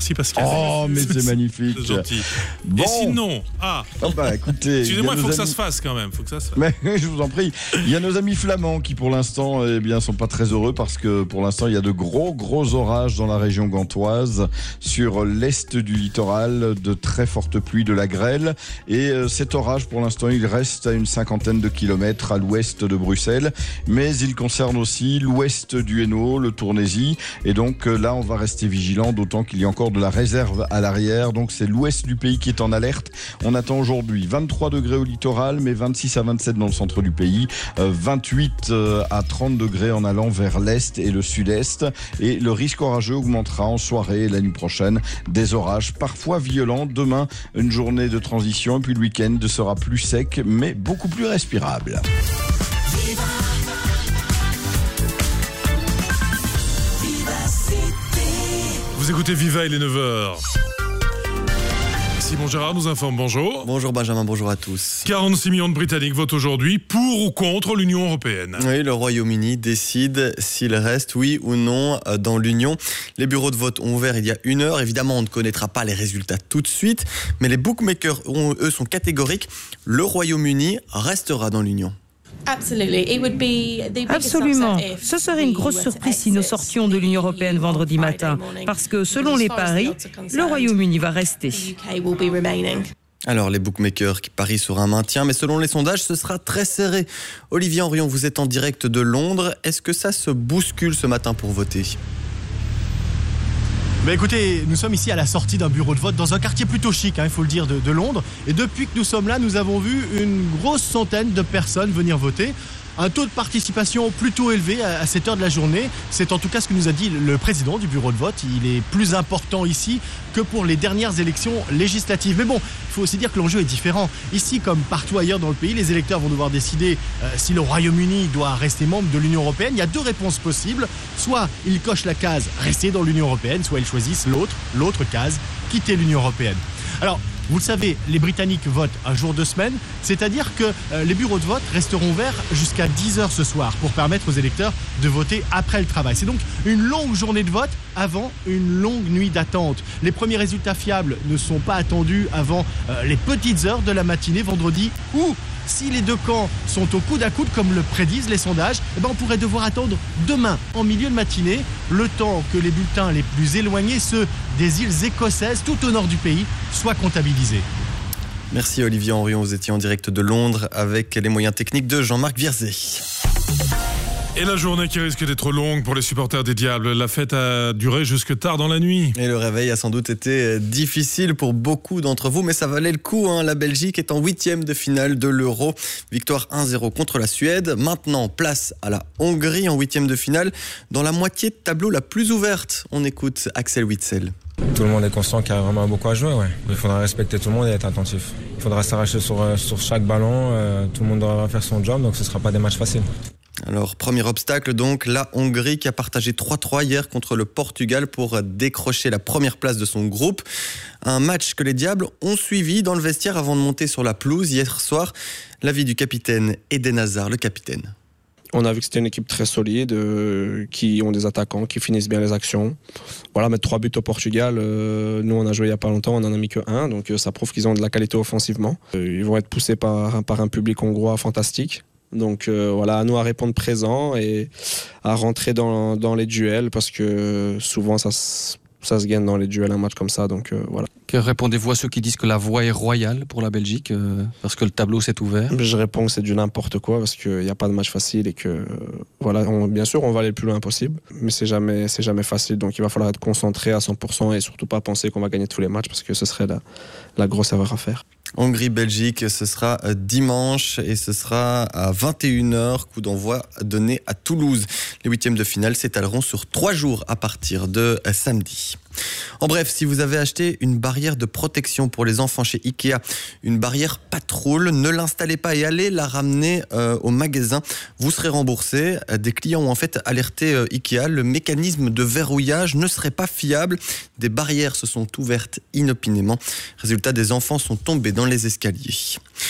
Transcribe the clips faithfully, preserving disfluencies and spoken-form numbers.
Merci Pascal. Oh, mais c'est magnifique. C'est gentil. Bon. Et sinon, ah, Oh bah écoutez, excusez-moi, il faut que ça amis... se fasse quand même. Faut que ça se fasse. Mais je vous en prie, il y a nos amis flamands qui pour l'instant eh bien, sont pas très heureux parce que pour l'instant il y a de gros gros orages dans la région gantoise, sur l'est du littoral, de très fortes pluies, de la grêle, et euh, cet orage pour l'instant il reste à une cinquantaine de kilomètres à l'ouest de Bruxelles, mais il concerne aussi l'ouest du Hainaut, le Tournaisis, et donc euh, là on va rester vigilant, d'autant qu'il y a encore de la réserve à l'arrière, donc c'est l'ouest du pays qui est en alerte. On attend aujourd'hui vingt-trois degrés au littoral, mais vingt-six à vingt-sept dans le centre du pays, euh, vingt-huit à trente degrés en allant vers l'est et le sud-est, et le risque orageux augmentera en soirée et la nuit prochaine, des orages parfois violents. Demain, une journée de transition, et puis le week-end sera plus sec mais beaucoup plus respirable. Vous écoutez Viva, il est neuf heures. Simon Gérard nous informe, bonjour. Bonjour Benjamin, bonjour à tous. quarante-six millions de Britanniques votent aujourd'hui pour ou contre l'Union européenne. Oui, le Royaume-Uni décide s'il reste, oui ou non, dans l'Union. Les bureaux de vote ont ouvert il y a une heure. Évidemment, on ne connaîtra pas les résultats tout de suite, mais les bookmakers, eux, sont catégoriques. Le Royaume-Uni restera dans l'Union. Absolument. Ce serait une grosse surprise si nous sortions de l'Union européenne vendredi matin, parce que selon les paris, le Royaume-Uni va rester. Alors, les bookmakers qui parient sur un maintien, mais selon les sondages, ce sera très serré. Olivier Henrion, vous êtes en direct de Londres. Est-ce que ça se bouscule ce matin pour voter ? Bah écoutez, nous sommes ici à la sortie d'un bureau de vote dans un quartier plutôt chic, hein, il faut le dire, de, de Londres. Et depuis que nous sommes là, nous avons vu une grosse centaine de personnes venir voter. Un taux de participation plutôt élevé à, à cette heure de la journée. C'est en tout cas ce que nous a dit le président du bureau de vote. Il est plus important ici que pour les dernières élections législatives. Mais bon, il faut aussi dire que l'enjeu est différent. Ici, comme partout ailleurs dans le pays, les électeurs vont devoir décider euh, si le Royaume-Uni doit rester membre de l'Union européenne. Il y a deux réponses possibles. Soit ils cochent la case « rester dans l'Union européenne », soit ils choisissent l'autre, l'autre case « quitter l'Union européenne ». Alors, vous le savez, les Britanniques votent un jour de semaine, c'est-à-dire que euh, les bureaux de vote resteront ouverts jusqu'à dix heures ce soir pour permettre aux électeurs de voter après le travail. C'est donc une longue journée de vote avant une longue nuit d'attente. Les premiers résultats fiables ne sont pas attendus avant euh, les petites heures de la matinée vendredi, où si les deux camps sont au coude à coude comme le prédisent les sondages, eh ben on pourrait devoir attendre demain en milieu de matinée, le temps que les bulletins les plus éloignés, ceux des îles écossaises tout au nord du pays, soient comptabilisés. Merci Olivier Henrion, vous étiez en direct de Londres avec les moyens techniques de Jean-Marc Vierzé. Et la journée qui risque d'être longue pour les supporters des Diables. La fête a duré jusque tard dans la nuit. Et le réveil a sans doute été difficile pour beaucoup d'entre vous, mais ça valait le coup, hein. La Belgique est en huitième de finale de l'Euro. Victoire un zéro contre la Suède. Maintenant, place à la Hongrie en huitième de finale, dans la moitié de tableau la plus ouverte. On écoute Axel Witsel. Tout le monde est conscient qu'il y a vraiment beaucoup à jouer. Ouais. Il faudra respecter tout le monde et être attentif. Il faudra s'arracher sur, sur chaque ballon. Euh, tout le monde devra faire son job, donc ce ne sera pas des matchs faciles. Alors, premier obstacle donc, la Hongrie qui a partagé trois trois hier contre le Portugal pour décrocher la première place de son groupe. Un match que les Diables ont suivi dans le vestiaire avant de monter sur la pelouse hier soir. L'avis du capitaine Eden Hazard, le capitaine. On a vu que c'était une équipe très solide, euh, qui ont des attaquants, qui finissent bien les actions. Voilà, mettre trois buts au Portugal, euh, nous on a joué il n'y a pas longtemps, on n'en a mis que un, donc euh, ça prouve qu'ils ont de la qualité offensivement. Euh, ils vont être poussés par, par un public hongrois fantastique. Donc euh, voilà, à nous à répondre présent et à rentrer dans, dans les duels, parce que souvent ça, ça se gagne dans les duels, un match comme ça, donc euh, voilà. Que répondez-vous à ceux qui disent que la voie est royale pour la Belgique, euh, parce que le tableau s'est ouvert ? Je réponds que c'est du n'importe quoi, parce qu'il n'y a pas de match facile et que, euh, voilà, on, bien sûr, on va aller le plus loin possible, mais c'est jamais, c'est jamais facile, donc il va falloir être concentré à cent pour cent et surtout pas penser qu'on va gagner tous les matchs, parce que ce serait la, la grosse erreur à faire. Hongrie-Belgique, ce sera dimanche et ce sera à vingt et une heures, coup d'envoi donné à Toulouse. Les huitièmes de finale s'étaleront sur trois jours à partir de samedi. En bref, si vous avez acheté une barrière de protection pour les enfants chez Ikea, une barrière patrouille, ne l'installez pas et allez la ramener euh, au magasin. Vous serez remboursé. Des clients ont en fait alerté euh, Ikea. Le mécanisme de verrouillage ne serait pas fiable. Des barrières se sont ouvertes inopinément. Résultat, des enfants sont tombés dans les escaliers.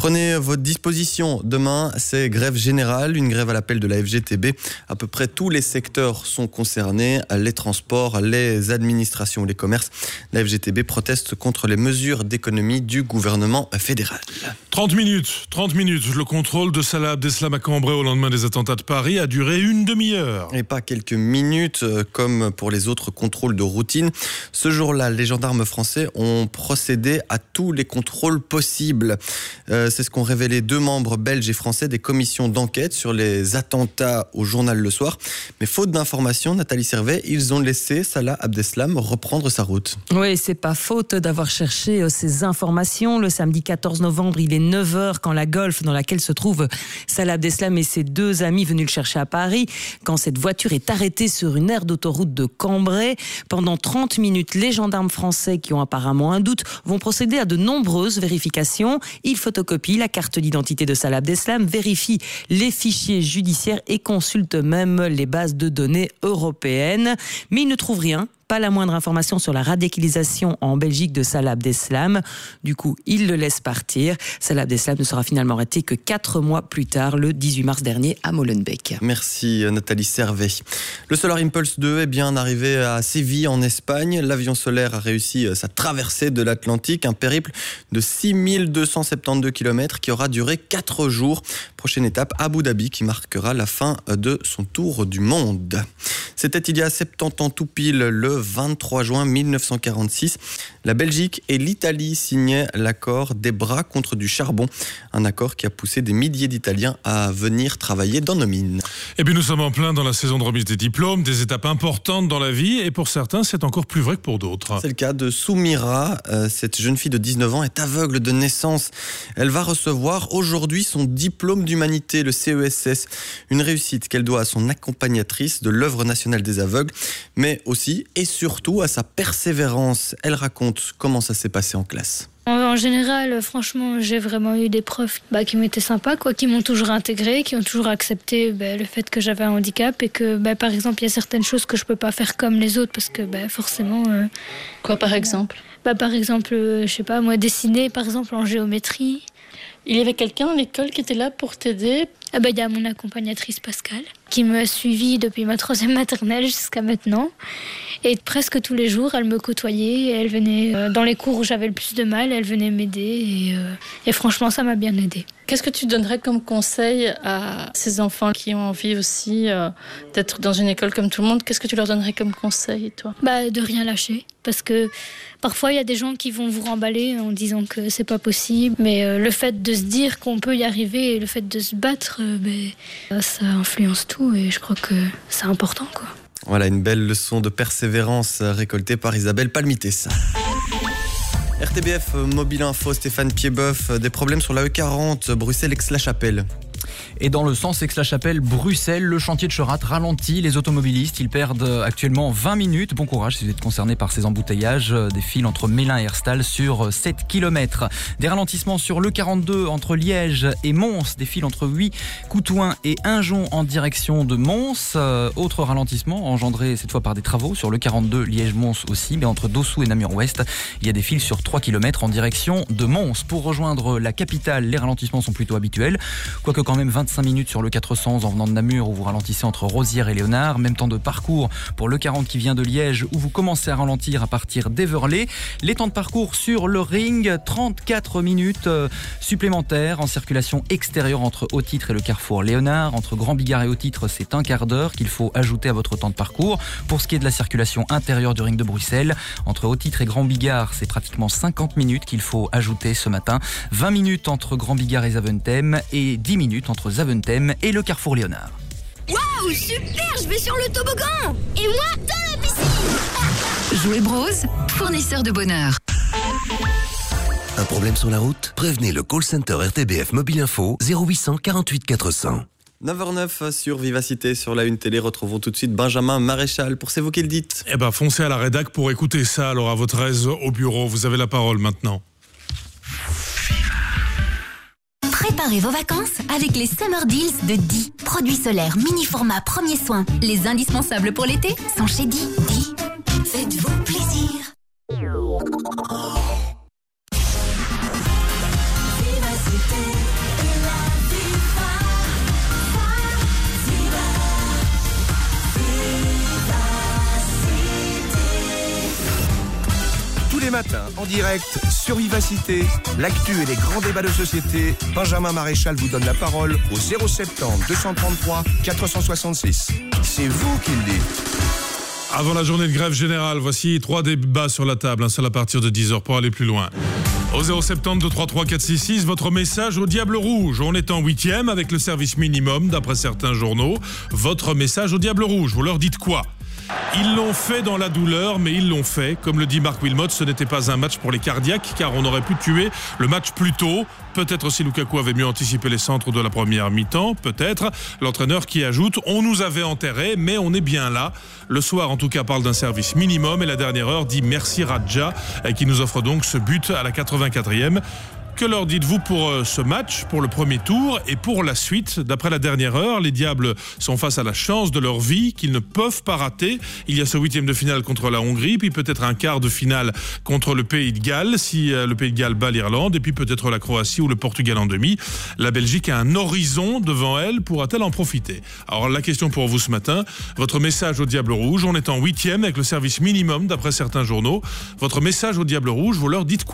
Prenez votre disposition. Demain, c'est grève générale, une grève à l'appel de la F G T B. À peu près tous les secteurs sont concernés, les transports, les administrations, les commerces. La F G T B proteste contre les mesures d'économie du gouvernement fédéral. trente minutes, trente minutes. Le contrôle de Salah Abdeslam à Cambrai au lendemain des attentats de Paris a duré une demi-heure. Et pas quelques minutes comme pour les autres contrôles de routine. Ce jour-là, les gendarmes français ont procédé à tous les contrôles possibles. Euh, c'est ce qu'ont révélé deux membres belges et français des commissions d'enquête sur les attentats au journal Le Soir. Mais faute d'informations, Nathalie Servet, ils ont laissé Salah Abdeslam reprendre sa route. Oui, c'est pas faute d'avoir cherché ces informations. Le samedi quatorze novembre, il est neuf heures quand la Golf dans laquelle se trouve Salah Abdeslam et ses deux amis venus le chercher à Paris, quand cette voiture est arrêtée sur une aire d'autoroute de Cambrai. Pendant trente minutes, les gendarmes français, qui ont apparemment un doute, vont procéder à de nombreuses vérifications. Ils photocopient la carte d'identité de Salah Abdeslam, vérifient les fichiers judiciaires et consultent même les bases de données européennes. Mais ils ne trouvent rien. Pas la moindre information sur la radicalisation en Belgique de Salah Abdeslam. Du coup, il le laisse partir. Salah Abdeslam ne sera finalement arrêté que quatre mois plus tard, le dix-huit mars dernier, à Molenbeek. Merci Nathalie Servet. Le Solar Impulse deux est bien arrivé à Séville en Espagne. L'avion solaire a réussi sa traversée de l'Atlantique, un périple de six mille deux cent soixante-douze kilomètres qui aura duré quatre jours. Prochaine étape, Abu Dhabi, qui marquera la fin de son tour du monde. C'était il y a soixante-dix ans tout pile, le vingt-trois juin mille neuf cent quarante-six. La Belgique et l'Italie signaient l'accord des bras contre du charbon. Un accord qui a poussé des milliers d'Italiens à venir travailler dans nos mines. Et puis nous sommes en plein dans la saison de remise des diplômes, des étapes importantes dans la vie, et pour certains, c'est encore plus vrai que pour d'autres. C'est le cas de Soumira. Euh, cette jeune fille de dix-neuf ans est aveugle de naissance. Elle va recevoir aujourd'hui son diplôme d'humanité, le C E S S. Une réussite qu'elle doit à son accompagnatrice de l'œuvre nationale des aveugles, mais aussi et surtout à sa persévérance. Elle raconte comment ça s'est passé en classe. En général, franchement, j'ai vraiment eu des profs bah, qui m'étaient sympas, quoi, qui m'ont toujours intégré, qui ont toujours accepté bah, le fait que j'avais un handicap et que, bah, par exemple, il y a certaines choses que je peux pas faire comme les autres parce que, bah, forcément. Euh... Quoi, par exemple ? Bah, par exemple, euh, je sais pas, moi, dessiner, par exemple, en géométrie. Il y avait quelqu'un à l'école qui était là pour t'aider ? Ah bah, il y a mon accompagnatrice Pascal qui m'a suivie depuis ma troisième maternelle jusqu'à maintenant. Et presque tous les jours, elle me côtoyait. Et elle venait euh, dans les cours où j'avais le plus de mal, elle venait m'aider. Et, euh, et franchement, ça m'a bien aidée. Qu'est-ce que tu donnerais comme conseil à ces enfants qui ont envie aussi euh, d'être dans une école comme tout le monde ? Qu'est-ce que tu leur donnerais comme conseil, toi ? Bah, de rien lâcher. Parce que parfois, il y a des gens qui vont vous remballer en disant que c'est pas possible. Mais euh, le fait de se dire qu'on peut y arriver et le fait de se battre, euh, bah, ça influence tout. Et je crois que c'est important, quoi. Voilà une belle leçon de persévérance récoltée par Isabelle Palmites. R T B F Mobile Info, Stéphane Piedboeuf, des problèmes sur la E quarante, Bruxelles-Aix-la-Chapelle. Et dans le sens Aix-la-Chapelle-Bruxelles, le chantier de Cherat ralentit les automobilistes. Ils perdent actuellement vingt minutes. Bon courage si vous êtes concerné par ces embouteillages. Des files entre Mélin et Herstal sur sept kilomètres. Des ralentissements sur l'E quarante-deux entre Liège et Mons. Des files entre Huy, Coutouin et Injon en direction de Mons. Autre ralentissement engendré cette fois par des travaux sur l'E quarante-deux Liège-Mons aussi. Mais entre Dossou et Namur-Ouest, il y a des files sur trois kilomètres en direction de Mons. Pour rejoindre la capitale, les ralentissements sont plutôt habituels. Quoique quand même vingt-cinq minutes sur le quatre cents en venant de Namur où vous ralentissez entre Rosières et Léonard. Même temps de parcours pour l'E quarante qui vient de Liège où vous commencez à ralentir à partir d'Everley. Les temps de parcours sur le ring, trente-quatre minutes supplémentaires en circulation extérieure entre Haut-Titre et le carrefour Léonard. Entre Grand Bigard et Haut-Titre, c'est un quart d'heure qu'il faut ajouter à votre temps de parcours. Pour ce qui est de la circulation intérieure du ring de Bruxelles, entre Haut-Titre et Grand Bigard, c'est pratiquement cinquante minutes qu'il faut ajouter ce matin. vingt minutes entre Grand Bigard et Zaventem et dix minutes entre Zaventem et le carrefour Léonard. Waouh, super, je vais sur le toboggan. Et moi, dans la piscine. Jouet Bros, fournisseur de bonheur. Un problème sur la route ? Prévenez le call center R T B F Mobile Info zéro huit cent quarante-huit quatre cents. neuf heures neuf sur Vivacité, sur la Une Télé. Retrouvons tout de suite Benjamin Maréchal pour C'est vous qui le dites. Eh ben, foncez à la rédac pour écouter ça. Alors, à votre aise au bureau, vous avez la parole maintenant. Préparez vos vacances avec les Summer Deals de Di. Produits solaires mini format premier soin. Les indispensables pour l'été sont chez Di. Di, faites-vous plaisir. Vivacité. les matins, en direct, sur Vivacité, l'actu et les grands débats de société, Benjamin Maréchal vous donne la parole au zéro soixante-dix deux cent trente-trois quatre cent soixante-six. C'est vous qui le dites. Avant la journée de grève générale, voici trois débats sur la table, un seul à partir de dix heures pour aller plus loin. Au zéro soixante-dix deux cent trente-trois quatre cent soixante-six, votre message au Diable Rouge. On est en huitième avec le service minimum d'après certains journaux. Votre message au Diable Rouge, vous leur dites quoi ? Ils l'ont fait dans la douleur, mais ils l'ont fait. Comme le dit Marc Wilmot, ce n'était pas un match pour les cardiaques, car on aurait pu tuer le match plus tôt. Peut-être si Lukaku avait mieux anticipé les centres de la première mi-temps, peut-être. L'entraîneur qui ajoute « On nous avait enterrés, mais on est bien là ». Le soir, en tout cas, parle d'un service minimum, et la dernière heure dit « Merci Radja », qui nous offre donc ce but à la quatre-vingt-quatrième. Que leur dites-vous pour ce match, pour le premier tour et pour la suite ? D'après la dernière heure, les Diables sont face à la chance de leur vie qu'ils ne peuvent pas rater. Il y a ce huitième de finale contre la Hongrie, puis peut-être un quart de finale contre le Pays de Galles, si le Pays de Galles bat l'Irlande, et puis peut-être la Croatie ou le Portugal en demi. La Belgique a un horizon devant elle, pourra-t-elle en profiter ? Alors la question pour vous ce matin, votre message au Diable Rouge, on est en huitième avec le service minimum d'après certains journaux. Votre message au Diable Rouge, vous leur dites quoi ?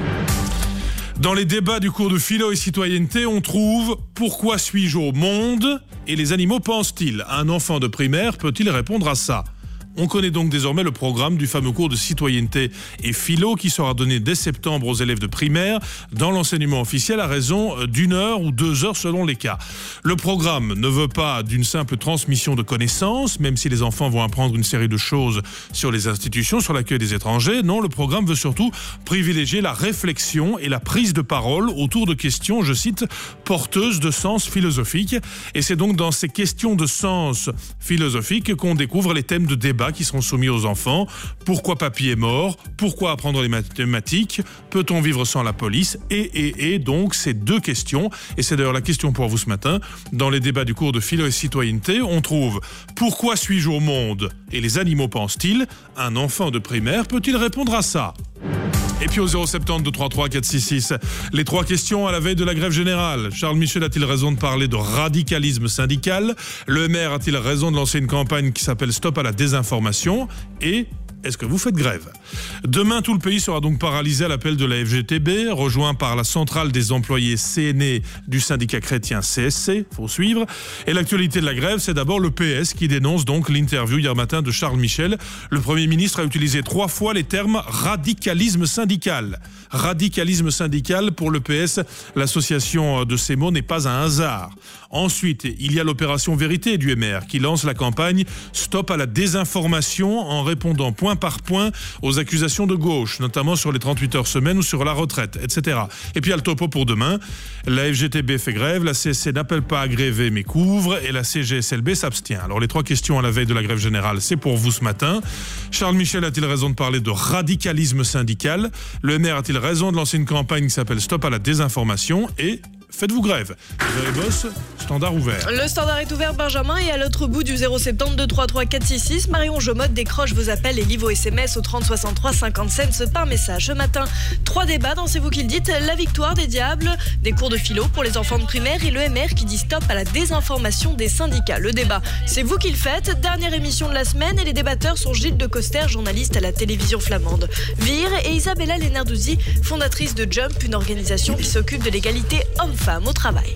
Dans les débats du cours de philo et citoyenneté, on trouve « Pourquoi suis-je au monde ?» et « Les animaux pensent-ils ?» Un enfant de primaire peut-il répondre à ça ? On connaît donc désormais le programme du fameux cours de citoyenneté et philo qui sera donné dès septembre aux élèves de primaire dans l'enseignement officiel à raison d'une heure ou deux heures selon les cas. Le programme ne veut pas d'une simple transmission de connaissances, même si les enfants vont apprendre une série de choses sur les institutions, sur l'accueil des étrangers. Non, le programme veut surtout privilégier la réflexion et la prise de parole autour de questions, je cite, porteuses de sens philosophique. Et c'est donc dans ces questions de sens philosophique qu'on découvre les thèmes de débat qui seront soumis aux enfants. Pourquoi papy est mort ? Pourquoi apprendre les mathématiques ? Peut-on vivre sans la police ? Et, et, et, donc, ces deux questions, et c'est d'ailleurs la question pour vous ce matin, dans les débats du cours de philo et citoyenneté, on trouve « Pourquoi suis-je au monde ? Et les animaux pensent-ils ?» Un enfant de primaire peut-il répondre à ça ? Et puis au zéro soixante-dix deux cent trente-trois quatre cent soixante-six, les trois questions à la veille de la grève générale. Charles Michel a-t-il raison de parler de radicalisme syndical ? Le M R a-t-il raison de lancer une campagne qui s'appelle Stop à la désinformation ? Et est-ce que vous faites grève ? Demain, tout le pays sera donc paralysé à l'appel de la F G T B, rejoint par la centrale des employés C N E du syndicat chrétien C S C, faut suivre. Et l'actualité de la grève, c'est d'abord le P S qui dénonce donc l'interview hier matin de Charles Michel. Le Premier ministre a utilisé trois fois les termes radicalisme syndical. Radicalisme syndical pour le P S, l'association de ces mots n'est pas un hasard. Ensuite, il y a l'opération Vérité du M R qui lance la campagne Stop à la désinformation en répondant point par point aux accusations de gauche, notamment sur les trente-huit heures semaine ou sur la retraite, et cetera. Et puis il y a le topo pour demain. La F G T B fait grève, la C S C n'appelle pas à gréver mais couvre et la C G S L B s'abstient. Alors les trois questions à la veille de la grève générale, c'est pour vous ce matin. Charles Michel a-t-il raison de parler de radicalisme syndical ? Le M R a-t-il raison de lancer une campagne qui s'appelle Stop à la désinformation ? Et faites-vous grève. Vous avez boss, standard ouvert. Le standard est ouvert, Benjamin, et à l'autre bout du zéro soixante-dix deux cent trente-trois quatre cent soixante-six, Marion Jomotte décroche vos appels et lit vos S M S au trente soixante-trois cinquante cents par message. Ce matin, trois débats dans C'est vous qui le dites. La victoire des Diables, des cours de philo pour les enfants de primaire et le M R qui dit stop à la désinformation des syndicats. Le débat, c'est vous qui le faites. Dernière émission de la semaine et les débatteurs sont Gilles de Coster, journaliste à la télévision flamande, Vire, et Isabella Lenarduzzi, fondatrice de Jump, une organisation qui s'occupe de l'égalité homme-femme au travail.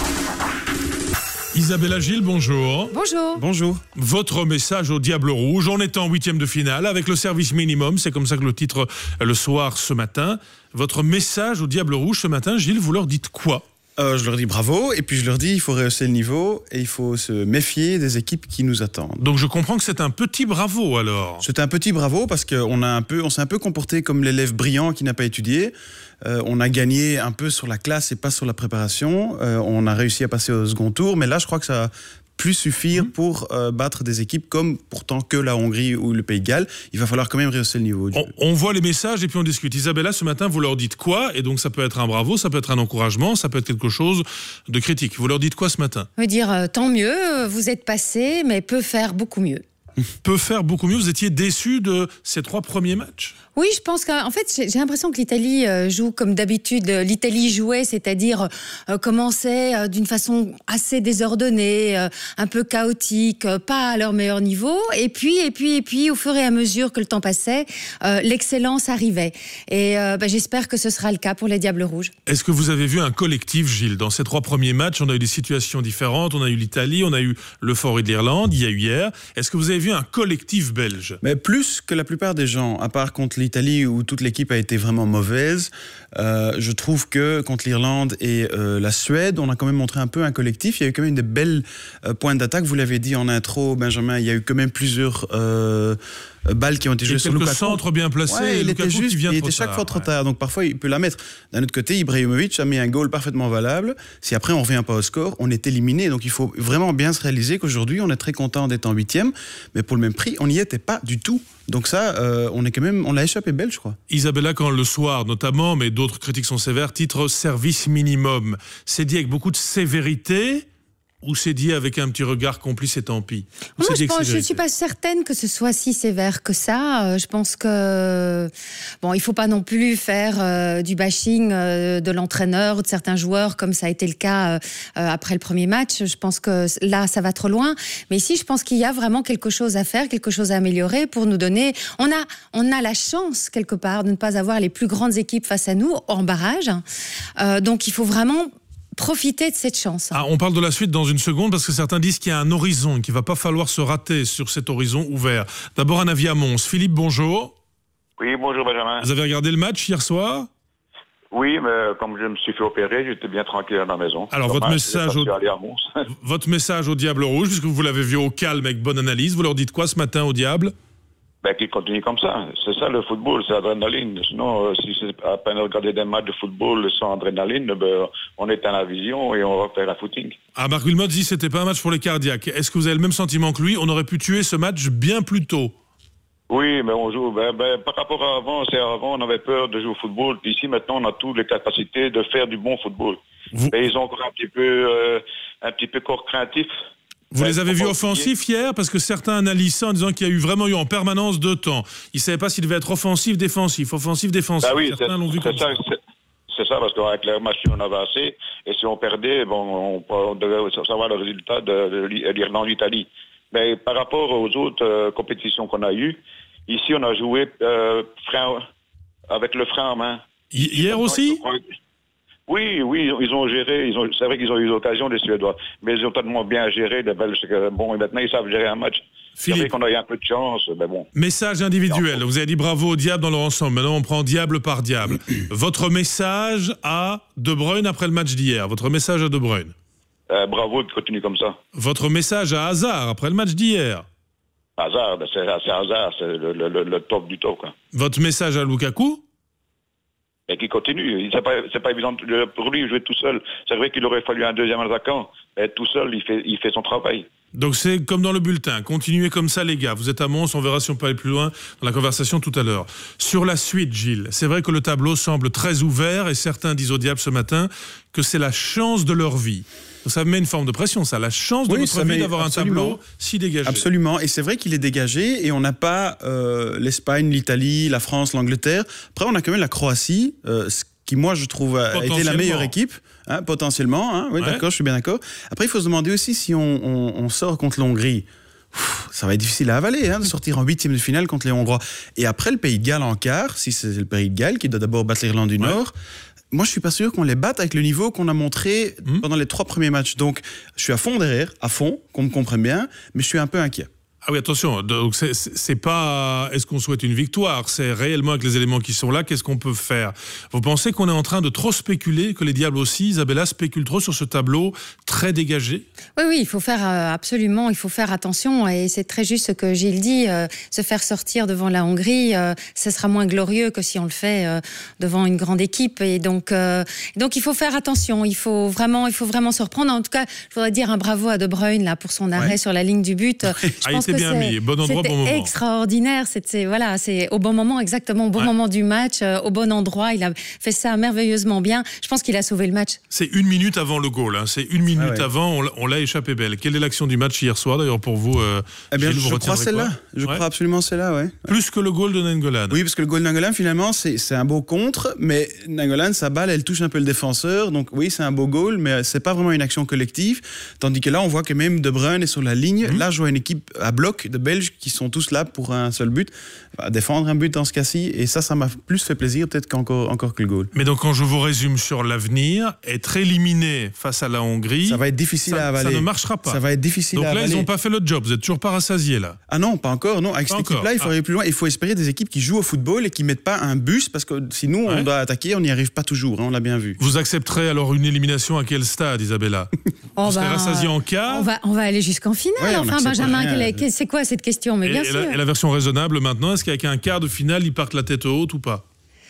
Isabella Gilles, bonjour. Bonjour. Bonjour. Votre message au Diable Rouge, on est en huitième de finale avec le service minimum, c'est comme ça que le titre le soir ce matin. Votre message au Diable Rouge ce matin, Gilles, vous leur dites quoi ? Euh, je leur dis bravo, et puis je leur dis il faut rehausser le niveau et il faut se méfier des équipes qui nous attendent. Donc je comprends que c'est un petit bravo alors. C'est un petit bravo parce qu'on a un peu, on s'est un peu comporté comme l'élève brillant qui n'a pas étudié. Euh, on a gagné un peu sur la classe et pas sur la préparation. Euh, on a réussi à passer au second tour, mais là je crois que ça plus suffire pour euh, battre des équipes comme pourtant que la Hongrie ou le Pays de Galles. Il va falloir quand même rehausser le niveau. On, on voit les messages et puis on discute. Isabella, ce matin, vous leur dites quoi ? Et donc ça peut être un bravo, ça peut être un encouragement, ça peut être quelque chose de critique. Vous leur dites quoi ce matin ? On veut dire euh, tant mieux, vous êtes passé, mais peut faire beaucoup mieux. peut faire beaucoup mieux. Vous étiez déçu de ces trois premiers matchs ? Oui, je pense qu'en fait, j'ai l'impression que l'Italie joue comme d'habitude. L'Italie jouait, c'est-à-dire euh, commençait euh, d'une façon assez désordonnée, euh, un peu chaotique, euh, pas à leur meilleur niveau. Et puis, et puis, et puis, au fur et à mesure que le temps passait, euh, l'excellence arrivait. Et euh, bah, j'espère que ce sera le cas pour les Diables Rouges. Est-ce que vous avez vu un collectif, Gilles ? Dans ces trois premiers matchs, on a eu des situations différentes. On a eu l'Italie, on a eu le Forêt de l'Irlande, il y a eu hier. Est-ce que vous avez vu un collectif belge ? Mais plus que la plupart des gens, à part contre l'Italie où toute l'équipe a été vraiment mauvaise, euh, je trouve que contre l'Irlande et euh, la Suède, on a quand même montré un peu un collectif. Il y a eu quand même des belles euh, points d'attaque. Vous l'avez dit en intro, Benjamin, il y a eu quand même plusieurs euh, balles qui ont été jouées sur Lukaku. Quelques centres bien placés. Ouais, il Lukaku était juste, qui vient il trop était chaque tard, fois trop ouais. tard. Donc parfois, il peut la mettre. D'un autre côté, Ibrahimovic a mis un goal parfaitement valable. Si après, on revient pas au score, on est éliminé. Donc il faut vraiment bien se réaliser qu'aujourd'hui, on est très content d'être en huitième. Mais pour le même prix, on n'y était pas du tout. Donc ça, euh, on est quand même, on l'a échappé belle, je crois. Isabella, quand le soir notamment, mais d'autres critiques sont sévères, titre service minimum. C'est dit avec beaucoup de sévérité ou c'est dit avec un petit regard complice et tant pis ? Moi, je ne suis pas certaine que ce soit si sévère que ça. Euh, je pense que bon, il ne faut pas non plus faire euh, du bashing euh, de l'entraîneur ou de certains joueurs comme ça a été le cas euh, après le premier match. Je pense que là, ça va trop loin. Mais ici, je pense qu'il y a vraiment quelque chose à faire, quelque chose à améliorer pour nous donner... On a, on a la chance, quelque part, de ne pas avoir les plus grandes équipes face à nous en barrage. Euh, donc, il faut vraiment... profiter de cette chance. Ah, on parle de la suite dans une seconde parce que certains disent qu'il y a un horizon, qu'il ne va pas falloir se rater sur cet horizon ouvert. D'abord un avis à Mons. Philippe, bonjour. Oui, bonjour Benjamin. Vous avez regardé le match hier soir ? Oui, mais comme je me suis fait opérer, j'étais bien tranquille à la maison. Alors votre Dommage, message, au... votre message au Diable Rouge, puisque vous l'avez vu au calme avec bonne analyse, vous leur dites quoi ce matin au Diable ? Ben, qu'ils continuent comme ça. C'est ça le football, c'est l'adrénaline. Sinon, euh, si c'est à peine regarder des matchs de football sans adrénaline, ben, on éteint la vision et on va faire un footing. Ah, Marc Wilmot dit que c'était pas un match pour les cardiaques. Est-ce que vous avez le même sentiment que lui ? On aurait pu tuer ce match bien plus tôt. Oui, mais on joue. Ben, ben, par rapport à avant, c'est avant, on avait peur de jouer au football. Puis ici, maintenant, on a toutes les capacités de faire du bon football. Vous... Et ils ont encore un petit peu, euh, un petit peu corps craintif. Vous les avez vus offensifs hier ? Parce que certains analysent ça en disant qu'il y a eu vraiment eu en permanence deux temps. Ils ne savaient pas s'il devait être offensif, défensif, offensif, défensif. Bah oui, certains l'ont vu comme ça. ça. C'est ça, parce qu'avec la machine, on avait assez. Et si on perdait, bon, on, on devait savoir le résultat de, de l'Irlande-Italie. Mais par rapport aux autres euh, compétitions qu'on a eues, ici, on a joué euh, frein, avec le frein en main. Hier aussi ? Oui, oui, ils ont géré, ils ont, c'est vrai qu'ils ont eu l'occasion, les Suédois, mais ils ont tellement bien géré, les Belges, bon, et maintenant ils savent gérer un match. C'est vrai qu'on a eu un peu de chance, mais bon. Message individuel, vous avez dit bravo au Diable dans leur ensemble, maintenant on prend Diable par Diable. Votre message à De Bruyne après le match d'hier, votre message à De Bruyne. Euh, bravo, qui continue comme ça. Votre message à Hazard après le match d'hier. Hazard, ben c'est, c'est Hazard, c'est le, le, le, le top du top, quoi. Votre message à Lukaku? Et qui continue. C'est pas, c'est pas évident pour lui de jouer tout seul. C'est vrai qu'il aurait fallu un deuxième attaquant. Mais tout seul, il fait, il fait son travail. Donc c'est comme dans le bulletin. Continuez comme ça, les gars. Vous êtes à Mons, on verra si on peut aller plus loin dans la conversation tout à l'heure. Sur la suite, Gilles, c'est vrai que le tableau semble très ouvert et certains disent au Diable ce matin que c'est la chance de leur vie. Ça met une forme de pression, ça. La chance de oui, votre vie d'avoir absolument. un tableau si dégagé. Absolument. Et c'est vrai qu'il est dégagé et on n'a pas euh, l'Espagne, l'Italie, la France, l'Angleterre. Après, on a quand même la Croatie, euh, ce qui, moi, je trouve, a été la meilleure équipe. Hein, potentiellement. Hein, oui, ouais. D'accord, je suis bien d'accord. Après, il faut se demander aussi si on, on, on sort contre l'Hongrie. Pff, ça va être difficile à avaler, hein, de sortir en huitième de finale contre les Hongrois. Et après, le Pays de Galles en quart, si c'est le Pays de Galles qui doit d'abord battre l'Irlande du ouais. Nord. Moi, je suis pas sûr qu'on les batte avec le niveau qu'on a montré mmh. pendant les trois premiers matchs. Donc, je suis à fond derrière, à fond, qu'on me comprenne bien, mais je suis un peu inquiet. Ah oui, attention, donc c'est, c'est pas est-ce qu'on souhaite une victoire, c'est réellement avec les éléments qui sont là, qu'est-ce qu'on peut faire. Vous pensez qu'on est en train de trop spéculer, que les Diables aussi, Isabella, spéculent trop sur ce tableau très dégagé? Oui, oui, il faut faire euh, absolument, il faut faire attention, et c'est très juste ce que Gilles dit, euh, se faire sortir devant la Hongrie, euh, ce sera moins glorieux que si on le fait euh, devant une grande équipe, et donc, euh, donc il faut faire attention, il faut vraiment, il faut vraiment se reprendre. En tout cas, je voudrais dire un bravo à De Bruyne là, pour son arrêt ouais. sur la ligne du but. Je pense c'était bien c'est, mis. Bon endroit, bon moment. C'était extraordinaire. C'était, voilà, c'est au bon moment, exactement, au bon ouais. moment du match, euh, au bon endroit. Il a fait ça merveilleusement bien. Je pense qu'il a sauvé le match. C'est une minute avant le goal. Hein. C'est une minute ah ouais. avant, on l'a, on l'a échappé belle. Quelle est l'action du match hier soir, d'ailleurs, pour vous euh, Eh bien, Gilles, je vous crois celle-là. quoi Je ouais. crois absolument celle-là, ouais. Plus que le goal de Nainggolan. Oui, parce que le goal de Nainggolan, finalement, c'est, c'est un beau contre, mais Nainggolan, sa balle, elle touche un peu le défenseur. Donc oui, c'est un beau goal, mais c'est pas vraiment une action collective. Tandis que là, on voit que même De Bruyne est sur la ligne. Mmh. Là, je vois une équipe à bloc de Belges qui sont tous là pour un seul but, à défendre un but dans ce cas-ci. Et ça, ça m'a plus fait plaisir peut-être qu'encore encore que le goal. Mais donc, quand je vous résume sur l'avenir, être éliminé face à la Hongrie, ça va être difficile ça, à avaler. Ça ne marchera pas. Ça va être difficile donc à là, avaler. ils n'ont pas fait le job. Vous êtes toujours pas rassasiés là. Ah non, pas encore. Non, avec pas cette encore. équipe-là, il faut ah. aller plus loin. Il faut espérer des équipes qui jouent au football et qui mettent pas un bus, parce que sinon, ouais. on doit attaquer, on n'y arrive pas toujours. Hein, on l'a bien vu. Vous accepterez alors une élimination à quel stade, Isabella? Oh Vous serez bah, rassasiés en quart? On va, on va aller jusqu'en finale. Ouais, enfin, Benjamin, quelle, c'est quoi cette question? Mais et, bien et sûr. La, et la version raisonnable maintenant, est-ce qu'avec un quart de finale, ils partent la tête haute ou pas?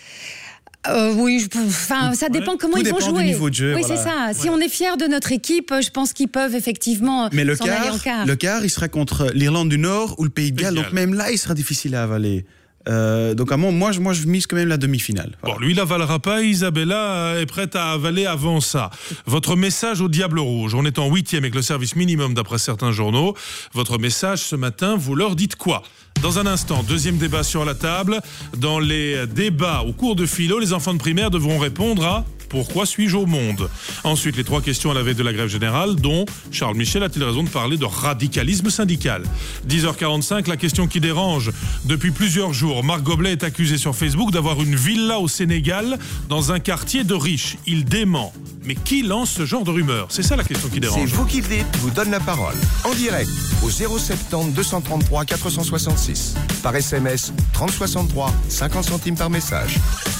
Euh, oui, enfin, ça dépend ouais. comment Tout ils vont dépend jouer. Du niveau de jeu, oui, voilà. c'est ça. Si ouais. on est fier de notre équipe, je pense qu'ils peuvent effectivement Mais le s'en quart, aller en quart. le quart, il sera contre l'Irlande du Nord ou le Pays de Galles. Donc même là, il sera difficile à avaler. Euh, donc à moi, moi, je, moi, je mise quand même la demi-finale. Voilà. Bon, lui, il n'avalera pas. Isabella est prête à avaler avant ça. Votre message au Diable Rouge. On est en huitième avec le service minimum d'après certains journaux. Votre message ce matin, vous leur dites quoi? Dans un instant, deuxième débat sur la table. Dans les débats au cours de philo, les enfants de primaire devront répondre à pourquoi suis-je au monde? Ensuite, les trois questions à la veille de la grève générale, dont Charles Michel a-t-il raison de parler de radicalisme syndical? dix heures quarante-cinq, la question qui dérange. Depuis plusieurs jours, Marc Goblet est accusé sur Facebook d'avoir une villa au Sénégal dans un quartier de riches. Il dément. Mais qui lance ce genre de rumeur? C'est ça la question qui dérange. C'est vous qui le dites, je vous donne la parole. En direct, au zéro soixante-dix deux cent trente-trois quatre cent soixante-six. Par S M S, trente soixante-trois, cinquante centimes par message.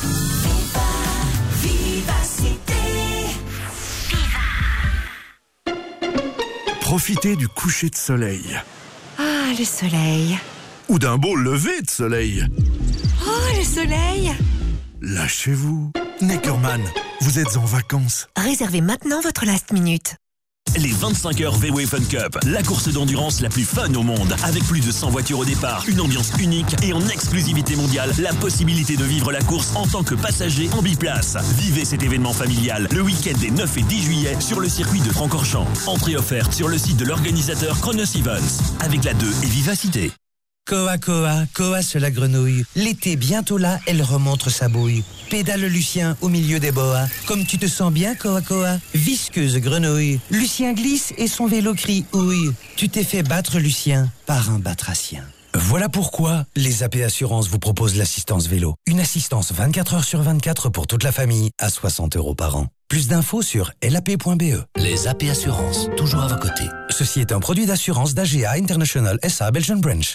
Profitez du coucher de soleil. Ah, le soleil. Ou d'un beau lever de soleil. Oh, le soleil. Lâchez-vous. Neckerman, vous êtes en vacances. Réservez maintenant votre last minute. Les vingt-cinq heures V W Fun Cup, la course d'endurance la plus fun au monde. Avec plus de cent voitures au départ, une ambiance unique et en exclusivité mondiale, la possibilité de vivre la course en tant que passager en biplace. Vivez cet événement familial le week-end des neuf et dix juillet sur le circuit de Francorchamps. Entrée offerte sur le site de l'organisateur Chronos Events. Avec la deux et Vivacité. Koa Koa, Koa sur la grenouille. L'été bientôt là, elle remontre sa bouille. Pédale Lucien au milieu des boas. Comme tu te sens bien, Koa Koa. Visqueuse grenouille. Lucien glisse et son vélo crie ouille. Tu t'es fait battre, Lucien, par un batracien. Voilà pourquoi les A P Assurances vous proposent l'assistance vélo. Une assistance vingt-quatre heures sur vingt-quatre pour toute la famille à soixante euros par an. Plus d'infos sur L A P point B E. Les A P Assurances, toujours à vos côtés. Ceci est un produit d'assurance d'A G A International S A Belgian Branch.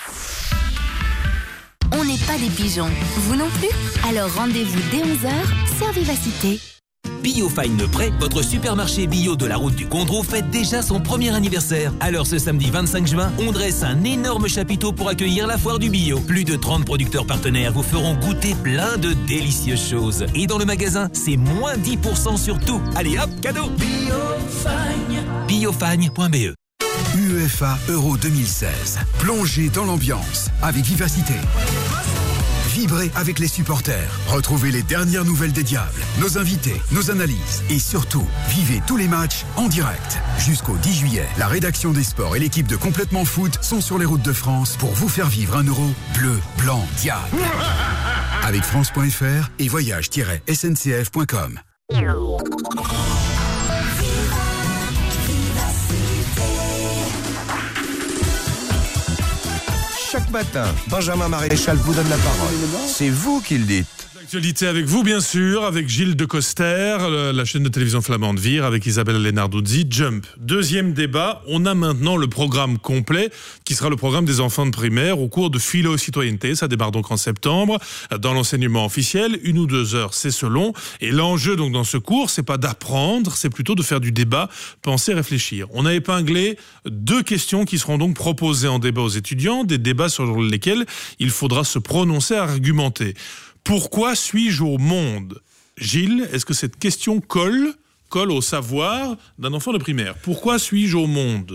On n'est pas des pigeons, vous non plus? Alors rendez-vous dès onze heures sur Vivacité. Biofine Prêt, votre supermarché bio de la route du Condro, fête déjà son premier anniversaire. Alors ce samedi vingt-cinq juin, on dresse un énorme chapiteau pour accueillir la foire du bio. Plus de trente producteurs partenaires vous feront goûter plein de délicieuses choses. Et dans le magasin, c'est moins dix pour cent sur tout. Allez hop, cadeau! Biofine. Biofine point B E. UEFA Euro deux mille seize. Plongez dans l'ambiance avec Vivacité. Vibrez avec les supporters. Retrouvez les dernières nouvelles des Diables, nos invités, nos analyses et surtout, vivez tous les matchs en direct. Jusqu'au dix juillet, la rédaction des sports et l'équipe de Complètement Foot sont sur les routes de France pour vous faire vivre un euro bleu, blanc, diable. Avec France point F R et voyage tiret S N C F point com. Chaque matin, Benjamin Maréchal vous donne la parole. C'est vous qui le dites. L'actualité avec vous, bien sûr, avec Gilles de Coster, la chaîne de télévision flamande Vire, avec Isabelle Lenarduzzi, Jump. Deuxième débat, on a maintenant le programme complet, qui sera le programme des enfants de primaire au cours de philo-citoyenneté. Ça démarre donc en septembre, dans l'enseignement officiel, une ou deux heures, c'est selon. Et l'enjeu donc dans ce cours, c'est pas d'apprendre, c'est plutôt de faire du débat, penser, réfléchir. On a épinglé deux questions qui seront donc proposées en débat aux étudiants, des débats sur lesquels il faudra se prononcer, argumenter. Pourquoi suis-je au monde? Gilles, est-ce que cette question colle, colle au savoir d'un enfant de primaire? Pourquoi suis-je au monde?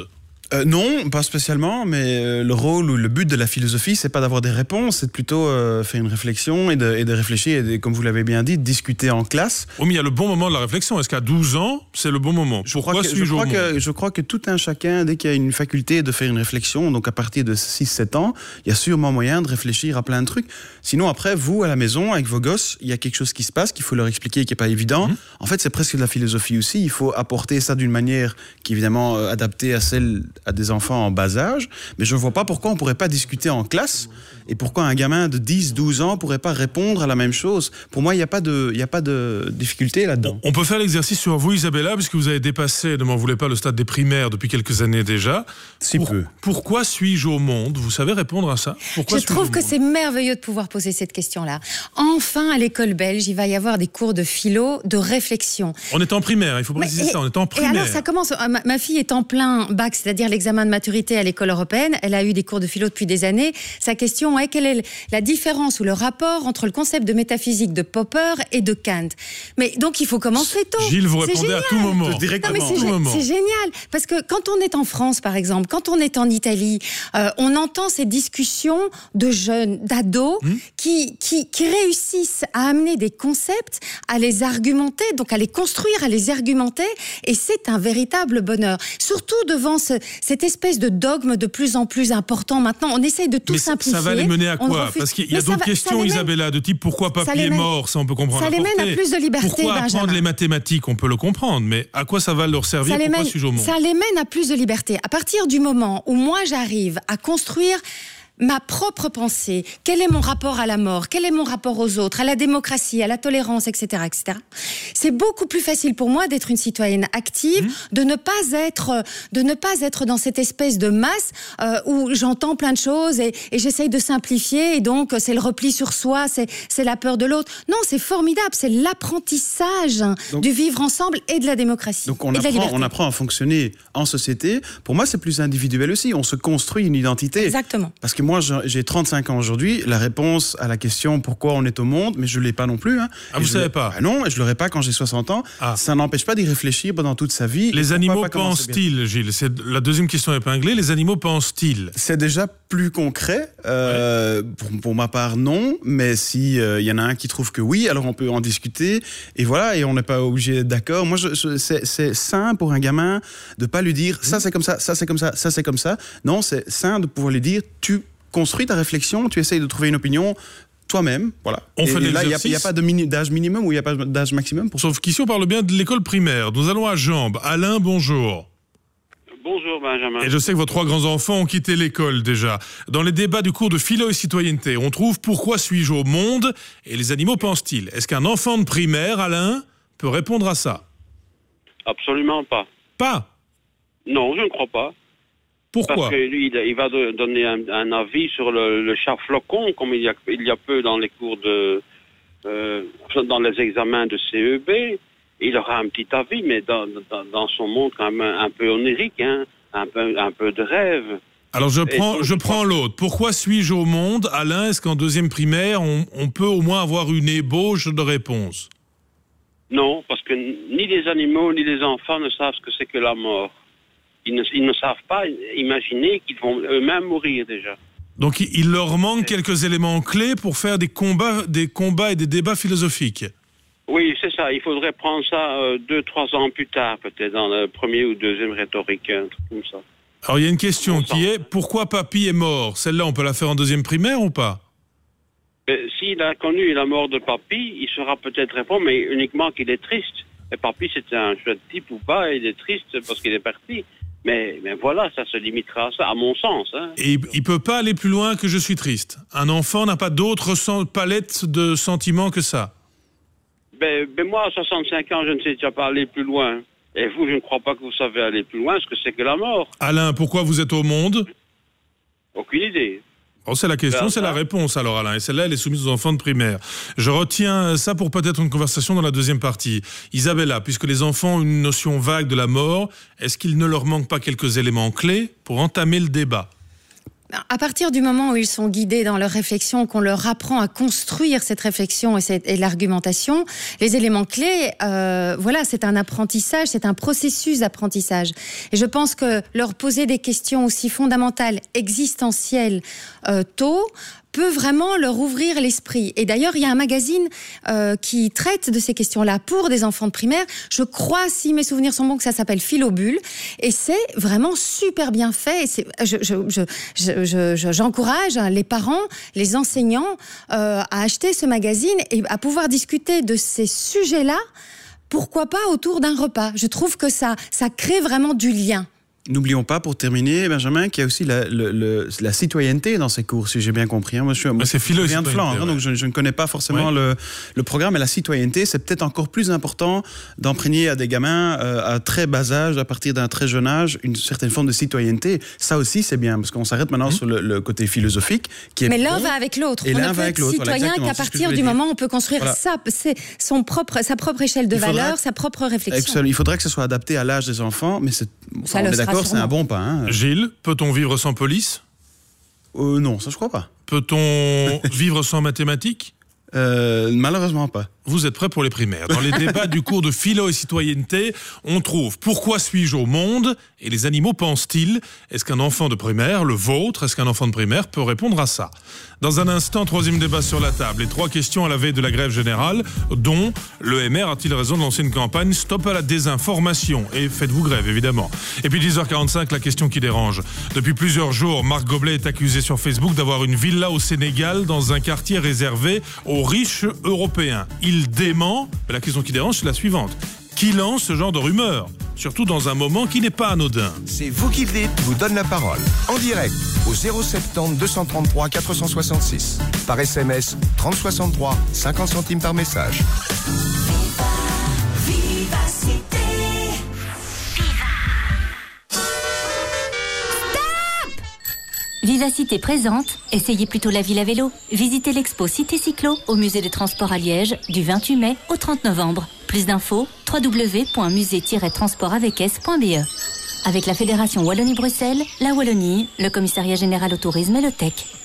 Euh, non, pas spécialement, mais euh, le rôle ou le but de la philosophie, c'est pas d'avoir des réponses, c'est plutôt euh, faire une réflexion et de, et de réfléchir, et de, comme vous l'avez bien dit, de discuter en classe. Oui, mais il y a le bon moment de la réflexion. Est-ce qu'à douze ans, c'est le bon moment? Je Pourquoi crois que, suis-je je au crois monde que, je crois que tout un chacun, dès qu'il y a une faculté de faire une réflexion, donc à partir de six sept ans, il y a sûrement moyen de réfléchir à plein de trucs. Sinon, après, vous, à la maison, avec vos gosses, il y a quelque chose qui se passe, qu'il faut leur expliquer et qui n'est pas évident. Mmh. En fait, c'est presque de la philosophie aussi. Il faut apporter ça d'une manière qui est évidemment euh, adaptée à celle à des enfants en bas âge. Mais je ne vois pas pourquoi on ne pourrait pas discuter en classe et pourquoi un gamin de dix douze ans ne pourrait pas répondre à la même chose. Pour moi, il n'y a pas de, il n'y a pas de difficulté là-dedans. On peut faire l'exercice sur vous, Isabella, puisque vous avez dépassé, ne m'en voulez pas, le stade des primaires depuis quelques années déjà. Si Pour, peu. Pourquoi suis-je au monde? Vous savez répondre à ça? Pourquoi Je trouve que c'est merveilleux de pouvoir poser cette question-là. Enfin, à l'école belge, il va y avoir des cours de philo, de réflexion. On est en primaire, il faut préciser Mais, et, ça, on est en primaire. Et alors, ça commence. Ma, ma fille est en plein bac, c'est-à-dire l'examen de maturité à l'école européenne. Elle a eu des cours de philo depuis des années. Sa question est quelle est la différence ou le rapport entre le concept de métaphysique de Popper et de Kant. Mais donc, il faut commencer tôt. Gilles, vous répondez à tout moment. Directement. Non, mais c'est, gé- c'est génial. Parce que quand on est en France, par exemple, quand on est en Italie, euh, on entend ces discussions de jeunes, d'ados, mmh. qui, qui, qui réussissent à amener des concepts, à les argumenter, donc à les construire, à les argumenter. Et c'est un véritable bonheur. Surtout devant ce, cette espèce de dogme de plus en plus important. Maintenant, on essaye de tout mais simplifier. Ça va les mener à quoi? Parce qu'il y a mais d'autres va, questions, Isabella, de type pourquoi papy est mort, ça on peut comprendre. Ça les mène à plus de liberté, Pourquoi Benjamin. apprendre les mathématiques, on peut le comprendre, mais à quoi ça va leur servir? Ça Pourquoi mène, suis-je au monde? Ça les mène à plus de liberté. À partir du moment où moi j'arrive à construire ma propre pensée, quel est mon rapport à la mort, quel est mon rapport aux autres, à la démocratie, à la tolérance, et cetera, et cetera. C'est beaucoup plus facile pour moi d'être une citoyenne active, mmh. de ne pas être, de ne pas être dans cette espèce de masse euh, où j'entends plein de choses et, et j'essaye de simplifier et donc c'est le repli sur soi, c'est, c'est la peur de l'autre. Non, c'est formidable, c'est l'apprentissage donc, du vivre ensemble et de la démocratie. Donc on et apprend, de la liberté. on apprend à fonctionner en société. Pour moi, c'est plus individuel aussi. On se construit une identité. Exactement. Parce que moi, j'ai trente-cinq ans aujourd'hui. La réponse à la question pourquoi on est au monde, mais je ne l'ai pas non plus. Hein. Ah, vous ne savez pas? Bah non, et je ne l'aurai pas quand j'ai soixante ans. Ah. Ça n'empêche pas d'y réfléchir pendant toute sa vie. Les animaux pensent-ils, Gilles? C'est la deuxième question épinglée. Les animaux pensent-ils? C'est déjà plus concret. Euh, ouais. pour, pour ma part, non. Mais s'il euh, y en a un qui trouve que oui, alors on peut en discuter. Et voilà, et on n'est pas obligé d'être d'accord. Moi, je, je, c'est, c'est sain pour un gamin de ne pas lui dire ça c'est comme ça, ça c'est comme ça, ça c'est comme ça. Non, c'est sain de pouvoir lui dire tu construis ta réflexion, tu essayes de trouver une opinion toi-même, voilà. On et, fait et là, il n'y a, a pas de mini, d'âge minimum ou il n'y a pas d'âge maximum pour... Sauf qu'ici, on parle bien de l'école primaire. Nous allons à Jambes. Alain, bonjour. Bonjour, Benjamin. Et je sais que vos trois grands-enfants ont quitté l'école déjà. Dans les débats du cours de philo et citoyenneté, on trouve « Pourquoi suis-je au monde ?» et « Les animaux pensent-ils » Est-ce qu'un enfant de primaire, Alain, peut répondre à ça? Absolument pas. Pas? Non, je ne crois pas. Pourquoi? Parce que lui, il va donner un, un avis sur le, le chat flocon, comme il y a, il y a peu dans les cours de, euh, dans les examens de C E B. Il aura un petit avis, mais dans, dans, dans son monde quand même un, un peu onirique, hein, un peu, un peu de rêve. Alors je prends, donc, je prends l'autre. Pourquoi suis-je au monde, Alain? Est-ce qu'en deuxième primaire, on, on peut au moins avoir une ébauche de réponse? Non, parce que ni les animaux ni les enfants ne savent ce que c'est que la mort. Ils ne, ils ne savent pas imaginer qu'ils vont eux-mêmes mourir déjà. Donc il leur manque quelques éléments clés pour faire des combats, des combats et des débats philosophiques. Oui, c'est ça. Il faudrait prendre ça euh, deux, trois ans plus tard, peut-être dans le premier ou deuxième rhétorique, un truc comme ça. Alors il y a une question qui est, pourquoi papy est mort? Celle-là, on peut la faire en deuxième primaire ou pas? Mais, s'il a connu la mort de papy, il saura peut-être répondre, mais uniquement qu'il est triste. Et papy, c'était un chouette type ou pas, il est triste parce qu'il est parti. Mais, mais voilà, ça se limitera à ça, à mon sens. Hein. Et il ne peut pas aller plus loin que je suis triste. Un enfant n'a pas d'autre sen- palette de sentiments que ça. Ben, ben moi, à soixante-cinq ans, je ne sais déjà pas aller plus loin. Et vous, je ne crois pas que vous savez aller plus loin, ce que c'est que la mort. Alain, pourquoi vous êtes au monde? Aucune idée. Bon, c'est la question, ben, c'est la réponse alors, Alain. Et celle-là, elle est soumise aux enfants de primaire. Je retiens ça pour peut-être une conversation dans la deuxième partie. Isabella, puisque les enfants ont une notion vague de la mort, est-ce qu'il ne leur manque pas quelques éléments clés pour entamer le débat? À partir du moment où ils sont guidés dans leur réflexion, qu'on leur apprend à construire cette réflexion et, cette, et l'argumentation, les éléments clés, euh, voilà, c'est un apprentissage, c'est un processus d'apprentissage. Et je pense que leur poser des questions aussi fondamentales, existentielles, euh, tôt, peut vraiment leur ouvrir l'esprit. Et d'ailleurs, il y a un magazine euh, qui traite de ces questions-là pour des enfants de primaire. Je crois, si mes souvenirs sont bons, que ça s'appelle Philobulle. Et c'est vraiment super bien fait. Et c'est, je, je, je, je, je, je, j'encourage les parents, les enseignants euh, à acheter ce magazine et à pouvoir discuter de ces sujets-là, pourquoi pas autour d'un repas. Je trouve que ça, ça crée vraiment du lien. N'oublions pas, pour terminer, Benjamin, qu'il y a aussi la, le, le, la citoyenneté dans ces cours, si j'ai bien compris. Moi, je suis, moi, c'est philo je viens de Flandre, ouais. hein, donc je, je ne connais pas forcément ouais. le, le programme. Et la citoyenneté, c'est peut-être encore plus important d'imprégner à des gamins euh, à très bas âge, à partir d'un très jeune âge, une certaine forme de citoyenneté. Ça aussi, c'est bien, parce qu'on s'arrête maintenant mmh. sur le, le côté philosophique. Qui est Mais bon, l'un va avec l'autre. Et on l'un ne va peut avec être l'autre. citoyen voilà, qu'à partir du moment où on peut construire voilà. sa, son propre, sa propre échelle de valeur, faudra, sa propre réflexion. Il faudrait que ce soit adapté à l'âge des enfants, mais c'est, ça on le est d'accord, sûrement. C'est un bon pas. Hein. Gilles, peut-on vivre sans police ? euh, Non, ça je crois pas. Peut-on vivre sans mathématiques ? euh, Malheureusement pas. Vous êtes prêts pour les primaires. Dans les débats du cours de philo et citoyenneté, on trouve « Pourquoi suis-je au monde ?» et « Les animaux pensent-ils » Est-ce qu'un enfant de primaire, le vôtre, est-ce qu'un enfant de primaire peut répondre à ça ? Dans un instant, troisième débat sur la table. Les trois questions à la veille de la grève générale, dont l'E M R a-t-il raison de lancer une campagne « Stop à la désinformation » et faites-vous grève, évidemment. Et puis dix heures quarante-cinq, la question qui dérange. Depuis plusieurs jours, Marc Goblet est accusé sur Facebook d'avoir une villa au Sénégal dans un quartier réservé aux riches européens. Il dément, mais la question qui dérange, c'est la suivante. Qui lance ce genre de rumeurs ? Surtout dans un moment qui n'est pas anodin. C'est vous qui le dites, je vous donne la parole. En direct, au zéro soixante-dix, deux cent trente-trois, quatre cent soixante-six. Par S M S, trente soixante-trois, cinquante centimes par message. Vivacité. Vivacité présente, essayez plutôt la ville à vélo. Visitez l'expo Cité Cyclo au musée des Transports à Liège du vingt-huit mai au trente novembre. Plus d'infos, w w w point musée tiret transport avec s point b e. Avec la Fédération Wallonie-Bruxelles, la Wallonie, le Commissariat Général au Tourisme et le T E C.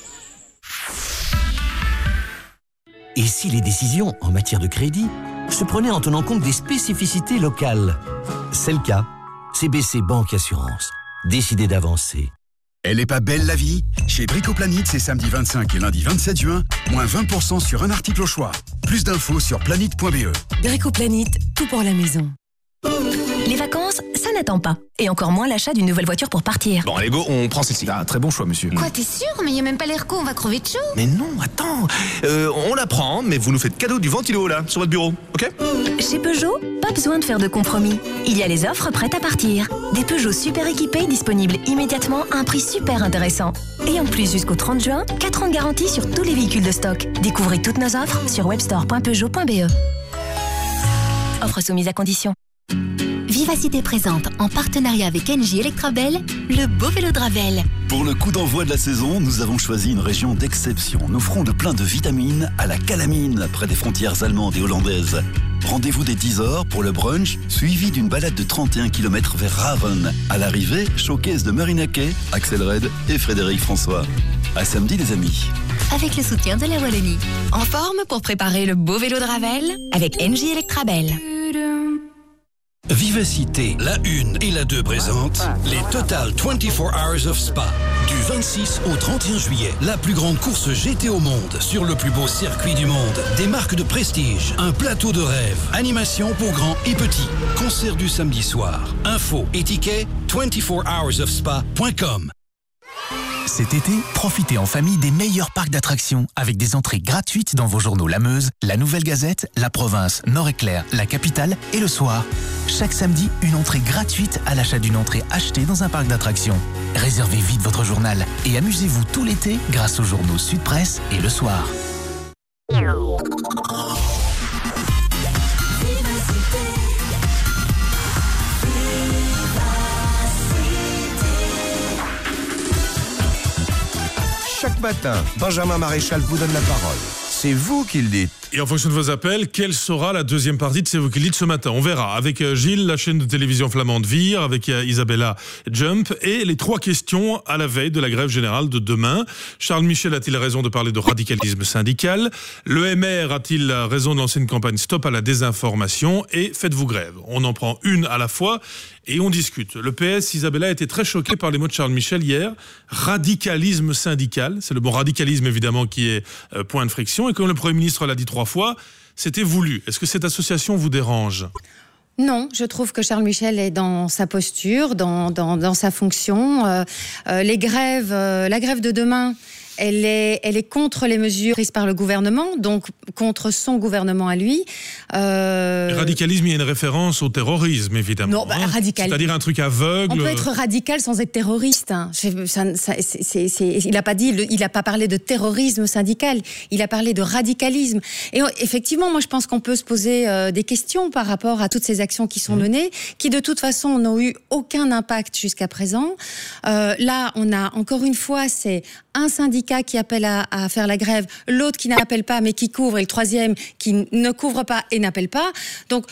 Et si les décisions en matière de crédit se prenaient en tenant compte des spécificités locales ? C'est le cas. C B C Banque Assurance. Décidez d'avancer. Elle est pas belle la vie ? Chez Bricoplanite, c'est samedi vingt-cinq et lundi vingt-sept juin, moins vingt pour cent sur un article au choix. Plus d'infos sur planite point b e. Bricoplanite, tout pour la maison. Les vacances, ça n'attend pas. Et encore moins l'achat d'une nouvelle voiture pour partir. Bon, allez, go, on prend celle-ci. Ah, très bon choix, monsieur. Quoi, t'es sûr? Mais il n'y a même pas l'air co, on va crever de chaud. Mais non, attends. Euh, on la prend, mais vous nous faites cadeau du ventilo, là, sur votre bureau, ok? Chez Peugeot, pas besoin de faire de compromis. Il y a les offres prêtes à partir. Des Peugeot super équipés disponibles immédiatement à un prix super intéressant. Et en plus, jusqu'au trente juin, quatre ans de garantie sur tous les véhicules de stock. Découvrez toutes nos offres sur webstore point peugeot point b e. Offre soumise à condition. Vivacité présente, en partenariat avec Engie Electrabel, le beau vélo de Ravel. Pour le coup d'envoi de la saison, nous avons choisi une région d'exception. Nous ferons de plein de vitamines à la calamine, près des frontières allemandes et hollandaises. Rendez-vous dès dix heures pour le brunch, suivi d'une balade de trente et un kilomètres vers Raven. À l'arrivée, showcase de Marinaquet, Axel Red et Frédéric François. À samedi les amis. Avec le soutien de la Wallonie. En forme pour préparer le beau vélo de Ravel avec Engie Electrabel. Vivacité, la une et la deux présentent les Total vingt-quatre Hours of Spa. Du vingt-six au trente et un juillet, la plus grande course G T au monde sur le plus beau circuit du monde. Des marques de prestige, un plateau de rêve, animation pour grands et petits, concert du samedi soir. Info et tickets vingt-quatre hours of spa point com. Cet été, profitez en famille des meilleurs parcs d'attractions avec des entrées gratuites dans vos journaux La Meuse, La Nouvelle Gazette, La Province, Nord-Éclair, La Capitale et Le Soir. Chaque samedi, une entrée gratuite à l'achat d'une entrée achetée dans un parc d'attractions. Réservez vite votre journal et amusez-vous tout l'été grâce aux journaux Sud Presse et Le Soir. Chaque matin, Benjamin Maréchal vous donne la parole. C'est vous qui le dites. Et en fonction de vos appels, quelle sera la deuxième partie de C'est vous qui le dites ce matin? On verra. Avec Gilles, la chaîne de télévision flamande Vire, avec Isabella Jump, et les trois questions à la veille de la grève générale de demain. Charles Michel a-t-il raison de parler de radicalisme syndical? Le M R a-t-il raison de lancer une campagne Stop à la désinformation? Et faites-vous grève? On en prend une à la fois et on discute. Le P S, Isabella, a été très choquée par les mots de Charles Michel hier. Radicalisme syndical, c'est le bon radicalisme évidemment qui est euh, point de friction, et comme le Premier ministre l'a dit trois fois, c'était voulu. Est-ce que cette association vous dérange? Non, je trouve que Charles Michel est dans sa posture, dans, dans, dans sa fonction. Euh, euh, les grèves, euh, la grève de demain, elle est, elle est contre les mesures prises par le gouvernement, donc contre son gouvernement à lui. Euh... Le radicalisme, il y a une référence au terrorisme, évidemment. Non, bah, hein. radicalisme. C'est-à-dire un truc aveugle. On peut être radical sans être terroriste. Hein. Ça, ça, c'est, c'est, il n'a pas dit, il n'a pas parlé de terrorisme syndical. Il a parlé de radicalisme. Et effectivement, moi, je pense qu'on peut se poser euh, des questions par rapport à toutes ces actions qui sont mmh. menées, qui de toute façon n'ont eu aucun impact jusqu'à présent. Euh, là, on a encore une fois, c'est un syndicat qui appelle à, à faire la grève, l'autre qui n'appelle pas mais qui couvre, et le troisième qui ne couvre pas et n'appelle pas. Donc,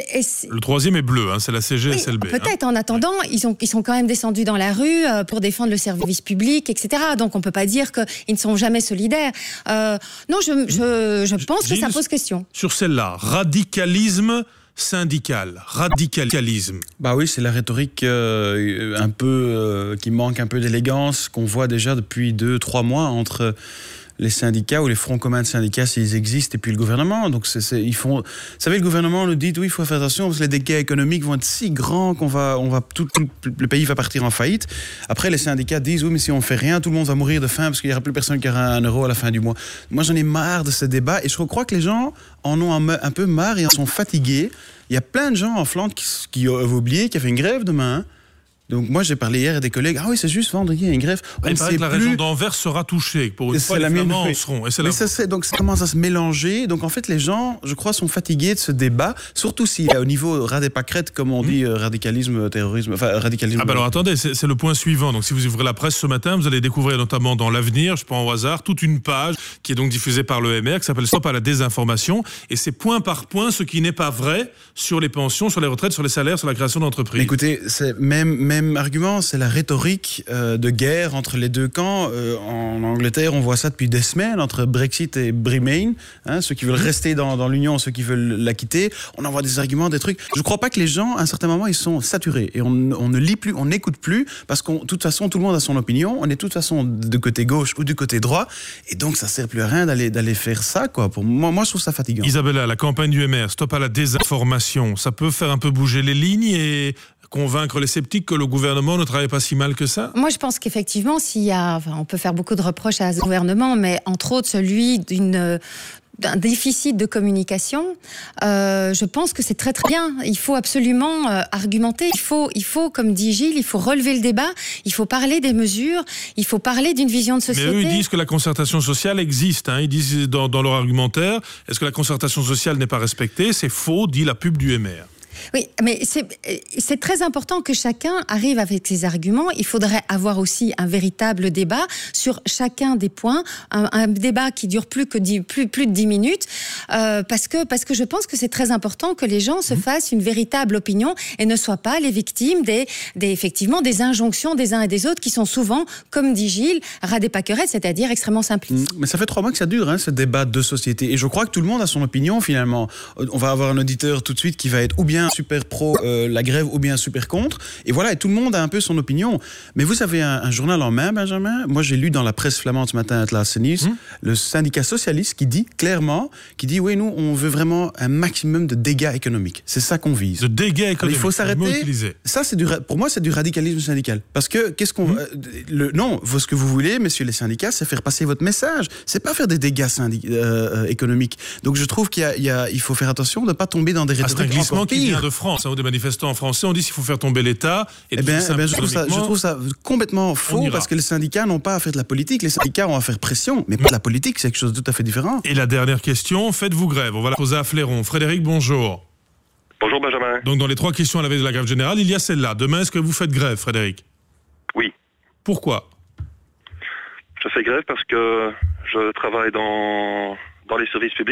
le troisième est bleu, hein, c'est la C G S L B. Oui, peut-être. Hein. En attendant, ouais. ils, ont, ils sont quand même descendus dans la rue euh, pour défendre le service public, et cetera. Donc, on ne peut pas dire qu'ils ne sont jamais solidaires. Euh, non, je, je, je pense Gilles, que ça pose question. Sur celle-là, radicalisme syndical, radicalisme. Bah oui, c'est la rhétorique euh, un peu euh, qui manque un peu d'élégance qu'on voit déjà depuis deux, trois mois entre les syndicats ou les fronts communs de syndicats s'ils existent et puis le gouvernement. Donc c'est, c'est, ils font. Vous savez, le gouvernement nous dit oui, il faut faire attention parce que les dégâts économiques vont être si grands qu'on va, on va tout, tout le pays va partir en faillite. Après, les syndicats disent oui, mais si on fait rien, tout le monde va mourir de faim parce qu'il n'y aura plus personne qui aura un euro à la fin du mois. Moi, j'en ai marre de ce débat et je crois que les gens en ont un, un peu marre et en sont fatigués. Il y a plein de gens en Flandre qui, qui ont oublié qu'il y avait une grève demain. Donc moi j'ai parlé hier à des collègues, ah oui c'est juste vendredi, il y a une grève. On il paraît que la plus... région d'Anvers sera touchée, pour une fois les Flamands en seront. Et c'est Mais la... ça, c'est, donc ça commence à se mélanger, donc en fait les gens, je crois, sont fatigués de ce débat, surtout si au niveau ras des pâquerettes, comme on dit, mmh. radicalisme, terrorisme, enfin radicalisme... Ah ben alors attendez, c'est, c'est le point suivant, donc si vous ouvrez la presse ce matin, vous allez découvrir notamment dans l'Avenir, je prends au hasard, toute une page qui est donc diffusée par le M R, qui s'appelle Stop à la désinformation, et c'est point par point ce qui n'est pas vrai sur les pensions, sur les retraites, sur les salaires, sur la création d'entreprises. Écoutez, c'est même, même argument, c'est la rhétorique euh, de guerre entre les deux camps. Euh, en Angleterre, on voit ça depuis des semaines entre Brexit et Remain, hein, ceux qui veulent rester dans, dans l'Union, ceux qui veulent la quitter. On envoie des arguments, des trucs. Je ne crois pas que les gens, à un certain moment, ils sont saturés et on, on ne lit plus, on n'écoute plus parce que de toute façon, tout le monde a son opinion. On est de toute façon du côté gauche ou du côté droit et donc ça ne sert plus à rien d'aller, d'aller faire ça, quoi. Pour moi, moi, je trouve ça fatigant. Isabella, la campagne du M R, Stop à la désinformation, ça peut faire un peu bouger les lignes et convaincre les sceptiques que le gouvernement ne travaille pas si mal que ça? Moi, je pense qu'effectivement, s'il y a, enfin, on peut faire beaucoup de reproches à ce gouvernement, mais entre autres celui d'une d'un déficit de communication, euh, je pense que c'est très très bien. Il faut absolument euh, argumenter. Il faut, il faut, comme dit Gilles, il faut relever le débat. Il faut parler des mesures. Il faut parler d'une vision de société. Mais eux, ils disent que la concertation sociale existe. Hein. Ils disent dans, dans leur argumentaire, est-ce que la concertation sociale n'est pas respectée? C'est faux, dit la pub du M R. Oui, mais c'est, c'est très important que chacun arrive avec ses arguments. Il faudrait avoir aussi un véritable débat sur chacun des points, un, un débat qui dure plus que dix, plus, plus de dix minutes, euh, parce que parce que je pense que c'est très important que les gens se fassent une véritable opinion et ne soient pas les victimes des, des effectivement des injonctions des uns et des autres qui sont souvent, comme dit Gilles, ras des pâquerettes, c'est-à-dire extrêmement simplistes. Mais ça fait trois mois que ça dure, hein, ce débat de société, et je crois que tout le monde a son opinion finalement. On va avoir un auditeur tout de suite qui va être ou bien super pro euh, la grève ou bien super contre, et voilà, et tout le monde a un peu son opinion. Mais vous avez un, un journal en main, Benjamin. Moi j'ai lu dans la presse flamande ce matin, Atlas Nice, mmh. le syndicat socialiste qui dit clairement, qui dit oui, nous on veut vraiment un maximum de dégâts économiques, c'est ça qu'on vise. De dégâts économiques. Alors, il faut s'arrêter. Ça c'est du, pour moi c'est du radicalisme syndical, parce que qu'est-ce qu'on mmh. euh, le, non, ce que vous voulez, messieurs les syndicats, c'est faire passer votre message, c'est pas faire des dégâts syndic- euh, économiques. Donc je trouve qu'il y a, il y a, il faut faire attention de ne pas tomber dans des rhétoriques ah, c'est un glissement encore pires. Qui vient de France. Des manifestants français ont dit qu'il faut faire tomber l'État. Et eh bien, eh bien je, trouve ça, je trouve ça complètement faux, parce que les syndicats n'ont pas à faire de la politique. Les syndicats ont à faire pression, mais pas de la politique, c'est quelque chose de tout à fait différent. Et la dernière question, faites-vous grève? On va la poser à Fléron. Frédéric, bonjour. Bonjour Benjamin. Donc dans les trois questions à la veille de la grève générale, il y a celle-là. Demain, est-ce que vous faites grève, Frédéric? Oui. Pourquoi? Je fais grève parce que je travaille dans, dans les services publics.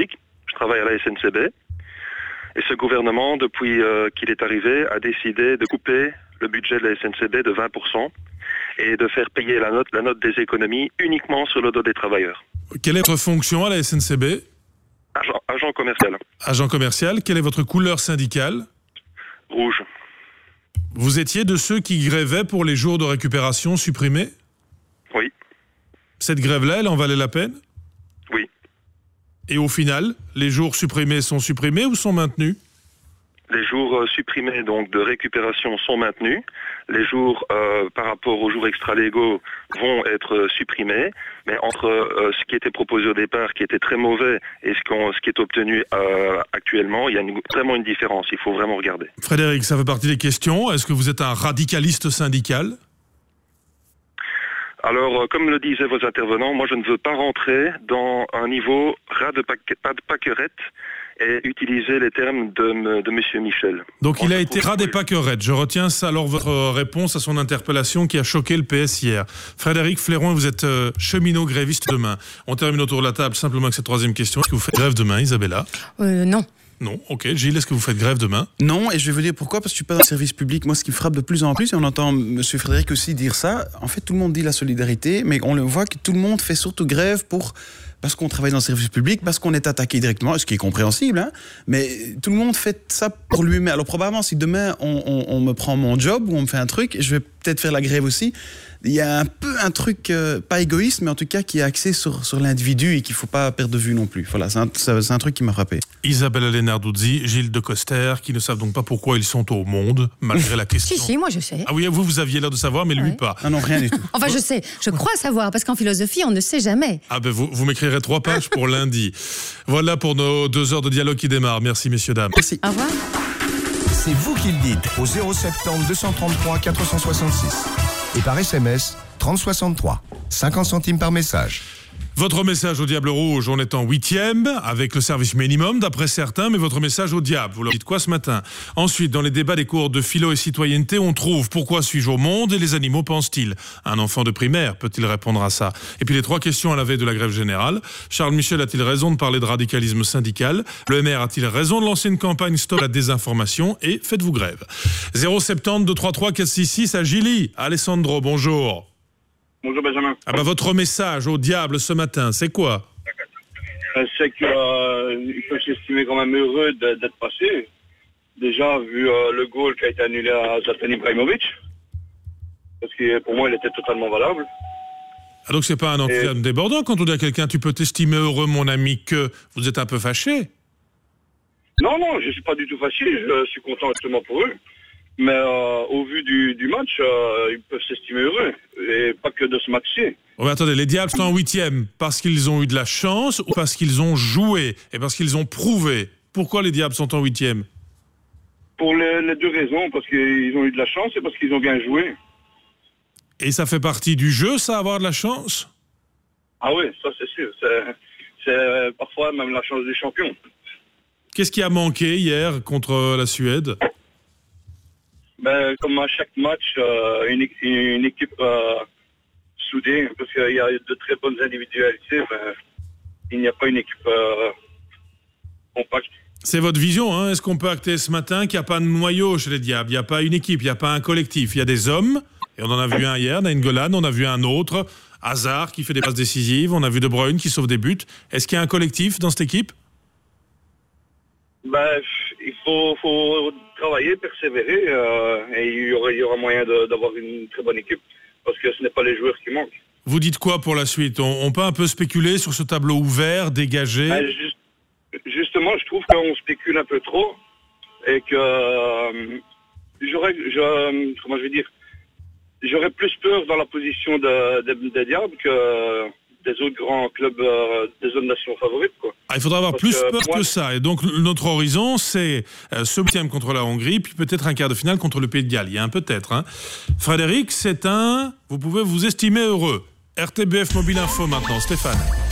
Je travaille à la S N C B. Et ce gouvernement, depuis euh, qu'il est arrivé, a décidé de couper le budget de la S N C B de vingt pour cent et de faire payer la note, la note des économies uniquement sur le dos des travailleurs. Quelle est votre fonction à la S N C B ? Agent, agent commercial. Agent commercial, quelle est votre couleur syndicale ? Rouge. Vous étiez de ceux qui grévaient pour les jours de récupération supprimés ? Oui. Cette grève-là, elle en valait la peine ? Oui. Et au final, les jours supprimés sont supprimés ou sont maintenus ? Les jours euh, supprimés donc de récupération sont maintenus. Les jours euh, par rapport aux jours extra-légaux vont être euh, supprimés. Mais entre euh, ce qui était proposé au départ, qui était très mauvais, et ce, qu'on, ce qui est obtenu euh, actuellement, il y a une, vraiment une différence. Il faut vraiment regarder. Frédéric, ça fait partie des questions. Est-ce que vous êtes un radicaliste syndical ? Alors, euh, comme le disaient vos intervenants, moi je ne veux pas rentrer dans un niveau ras de, paque, pas de pâquerette et utiliser les termes de, de M. Michel. Donc moi, il a été ras des pâquerettes. Je retiens ça, alors votre réponse à son interpellation qui a choqué le P S hier. Frédéric Fleron, vous êtes euh, cheminot gréviste demain. On termine autour de la table simplement avec cette troisième question. Est-ce que vous faites grève demain, Isabella ? euh, Non. Non, ok. Gilles, est-ce que vous faites grève demain ? Non, et je vais vous dire pourquoi, parce que je suis pas dans le service public. Moi, ce qui me frappe de plus en plus, et on entend M. Frédéric aussi dire ça, en fait, tout le monde dit la solidarité, mais on le voit que tout le monde fait surtout grève pour... parce qu'on travaille dans le service public, parce qu'on est attaqué directement, ce qui est compréhensible, hein, mais tout le monde fait ça pour lui-même. Alors probablement, si demain, on, on, on me prend mon job, ou on me fait un truc, je vais peut-être faire la grève aussi, il y a un peu un truc, euh, pas égoïste, mais en tout cas qui est axé sur, sur l'individu et qu'il ne faut pas perdre de vue non plus. Voilà, c'est un, c'est un truc qui m'a frappé. Isabella Lénarduzzi, Gilles de Coster, qui ne savent donc pas pourquoi ils sont au monde, malgré la question. Si, si, moi je sais. Ah oui, vous, vous aviez l'air de savoir, mais lui ouais. pas. Ah non, rien du tout. Enfin, je sais, je crois savoir, parce qu'en philosophie, on ne sait jamais. Ah ben, vous, vous m'écrirez trois pages pour lundi. Voilà pour nos deux heures de dialogue qui démarrent. Merci, messieurs, dames. Merci. Au revoir. C'est vous qui le dites au zéro sept zéro deux cent trente-trois quatre cent soixante-six. Et par S M S, trente soixante-trois. cinquante centimes par message. Votre message au Diable Rouge, on est en huitième, avec le service minimum, d'après certains, mais votre message au diable, vous leur dites quoi ce matin ? Ensuite, dans les débats des cours de philo et citoyenneté, on trouve « Pourquoi suis-je au monde ?» et les animaux pensent-ils ? Un enfant de primaire peut-il répondre à ça ? Et puis les trois questions à la veille de la grève générale. Charles Michel a-t-il raison de parler de radicalisme syndical ? Le M R a-t-il raison de lancer une campagne Stop la désinformation ? Et faites-vous grève. zéro sept zéro deux trois trois quatre six six à Gilly. Alessandro, bonjour. Bonjour Benjamin. Ah bah votre message au diable ce matin, c'est quoi ? C'est qu'il euh, peut s'estimer quand même heureux d'être passé. Déjà, vu euh, le goal qui a été annulé à Zlatan Ibrahimovic. Parce que pour moi, il était totalement valable. Ah donc c'est pas un enthousiasme Et... débordant quand on dit à quelqu'un « Tu peux t'estimer heureux, mon ami, que vous êtes un peu fâché ?» Non, non, je suis pas du tout fâché. Je suis content justement pour eux. Mais euh, au vu du, du match, euh, ils peuvent s'estimer heureux. Et pas que de ce match-ci. Oh, mais attendez, les Diables sont en huitième parce qu'ils ont eu de la chance ou parce qu'ils ont joué et parce qu'ils ont prouvé ? Pourquoi les Diables sont en huitième ? Pour les, les deux raisons. Parce qu'ils ont eu de la chance et parce qu'ils ont bien joué. Et ça fait partie du jeu, ça, avoir de la chance ? Ah oui, ça c'est sûr. C'est, c'est parfois même la chance des champions. Qu'est-ce qui a manqué hier contre la Suède ? Ben, comme à chaque match, euh, une, une équipe euh, soudée, parce qu'il y a de très bonnes individualités, ben, il n'y a pas une équipe euh, compacte. C'est votre vision, hein ? Est-ce qu'on peut acter ce matin qu'il n'y a pas de noyau chez les Diables ? Il n'y a pas une équipe, il n'y a pas un collectif. Il y a des hommes, et on en a vu un hier, Nainggolan, on a vu un autre, Hazard qui fait des passes décisives, on a vu De Bruyne qui sauve des buts. Est-ce qu'il y a un collectif dans cette équipe ? Ben, il faut, faut travailler, persévérer, euh, et il y aura, il y aura moyen de, d'avoir une très bonne équipe, parce que ce n'est pas les joueurs qui manquent. Vous dites quoi pour la suite ? on, on peut un peu spéculer sur ce tableau ouvert, dégagé ? Ben, juste, justement, je trouve qu'on spécule un peu trop, et que euh, j'aurais, je, comment je vais dire, j'aurais plus peur dans la position de, de, des Diables que des autres grands clubs, euh, des autres nations favorites, quoi. Ah, il faudra avoir Parce plus que, peur moi, que ça. Et donc, notre horizon, c'est euh, ce huitième contre la Hongrie, puis peut-être un quart de finale contre le Pays de Galles. Il y a un peut-être. Hein. Frédéric, c'est un... Vous pouvez vous estimer heureux. R T B F Mobile Info maintenant. Stéphane.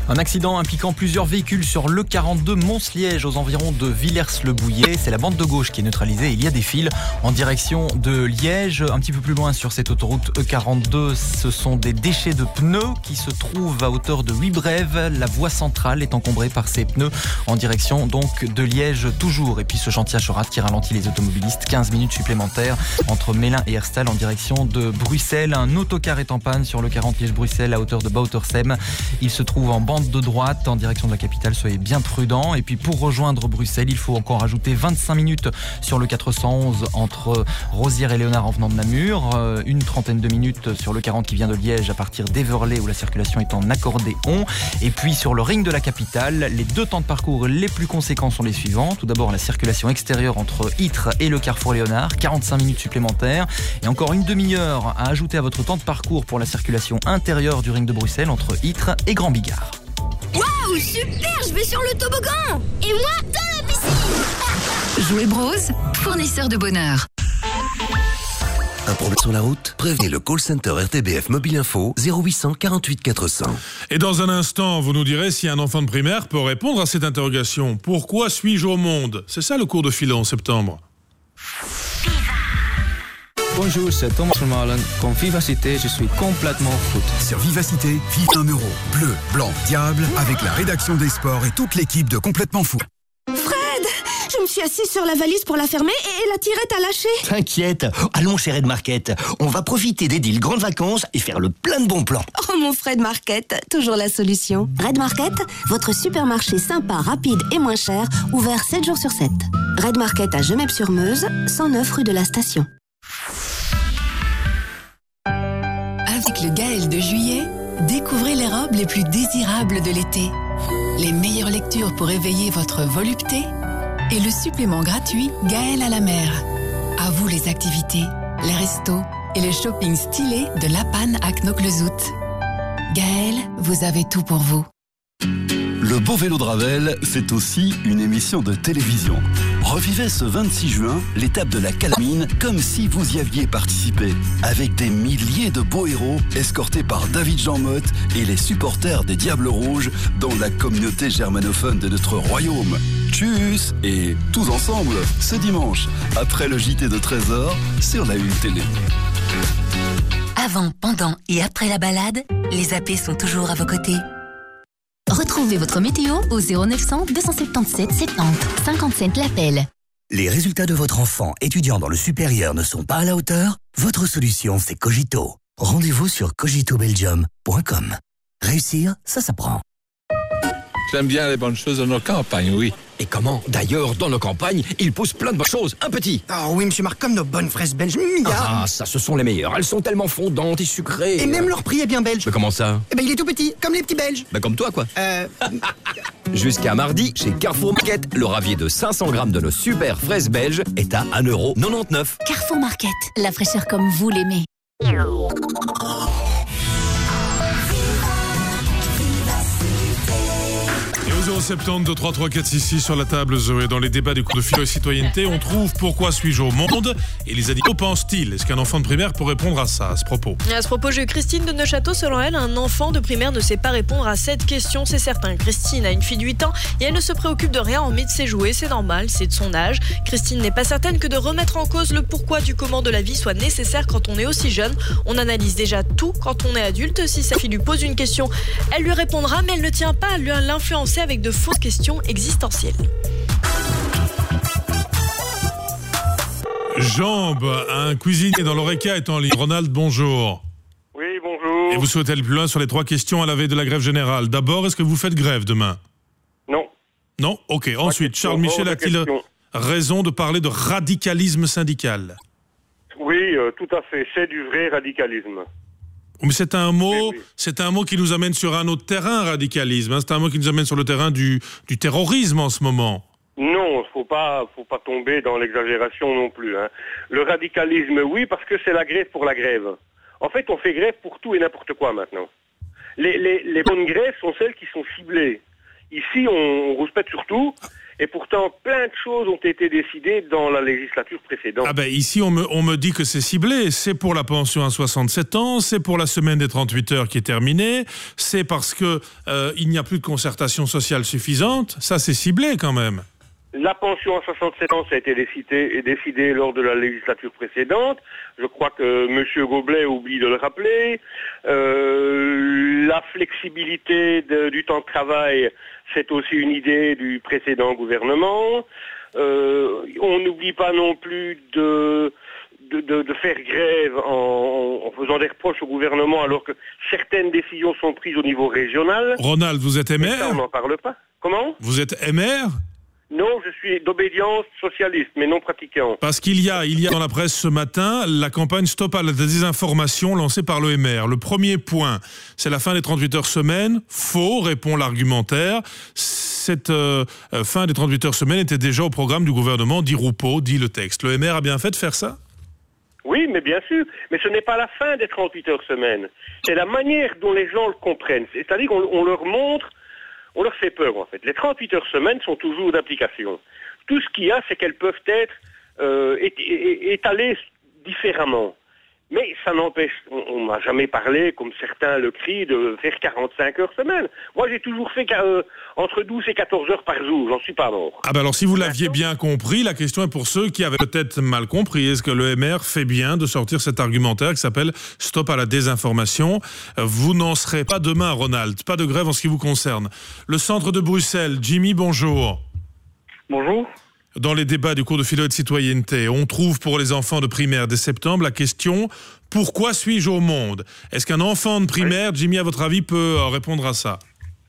Un accident impliquant plusieurs véhicules sur l'E quarante-deux Mons-Liège aux environs de Villers-le-Bouillet. C'est la bande de gauche qui est neutralisée. Il y a des files en direction de Liège. Un petit peu plus loin sur cette autoroute E quarante-deux, ce sont des déchets de pneus qui se trouvent à hauteur de huit brèves. La voie centrale est encombrée par ces pneus en direction donc de Liège toujours. Et puis ce chantier à Chorat qui ralentit les automobilistes. quinze minutes supplémentaires entre Mélin et Herstal en direction de Bruxelles. Un autocar est en panne sur le quarante Liège-Bruxelles à hauteur de Boutersem. Il se trouve en bande de droite en direction de la capitale. Soyez bien prudents. Et puis pour rejoindre Bruxelles, il faut encore ajouter vingt-cinq minutes sur le quatre cent onze entre Rosières et Léonard en venant de Namur. Une trentaine de minutes sur le quarante qui vient de Liège à partir d'Everley où la circulation est en accordéon. Et puis sur le ring de la capitale, les deux temps de parcours les plus conséquents sont les suivants. Tout d'abord la circulation extérieure entre Ytre et le carrefour Léonard, quarante-cinq minutes supplémentaires. Et encore une demi-heure à ajouter à votre temps de parcours pour la circulation intérieure du ring de Bruxelles entre Ytre et Grand Bigard. Waouh, super, je vais sur le toboggan. Et moi, dans la piscine. Jouet Bros, fournisseur de bonheur. Un problème sur la route? Prévenez le call center R T B F Mobile Info zéro huit cent quarante-huit quatre cents. Et dans un instant, vous nous direz si un enfant de primaire peut répondre à cette interrogation. Pourquoi suis-je au monde? C'est ça le cours de philo en septembre. Bonjour, c'est Thomas Vermaelen. Comme Vivacité, je suis complètement foot. Sur Vivacité, vive un euro. Bleu, blanc, diable, avec la rédaction des sports et toute l'équipe de Complètement Fou. Fred, je me suis assise sur la valise pour la fermer et la tirette a lâché. T'inquiète, allons chez Red Market. On va profiter des deals grandes vacances et faire le plein de bons plans. Oh mon Fred Market, toujours la solution. Red Market, votre supermarché sympa, rapide et moins cher, ouvert sept jours sur sept. Red Market à Gemep-sur-Meuse, cent neuf rue de la Station. Avec le Gaël de juillet, découvrez les robes les plus désirables de l'été. Les meilleures lectures pour éveiller votre volupté et le supplément gratuit Gaël à la mer. À vous les activités, les restos et le shopping stylé de La Panne à Knokke-le-Zout. Gaël, vous avez tout pour vous. Le Beau Vélo de Ravel, c'est aussi une émission de télévision. Revivez ce vingt-six juin l'étape de la Calamine comme si vous y aviez participé. Avec des milliers de beaux héros escortés par David Jean Motte et les supporters des Diables Rouges dans la communauté germanophone de notre royaume. Tchuss et tous ensemble ce dimanche après le J T de treize heures sur la Une Télé. Avant, pendant et après la balade, les A P sont toujours à vos côtés. Retrouvez votre météo au zéro neuf cent deux cent soixante-dix-sept soixante cinquante-sept l'appel. Les résultats de votre enfant étudiant dans le supérieur ne sont pas à la hauteur? Votre solution, c'est Cogito. Rendez-vous sur cogito belgium point com. Réussir, ça s'apprend. J'aime bien les bonnes choses de nos campagnes, oui. Et comment? D'ailleurs, dans nos campagnes, ils poussent plein de bonnes choses. Un petit. Ah oui, monsieur Marc, comme nos bonnes fraises belges. Ah, ça, ce sont les meilleures. Elles sont tellement fondantes et sucrées. Et même leur prix est bien belge. Mais comment ça? Eh ben, il est tout petit, comme les petits belges. Ben, comme toi, quoi. Euh... Jusqu'à mardi, chez Carrefour Market, le ravier de cinq cents grammes de nos super fraises belges est à un euro quatre-vingt-dix-neuf. Carrefour Market, la fraîcheur comme vous l'aimez. zéro sept zéro deux trois trois quatre six six sur la table, Zoé. Dans les débats du cours de philo et citoyenneté, on trouve pourquoi suis-je au monde et les animaux pensent-ils? Est-ce qu'un enfant de primaire peut répondre à ça, à ce propos? À ce propos, j'ai eu Christine de Neuchâteau. Selon elle, un enfant de primaire ne sait pas répondre à cette question, c'est certain. Christine a une fille de huit ans et elle ne se préoccupe de rien hormis de ses jouets. C'est normal, c'est de son âge. Christine n'est pas certaine que de remettre en cause le pourquoi du comment de la vie soit nécessaire quand on est aussi jeune. On analyse déjà tout quand on est adulte. Si sa fille lui pose une question, elle lui répondra, mais elle ne tient pas à l'influencer avec de fausses questions existentielles. Jambes, un cuisinier dans l'Oreca est en ligne. Ronald, bonjour. Oui, bonjour. Et vous souhaitez aller plus loin sur les trois questions à la veille de la grève générale. D'abord, est-ce que vous faites grève demain? Non. Non? Ok. Ensuite, Charles Michel a-t-il raison de parler de radicalisme syndical? Oui, euh, tout à fait. C'est du vrai radicalisme. Mais c'est un mot, oui, oui. c'est un mot qui nous amène sur un autre terrain, radicalisme. Hein. C'est un mot qui nous amène sur le terrain du, du terrorisme en ce moment. Non, faut pas, faut pas tomber dans l'exagération non plus. Hein. Le radicalisme, oui, parce que c'est la grève pour la grève. En fait, on fait grève pour tout et n'importe quoi maintenant. Les, les, les bonnes grèves sont celles qui sont ciblées. Ici, on, on rouspète sur tout. Et pourtant, plein de choses ont été décidées dans la législature précédente. Ah ben ici, on me, on me dit que c'est ciblé. C'est pour la pension à soixante-sept ans, c'est pour la semaine des trente-huit heures qui est terminée, c'est parce que euh, il n'y a plus de concertation sociale suffisante. Ça, c'est ciblé quand même. La pension à soixante-sept ans, ça a été décidé, décidé lors de la législature précédente. Je crois que M. Goblet oublie de le rappeler. Euh, la flexibilité de, du temps de travail, c'est aussi une idée du précédent gouvernement. Euh, on n'oublie pas non plus de, de, de, de faire grève en, en faisant des reproches au gouvernement alors que certaines décisions sont prises au niveau régional. Ronald, vous êtes M R ? Ça, on n'en parle pas. Comment ? Vous êtes M R ? Non, je suis d'obédience socialiste, mais non pratiquant. Parce qu'il y a, il y a dans la presse ce matin la campagne Stop à la désinformation lancée par l'O M R. Le premier point, c'est la fin des trente-huit heures semaine. Faux, répond l'argumentaire. Cette euh, fin des trente-huit heures semaine était déjà au programme du gouvernement, dit Roupeau, dit le texte. L'O M R a bien fait de faire ça ? Oui, mais bien sûr. Mais ce n'est pas la fin des trente-huit heures semaine. C'est la manière dont les gens le comprennent. C'est-à-dire qu'on on leur montre... On leur fait peur, en fait. Les trente-huit heures semaine sont toujours d'application. Tout ce qu'il y a, c'est qu'elles peuvent être euh, étalées différemment. Mais ça n'empêche, on n'a jamais parlé, comme certains le crient, de faire quarante-cinq heures semaine. Moi, j'ai toujours fait euh, entre douze et quatorze heures par jour. J'en suis pas mort. Ah ben alors, si vous l'aviez bien compris, la question est pour ceux qui avaient peut-être mal compris. Est-ce que l'O M R fait bien de sortir cet argumentaire qui s'appelle « Stop à la désinformation ». Vous n'en serez pas demain, Ronald. Pas de grève en ce qui vous concerne. Le centre de Bruxelles, Jimmy, bonjour. Bonjour. Dans les débats du cours de philo et de citoyenneté, on trouve pour les enfants de primaire dès septembre la question « Pourquoi suis-je au monde ?» Est-ce qu'un enfant de primaire, oui. Jimmy, à votre avis, peut répondre à ça ?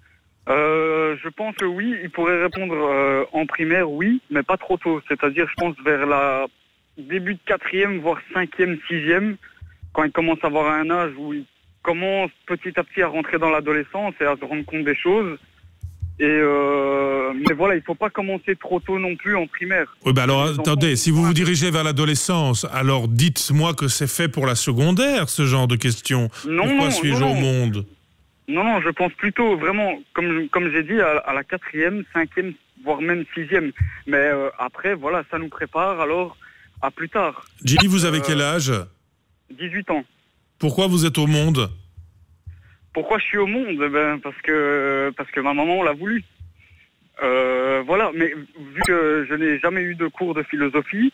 euh, Je pense que oui, il pourrait répondre euh, en primaire, oui, mais pas trop tôt. C'est-à-dire, je pense, vers la début de quatrième, voire cinquième, sixième, quand il commence à avoir un âge où il commence petit à petit à rentrer dans l'adolescence et à se rendre compte des choses. Et euh, mais voilà, il faut pas commencer trop tôt non plus en primaire. Oui, bah alors les attendez, enfants, si vous vous dirigez vers l'adolescence, alors dites-moi que c'est fait pour la secondaire, ce genre de questions. Non, Pourquoi non, suis-je non, au monde ? Non, non, je pense plutôt vraiment, comme comme j'ai dit, à, à la quatrième, cinquième, voire même sixième. Mais euh, après, voilà, ça nous prépare alors à plus tard. Jimmy, vous avez euh, quel âge ? dix-huit ans. Pourquoi vous êtes au monde ? Pourquoi je suis au monde ? Ben parce que parce que ma maman l'a voulu. Euh, voilà, mais vu que je n'ai jamais eu de cours de philosophie,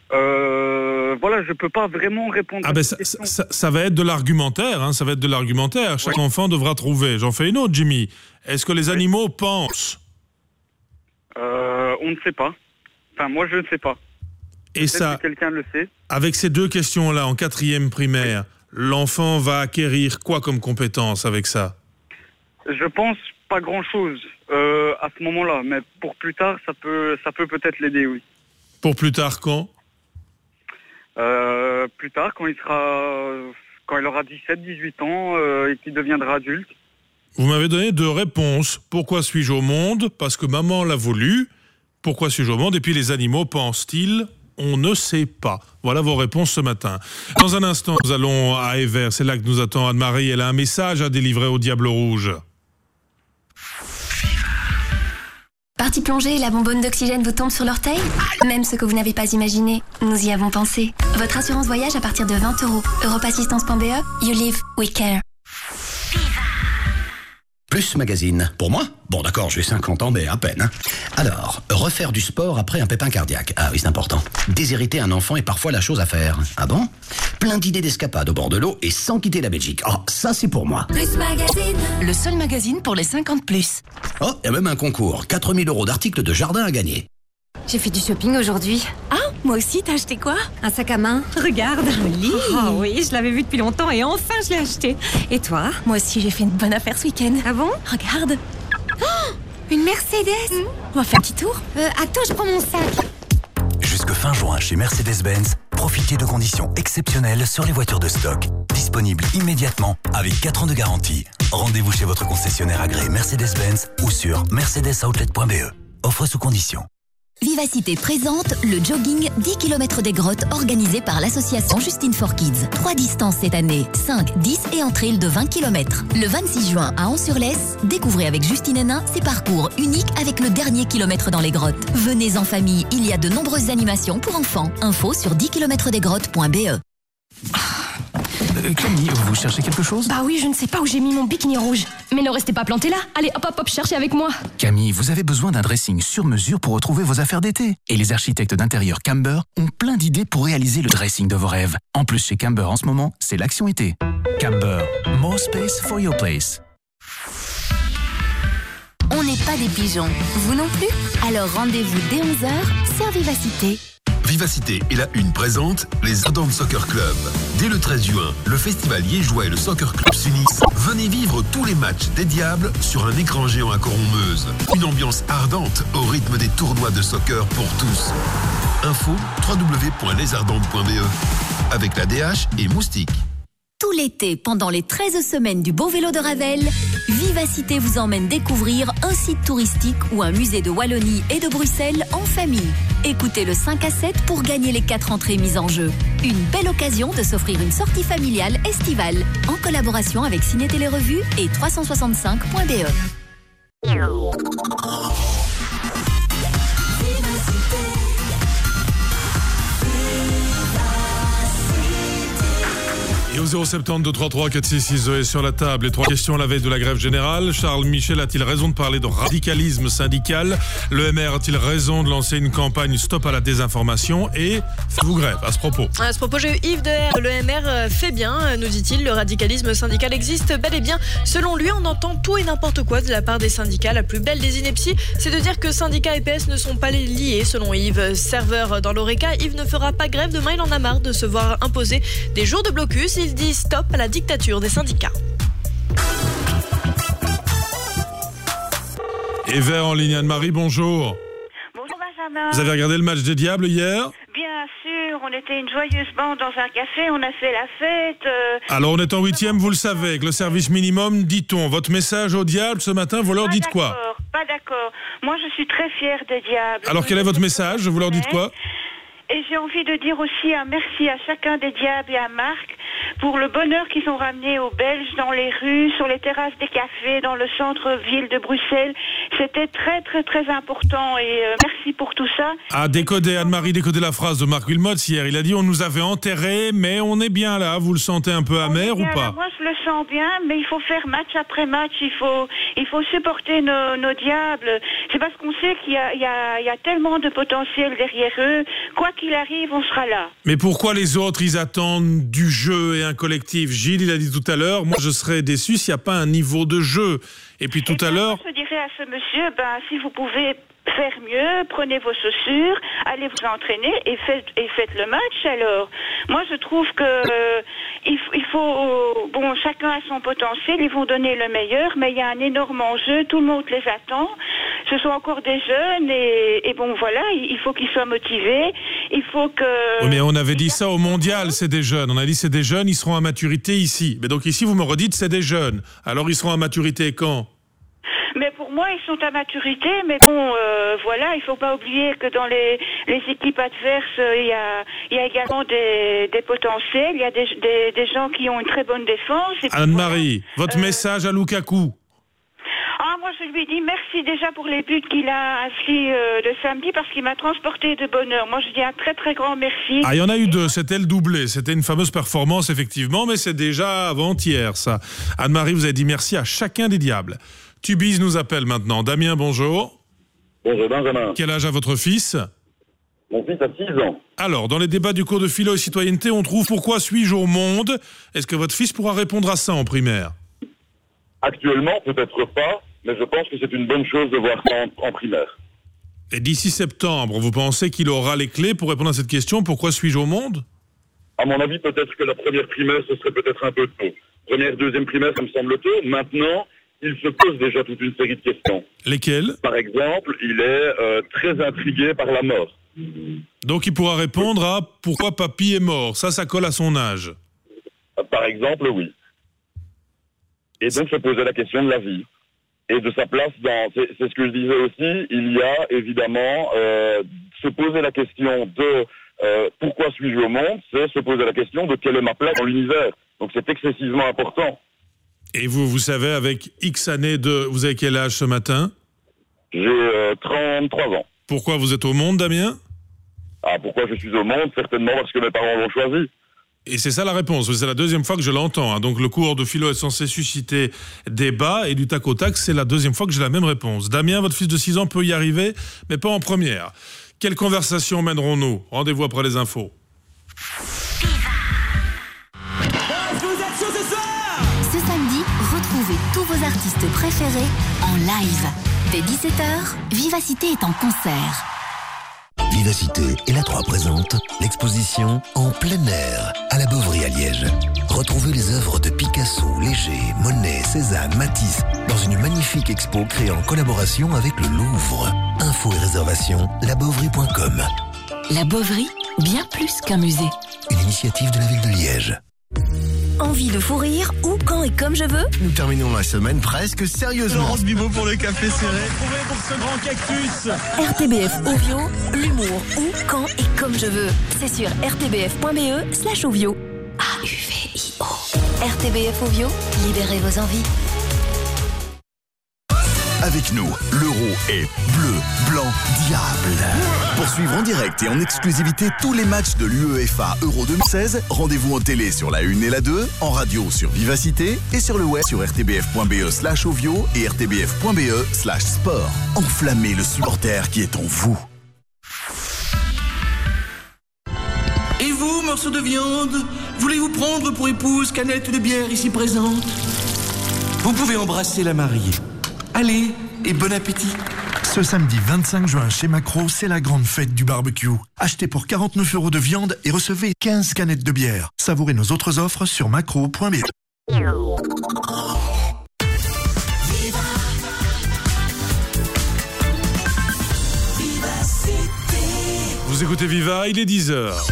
euh, voilà, je peux pas vraiment répondre. Ah à ben cette ça, question. ça, ça va être de l'argumentaire, hein, ça va être de l'argumentaire. Chaque ouais. enfant devra trouver. J'en fais une autre, Jimmy. Est-ce que les oui. animaux pensent ? euh, On ne sait pas. Enfin, moi, je ne sais pas. Et ça, que quelqu'un le sait. Avec ces deux questions-là, en quatrième primaire. Oui. L'enfant va acquérir quoi comme compétence avec ça ? Je pense pas grand-chose euh, à ce moment-là, mais pour plus tard, ça peut, ça peut peut-être l'aider, oui. Pour plus tard, quand ? euh, Plus tard, quand il sera, quand il aura dix-sept, dix-huit ans euh, et qu'il deviendra adulte. Vous m'avez donné deux réponses. Pourquoi suis-je au monde ? Parce que maman l'a voulu. Pourquoi suis-je au monde ? Et puis les animaux pensent-ils ? On ne sait pas. Voilà vos réponses ce matin. Dans un instant, nous allons à Evere. C'est là que nous attend Anne-Marie. Elle a un message à délivrer au Diable Rouge. Partie plongée, la bonbonne d'oxygène vous tombe sur l'orteil ? Même ce que vous n'avez pas imaginé, nous y avons pensé. Votre assurance voyage à partir de vingt euros. europe assistance point b e, you live, we care. Plus Magazine. Pour moi ? Bon d'accord, j'ai cinquante ans, mais à peine. Hein. Alors, refaire du sport après un pépin cardiaque. Ah oui, c'est important. Déshériter un enfant est parfois la chose à faire. Ah bon ? Plein d'idées d'escapade au bord de l'eau et sans quitter la Belgique. Oh, ça c'est pour moi. Plus Magazine. Le seul magazine pour les cinquante plus. Oh, il y a même un concours. quatre mille euros d'articles de jardin à gagner. J'ai fait du shopping aujourd'hui. Ah, moi aussi, t'as acheté quoi ? Un sac à main. Regarde, joli. Oh oui, je l'avais vu depuis longtemps et enfin je l'ai acheté. Et toi ? Moi aussi, j'ai fait une bonne affaire ce week-end. Ah bon ? Regarde. Oh, une Mercedes. Mmh. On va faire un petit tour. Euh, attends, je prends mon sac. Jusque fin juin chez Mercedes-Benz, profitez de conditions exceptionnelles sur les voitures de stock. Disponibles immédiatement avec quatre ans de garantie. Rendez-vous chez votre concessionnaire agréé Mercedes-Benz ou sur mercedes outlet point b e. Offre sous conditions. Vivacité présente le jogging dix kilomètres des grottes organisé par l'association Justine for Kids. Trois distances cette année, cinq, dix et en trail de vingt kilomètres. Le vingt-six juin à Ans-sur-Lesse, découvrez avec Justine Hénin ces parcours uniques avec le dernier kilomètre dans les grottes. Venez en famille, il y a de nombreuses animations pour enfants. Info sur dix kilomètres des grottes point b e. Euh, Camille, vous cherchez quelque chose? Bah oui, je ne sais pas où j'ai mis mon bikini rouge. Mais ne restez pas planté là. Allez, hop, hop, hop, cherchez avec moi. Camille, vous avez besoin d'un dressing sur mesure pour retrouver vos affaires d'été. Et les architectes d'intérieur Camber ont plein d'idées pour réaliser le dressing de vos rêves. En plus, chez Camber en ce moment, c'est l'action été. Camber, more space for your place. On n'est pas des pigeons, vous non plus? Alors rendez-vous dès onze heures sur Vivacité. Vivacité et la Une présente les Ardents Soccer Club. Dès le treize juin, le festival liégeois et le Soccer Club s'unissent. Venez vivre tous les matchs des Diables sur un écran géant à Coron-Meuse. Une ambiance ardente au rythme des tournois de soccer pour tous. Info w w w point les ardentes point b e avec la D H et Moustique. Tout l'été, pendant les treize semaines du Beau Vélo de Ravel, Vivacité vous emmène découvrir un site touristique ou un musée de Wallonie et de Bruxelles en famille. Écoutez le cinq à sept pour gagner les quatre entrées mises en jeu. Une belle occasion de s'offrir une sortie familiale estivale en collaboration avec Ciné Télé Revue et trois cent soixante-cinq point b e. Et au zéro sept zéro deux trois trois quatre six six Zoé sur la table. Les trois questions à la veille de la grève générale. Charles Michel a-t-il raison de parler de radicalisme syndical? Le M R a-t-il raison de lancer une campagne Stop à la désinformation? Et faites-vous grève à ce propos? À ce propos, j'ai eu Yves de R. Le M R fait bien, nous dit-il. Le radicalisme syndical existe bel et bien. Selon lui, on entend tout et n'importe quoi de la part des syndicats. La plus belle des inepties, c'est de dire que syndicats et P S ne sont pas liés. Selon Yves, serveur dans l'Oreca, Yves ne fera pas grève. Demain, il en a marre de se voir imposer des jours de blocus. Il dit stop à la dictature des syndicats. Et vers en ligne, Anne-Marie, bonjour. Bonjour Benjamin. Vous avez regardé le match des Diables hier? Bien sûr, on était une joyeuse bande dans un café, on a fait la fête. Euh... Alors on est en huitième, vous le savez, avec le service minimum, dit-on. Votre message aux Diables ce matin, vous leur pas dites quoi? Pas d'accord. Moi je suis très fière des Diables. Alors quel est votre message? Vous leur dites quoi? Et j'ai envie de dire aussi un merci à chacun des Diables et à Marc pour le bonheur qu'ils ont ramené aux Belges dans les rues, sur les terrasses des cafés, dans le centre-ville de Bruxelles. C'était très, très, très important et euh, merci pour tout ça. Ah, décoder, Anne-Marie, décoder la phrase de Marc Wilmots hier. Il a dit on nous avait enterrés, mais on est bien là. Vous le sentez un peu amer ou pas? Là. Moi, je le sens bien, mais il faut faire match après match. Il faut, il faut supporter nos, nos Diables. C'est parce qu'on sait qu'il y a, il y a, il y a tellement de potentiel derrière eux. Quoi qu'il arrive, on sera là. Mais pourquoi les autres, ils attendent du jeu et un collectif? Gilles, il a dit tout à l'heure, moi je serais déçu s'il n'y a pas un niveau de jeu. Et puis tout et à l'heure... Je dirais à ce monsieur, ben, si vous pouvez faire mieux, prenez vos chaussures, allez vous entraîner et faites, et faites le match alors. Moi je trouve que euh, il, il faut... Bon, chacun a son potentiel, ils vont donner le meilleur, mais il y a un énorme enjeu, tout le monde les attend. Ce sont encore des jeunes et, et bon voilà, il faut qu'ils soient motivés, il faut que... Oui, mais on avait dit ça au mondial, c'est des jeunes. On a dit c'est des jeunes, ils seront à maturité ici. Mais donc ici vous me redites c'est des jeunes. Alors ils seront à maturité quand? Mais pour moi, ils sont à maturité, mais bon, euh, voilà, il ne faut pas oublier que dans les, les équipes adverses, il euh, y, a, y a également des, des potentiels, il y a des, des, des gens qui ont une très bonne défense. Anne-Marie, voilà, votre euh, message à Lukaku? Ah, moi, je lui dis merci déjà pour les buts qu'il a inscrits euh, le samedi parce qu'il m'a transporté de bonheur. Moi, je dis un très, très grand merci. Ah, il y en a eu deux. C'était le doublé. C'était une fameuse performance, effectivement, mais c'est déjà avant-hier, ça. Anne-Marie, vous avez dit merci à chacun des Diables. Tubize nous appelle maintenant. Damien, bonjour. Bonjour, Benjamin. Quel âge a votre fils? Mon fils a six ans. Alors, dans les débats du cours de philo et citoyenneté, on trouve pourquoi suis-je au monde? Est-ce que votre fils pourra répondre à ça en primaire? Actuellement, peut-être pas. Mais je pense que c'est une bonne chose de voir ça en, en primaire. Et d'ici septembre, vous pensez qu'il aura les clés pour répondre à cette question? Pourquoi suis-je au monde? À mon avis, peut-être que la première primaire, ce serait peut-être un peu tôt. Première, deuxième primaire, ça me semble tôt. Maintenant, il se pose déjà toute une série de questions. Lesquelles? Par exemple, il est euh, très intrigué par la mort. Donc il pourra répondre à « Pourquoi papy est mort ?» Ça, ça colle à son âge. Par exemple, oui. Et donc se poser la question de la vie. et de sa place dans... C'est, c'est ce que je disais aussi, il y a évidemment euh, se poser la question de euh, pourquoi suis-je au monde, c'est se poser la question de quelle est ma place dans l'univers. Donc c'est excessivement important. Et vous, vous savez, avec X années de... Vous avez quel âge ce matin ? J'ai euh, trente-trois ans. Pourquoi vous êtes au monde, Damien ? Ah, pourquoi je suis au monde ? Certainement parce que mes parents l'ont choisi. Et c'est ça la réponse, c'est la deuxième fois que je l'entends. Hein. Donc le cours de philo est censé susciter débat et du tac au tac, c'est la deuxième fois que j'ai la même réponse. Damien, votre fils de six ans peut y arriver, mais pas en première. Quelle conversation mènerons-nous ? Rendez-vous après les infos. Ce samedi, retrouvez tous vos artistes préférés en live. Dès dix-sept heures, Vivacité est en concert. Vivacité et la trois présente l'exposition En plein air à la Beauvry à Liège. Retrouvez les œuvres de Picasso, Léger, Monet, Cézanne, Matisse dans une magnifique expo créée en collaboration avec le Louvre. Infos et réservations, la beauvry point com. La Beauvry, bien plus qu'un musée. Une initiative de la ville de Liège. Envie de fou rire où, quand et comme je veux ? Nous terminons la semaine presque sérieusement. Laurence Bibot pour le café serré. Trouvez pour ce grand cactus. R T B F Ovio, l'humour où, quand et comme je veux. C'est sur r t b f point b e slash ovio. A U V I O. R T B F Ovio, libérez vos envies. Avec nous, l'euro est bleu, blanc, diable. Pour suivre en direct et en exclusivité tous les matchs de l'UEFA Euro deux mille seize, rendez-vous en télé sur la une et la deux, en radio sur Vivacité et sur le web sur r t b f point b e slash ovio et r t b f point b e slash sport. Enflammez le supporter qui est en vous. Et vous, morceau de viande, voulez-vous prendre pour épouse canette de bière ici présente ? Vous pouvez embrasser la mariée. Allez, et bon appétit. Ce samedi vingt-cinq juin chez Macro, c'est la grande fête du barbecue. Achetez pour quarante-neuf euros de viande et recevez quinze canettes de bière. Savourez nos autres offres sur macro point b e. Vous écoutez Viva, il est dix heures.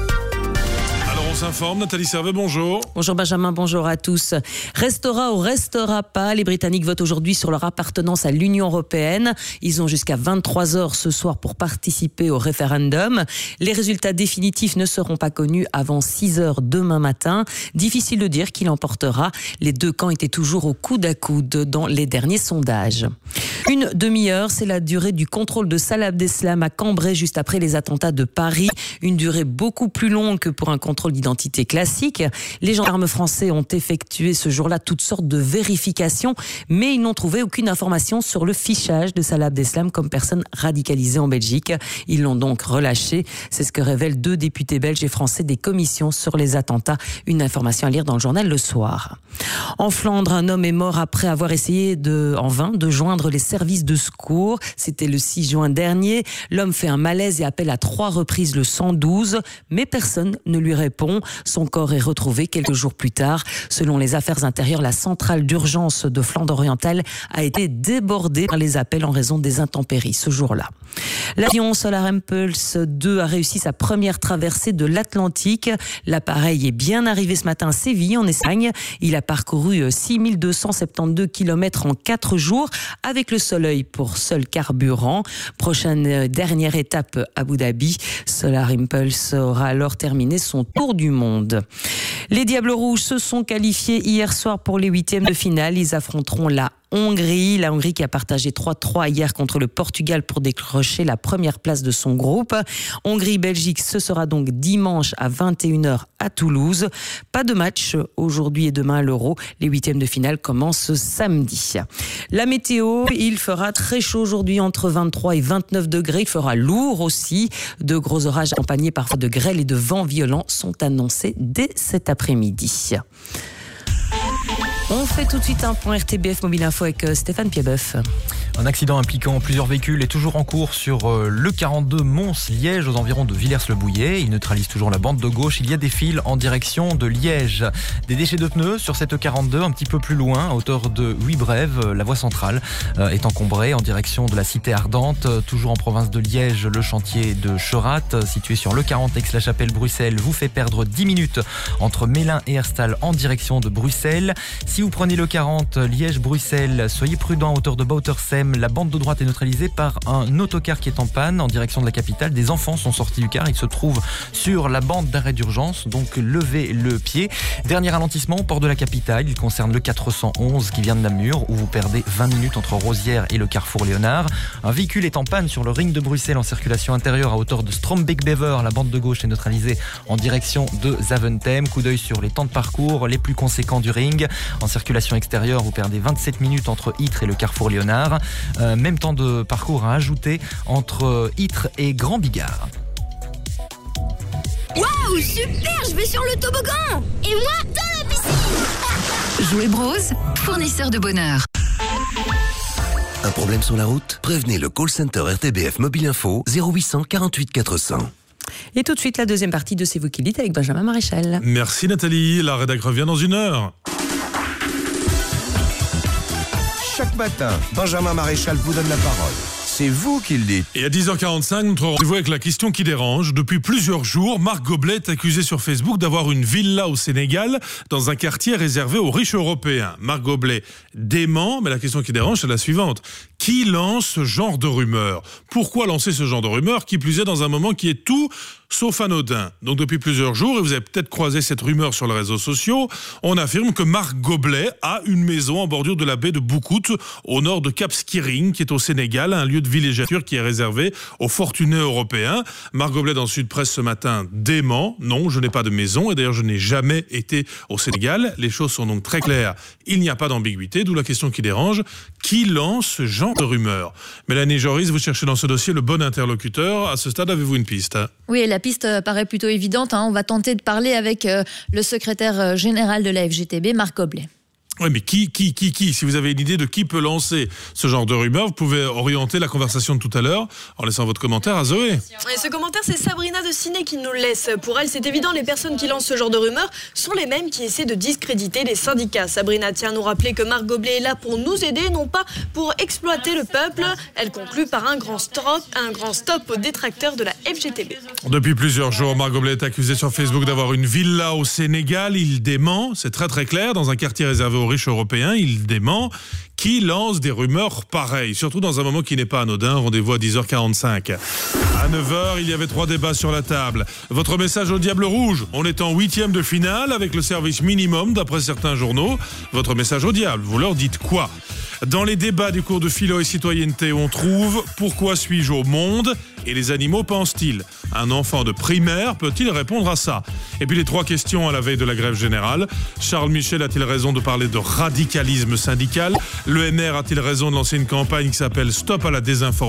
On s'informe, Nathalie Servet, bonjour. Bonjour Benjamin, bonjour à tous. Restera ou restera pas, les Britanniques votent aujourd'hui sur leur appartenance à l'Union européenne. Ils ont jusqu'à vingt-trois heures ce soir pour participer au référendum. Les résultats définitifs ne seront pas connus avant six heures demain matin. Difficile de dire qui l'emportera. Les deux camps étaient toujours au coude à coude dans les derniers sondages. Une demi-heure, c'est la durée du contrôle de Salah Abdeslam à Cambrai juste après les attentats de Paris. Une durée beaucoup plus longue que pour un contrôle d'identité classique. Les gendarmes français ont effectué ce jour-là toutes sortes de vérifications, mais ils n'ont trouvé aucune information sur le fichage de Salah Abdeslam comme personne radicalisée en Belgique. Ils l'ont donc relâché. C'est ce que révèlent deux députés belges et français des commissions sur les attentats. Une information à lire dans le journal Le Soir. En Flandre, un homme est mort après avoir essayé de, en vain de joindre les services de secours. C'était le six juin dernier. L'homme fait un malaise et appelle à trois reprises le cent douze, mais personne ne lui répond. Son corps est retrouvé quelques jours plus tard. Selon les affaires intérieures, la centrale d'urgence de Flandre orientale a été débordée par les appels en raison des intempéries ce jour-là. L'avion Solar Impulse deux a réussi sa première traversée de l'Atlantique. L'appareil est bien arrivé ce matin à Séville, en Espagne. Il a parcouru six mille deux cent soixante-douze kilomètres en quatre jours avec le soleil pour seul carburant. Prochaine dernière étape, Abu Dhabi. Solar Impulse aura alors terminé son tour du monde. Les Diables Rouges se sont qualifiés hier soir pour les huitièmes de finale. Ils affronteront la Hongrie, la Hongrie qui a partagé trois trois hier contre le Portugal pour décrocher la première place de son groupe. Hongrie-Belgique, ce sera donc dimanche à vingt et une heures à Toulouse. Pas de match aujourd'hui et demain à l'Euro. Les huitièmes de finale commencent samedi. La météo, il fera très chaud aujourd'hui, entre vingt-trois et vingt-neuf degrés. Il fera lourd aussi. De gros orages accompagnés parfois de grêle et de vents violents sont annoncés dès cet après-midi. On fait tout de suite un point R T B F Mobile Info avec Stéphane Piedboeuf. Un accident impliquant plusieurs véhicules est toujours en cours sur euh, le quarante-deux Mons-Liège aux environs de Villers-le-Bouillet. Il neutralise toujours la bande de gauche. Il y a des files en direction de Liège. Des déchets de pneus sur cette quarante-deux, un petit peu plus loin, à hauteur de Huit-Brèves. La voie centrale euh, est encombrée en direction de la cité ardente. Toujours en province de Liège, le chantier de Cherat, situé sur le quarante Aix-la-Chapelle-Bruxelles, vous fait perdre dix minutes entre Mélin et Herstal en direction de Bruxelles. Si vous prenez le quarante Liège-Bruxelles, soyez prudent à hauteur de Boutersem. La bande de droite est neutralisée par un autocar qui est en panne en direction de la capitale. Des enfants sont sortis du car. Ils se trouvent sur la bande d'arrêt d'urgence, donc levez le pied. Dernier ralentissement au port de la capitale. Il concerne le quatre cent onze qui vient de Namur, où vous perdez vingt minutes entre Rosières et le carrefour Léonard. Un véhicule est en panne sur le ring de Bruxelles en circulation intérieure à hauteur de Strombeek-Bever. La bande de gauche est neutralisée en direction de Zaventem. Coup d'œil sur les temps de parcours les plus conséquents du ring. En circulation extérieure, vous perdez vingt-sept minutes entre Ytre et le carrefour Léonard. Euh, même temps de parcours à ajouter entre Ytre et Grand Bigard. Waouh, super, je vais sur le toboggan. Et moi, dans la piscine. Jouet Bros, fournisseur de bonheur. Un problème sur la route? Prévenez le call center R T B F Mobile Info zéro huit cent quarante-huit quatre cents. Et tout de suite, la deuxième partie de C'est vous qui le dites avec Benjamin Maréchal. Merci Nathalie, la rédac revient dans une heure. Chaque matin, Benjamin Maréchal vous donne la parole. C'est vous qui le dites. Et à dix heures quarante-cinq, notre rendez-vous avec la question qui dérange. Depuis plusieurs jours, Marc Goblet est accusé sur Facebook d'avoir une villa au Sénégal dans un quartier réservé aux riches européens. Marc Goblet dément, mais la question qui dérange, c'est la suivante. Qui lance ce genre de rumeurs? Pourquoi lancer ce genre de rumeurs, qui plus est dans un moment qui est tout sauf anodin? Donc depuis plusieurs jours, et vous avez peut-être croisé cette rumeur sur les réseaux sociaux, on affirme que Marc Goblet a une maison en bordure de la baie de Boucoute, au nord de Cap Skirring, qui est au Sénégal, un lieu de villégiature qui est réservé aux fortunés européens. Marc Goblet dans Sud Presse ce matin dément. Non, je n'ai pas de maison, et d'ailleurs je n'ai jamais été au Sénégal. Les choses sont donc très claires. Il n'y a pas d'ambiguïté, d'où la question qui dérange. Qui lance ce genre de rumeurs? Mélanie Joris, vous cherchez dans ce dossier le bon interlocuteur. À ce stade, avez-vous une piste? Oui, la piste paraît plutôt évidente. Hein. On va tenter de parler avec euh, le secrétaire général de la F G T B, Marc Goblet. Oui, mais qui, qui, qui, qui Si vous avez une idée de qui peut lancer ce genre de rumeurs, vous pouvez orienter la conversation de tout à l'heure en laissant votre commentaire à Zoé. Et ce commentaire, c'est Sabrina de Ciné qui nous le laisse. Pour elle, c'est évident, les personnes qui lancent ce genre de rumeurs sont les mêmes qui essaient de discréditer les syndicats. Sabrina tient à nous rappeler que Marc Goblet est là pour nous aider, non pas pour exploiter le peuple. Elle conclut par un grand stop, un grand stop aux détracteurs de la F G T B. Depuis plusieurs jours, Marc Goblet est accusé sur Facebook d'avoir une villa au Sénégal. Il dément, c'est très très clair, dans un quartier réservé aux riches européens, il dément. Qui lance des rumeurs pareilles, surtout dans un moment qui n'est pas anodin? Rendez-vous à dix heures quarante-cinq. À neuf heures, il y avait trois débats sur la table. Votre message au Diable Rouge, on est en huitième de finale avec le service minimum d'après certains journaux. Votre message au diable, vous leur dites quoi? Dans les débats du cours de philo et citoyenneté, on trouve « Pourquoi suis-je au monde ?» et les animaux pensent-ils? Un enfant de primaire peut-il répondre à ça? Et puis les trois questions à la veille de la grève générale. Charles Michel a-t-il raison de parler de radicalisme syndical? Le M R a-t-il raison de lancer une campagne qui s'appelle « Stop à la désinformation ?»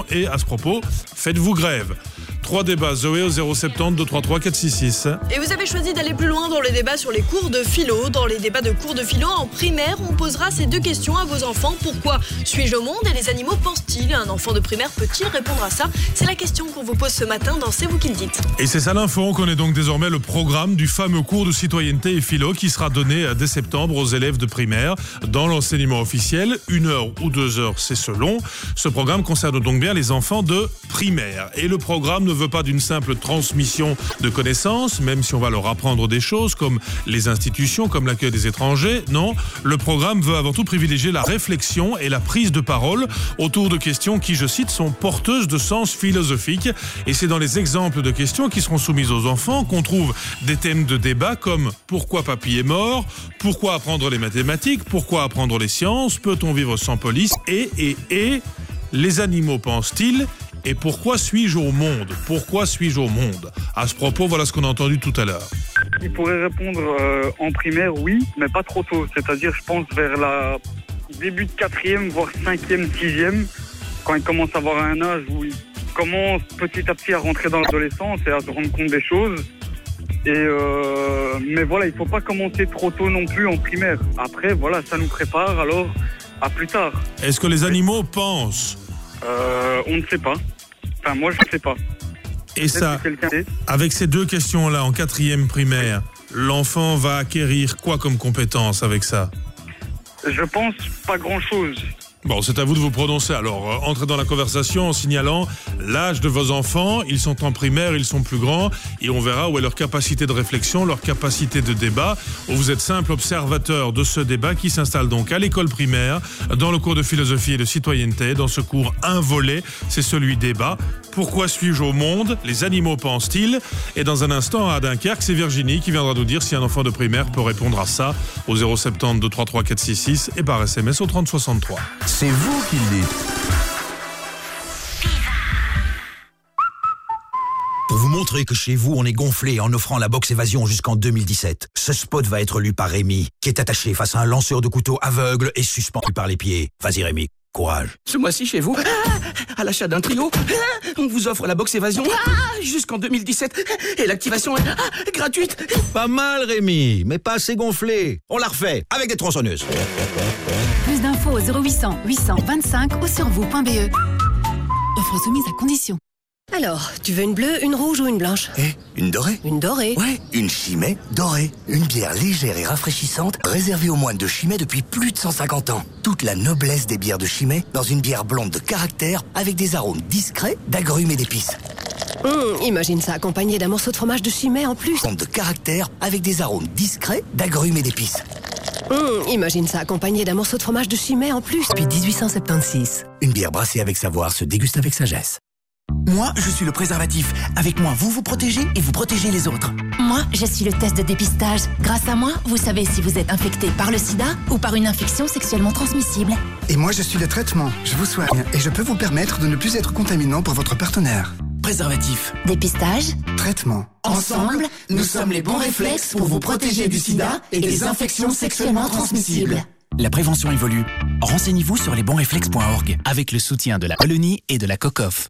Et à ce propos, faites-vous grève? Trois débats, Zoé au zéro sept zéro deux trois trois quatre six six. Et vous avez choisi d'aller plus loin dans les débats sur les cours de philo. Dans les débats de cours de philo en primaire, on posera ces deux questions à vos enfants. Pourquoi suis-je au monde et les animaux pensent-ils? Un enfant de primaire peut-il répondre à ça? C'est la question qu'on vous pose ce matin dans C'est vous qui le dites. Et c'est ça l'info, on connaît donc désormais le programme du fameux cours de citoyenneté et philo qui sera donné dès septembre aux élèves de primaire dans l'enseignement officiel. Une heure ou deux heures, c'est selon. Ce programme concerne donc bien les enfants de primaire. Et le programme ne veut pas d'une simple transmission de connaissances, même si on va leur apprendre des choses comme les institutions, comme l'accueil des étrangers. Non, le programme veut avant tout privilégier la réflexion et la prise de parole autour de questions qui, je cite, sont porteuses de sens philosophique. Et c'est dans les exemples de questions qui seront soumises aux enfants qu'on trouve des thèmes de débat comme « Pourquoi papy est mort ? Pourquoi apprendre les mathématiques ? Pourquoi apprendre les sciences ? Peut-on vivre sans police ? Et, et, et, les animaux pensent-ils ? Et pourquoi suis-je au monde? Pourquoi suis-je au monde? À ce propos, voilà ce qu'on a entendu tout à l'heure. Il pourrait répondre euh, en primaire, oui, mais pas trop tôt. C'est-à-dire, je pense, vers la début de quatrième, voire cinquième, sixième, quand il commence à avoir un âge où il commence petit à petit à rentrer dans l'adolescence et à se rendre compte des choses. Et euh, mais voilà, il ne faut pas commencer trop tôt non plus en primaire. Après, voilà, ça nous prépare alors À plus tard. Est-ce que les animaux pensent? Euh, on ne sait pas. Enfin, moi, je ne sais pas. Et ça, avec ces deux questions-là, en quatrième primaire, l'enfant va acquérir quoi comme compétence avec ça? Je pense pas grand-chose. Bon, c'est à vous de vous prononcer. Alors, euh, entrez dans la conversation en signalant l'âge de vos enfants. Ils sont en primaire, ils sont plus grands. Et on verra où est leur capacité de réflexion, leur capacité de débat. Où vous êtes simple observateur de ce débat qui s'installe donc à l'école primaire, dans le cours de philosophie et de citoyenneté. Dans ce cours, un volet, c'est celui débat. Pourquoi suis-je au monde? Les animaux pensent-ils? Et dans un instant, à Dunkerque, c'est Virginie qui viendra nous dire si un enfant de primaire peut répondre à ça au zéro sept zéro deux trois trois quatre six six et par S M S au trente soixante-trois. C'est vous qui le dites. Pour vous montrer que chez vous, on est gonflé en offrant la box évasion jusqu'en deux mille dix-sept, ce spot va être lu par Rémi, qui est attaché face à un lanceur de couteau aveugle et suspendu par les pieds. Vas-y Rémi, courage. Ce mois-ci chez vous, à l'achat d'un trio, on vous offre la box évasion jusqu'en deux mille dix-sept et l'activation est gratuite. Pas mal Rémi, mais pas assez gonflé. On la refait avec des tronçonneuses. Plus d'infos au zéro huit cents huit cent vingt-cinq ou sur vous point b e. Offre soumise à condition. Alors, tu veux une bleue, une rouge ou une blanche? Eh, une dorée? Une dorée? Ouais, une Chimay dorée. Une bière légère et rafraîchissante, réservée aux moines de Chimay depuis plus de cent cinquante ans. Toute la noblesse des bières de Chimay dans une bière blonde de caractère avec des arômes discrets d'agrumes et d'épices. Mmh, imagine ça accompagné d'un morceau de fromage de Chimay en plus. Blonde de caractère avec des arômes discrets d'agrumes et d'épices. Mmh, imagine ça accompagné d'un morceau de fromage de Chimay en plus. Depuis dix-huit cent soixante-seize. Une bière brassée avec savoir se déguste avec sagesse. Moi, je suis le préservatif. Avec moi, vous vous protégez et vous protégez les autres. Moi, je suis le test de dépistage. Grâce à moi, vous savez si vous êtes infecté par le sida ou par une infection sexuellement transmissible. Et moi, je suis le traitement. Je vous soigne et je peux vous permettre de ne plus être contaminant pour votre partenaire. Préservatif. Dépistage. Traitement. Ensemble, nous sommes les bons réflexes pour vous protéger du sida et des infections sexuellement transmissibles. La prévention évolue. Renseignez-vous sur les bons réflexes point org avec le soutien de la Wallonie et de la COCOF.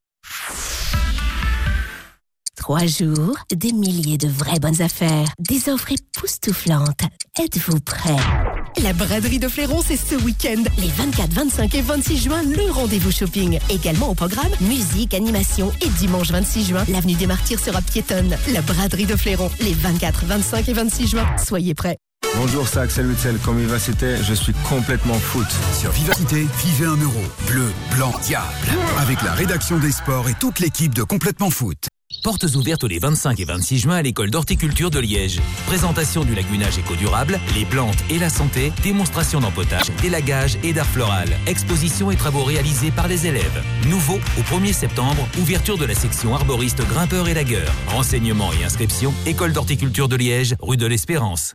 Trois jours, des milliers de vraies bonnes affaires, des offres époustouflantes. Êtes-vous prêts? La braderie de Fléron, c'est ce week-end. Les vingt-quatre, vingt-cinq et vingt-six juin, le rendez-vous shopping. Également au programme, musique, animation. Et dimanche vingt-six juin, l'avenue des Martyrs sera piétonne. La braderie de Fléron, les vingt-quatre, vingt-cinq et vingt-six juin. Soyez prêts. Bonjour, c'est Axel Witzel. Comme Vivacité, je suis complètement foot. Sur Vivacité, vivez un euro. Bleu, blanc, diable. Avec la rédaction des sports et toute l'équipe de Complètement Foot. Portes ouvertes les vingt-cinq et vingt-six juin à l'école d'horticulture de Liège. Présentation du lagunage éco-durable, les plantes et la santé, démonstration d'empotage, d'élagage et d'art floral. Exposition et travaux réalisés par les élèves. Nouveau au premier septembre, ouverture de la section arboriste grimpeur et lagueur. Renseignements et inscriptions, école d'horticulture de Liège, rue de l'Espérance.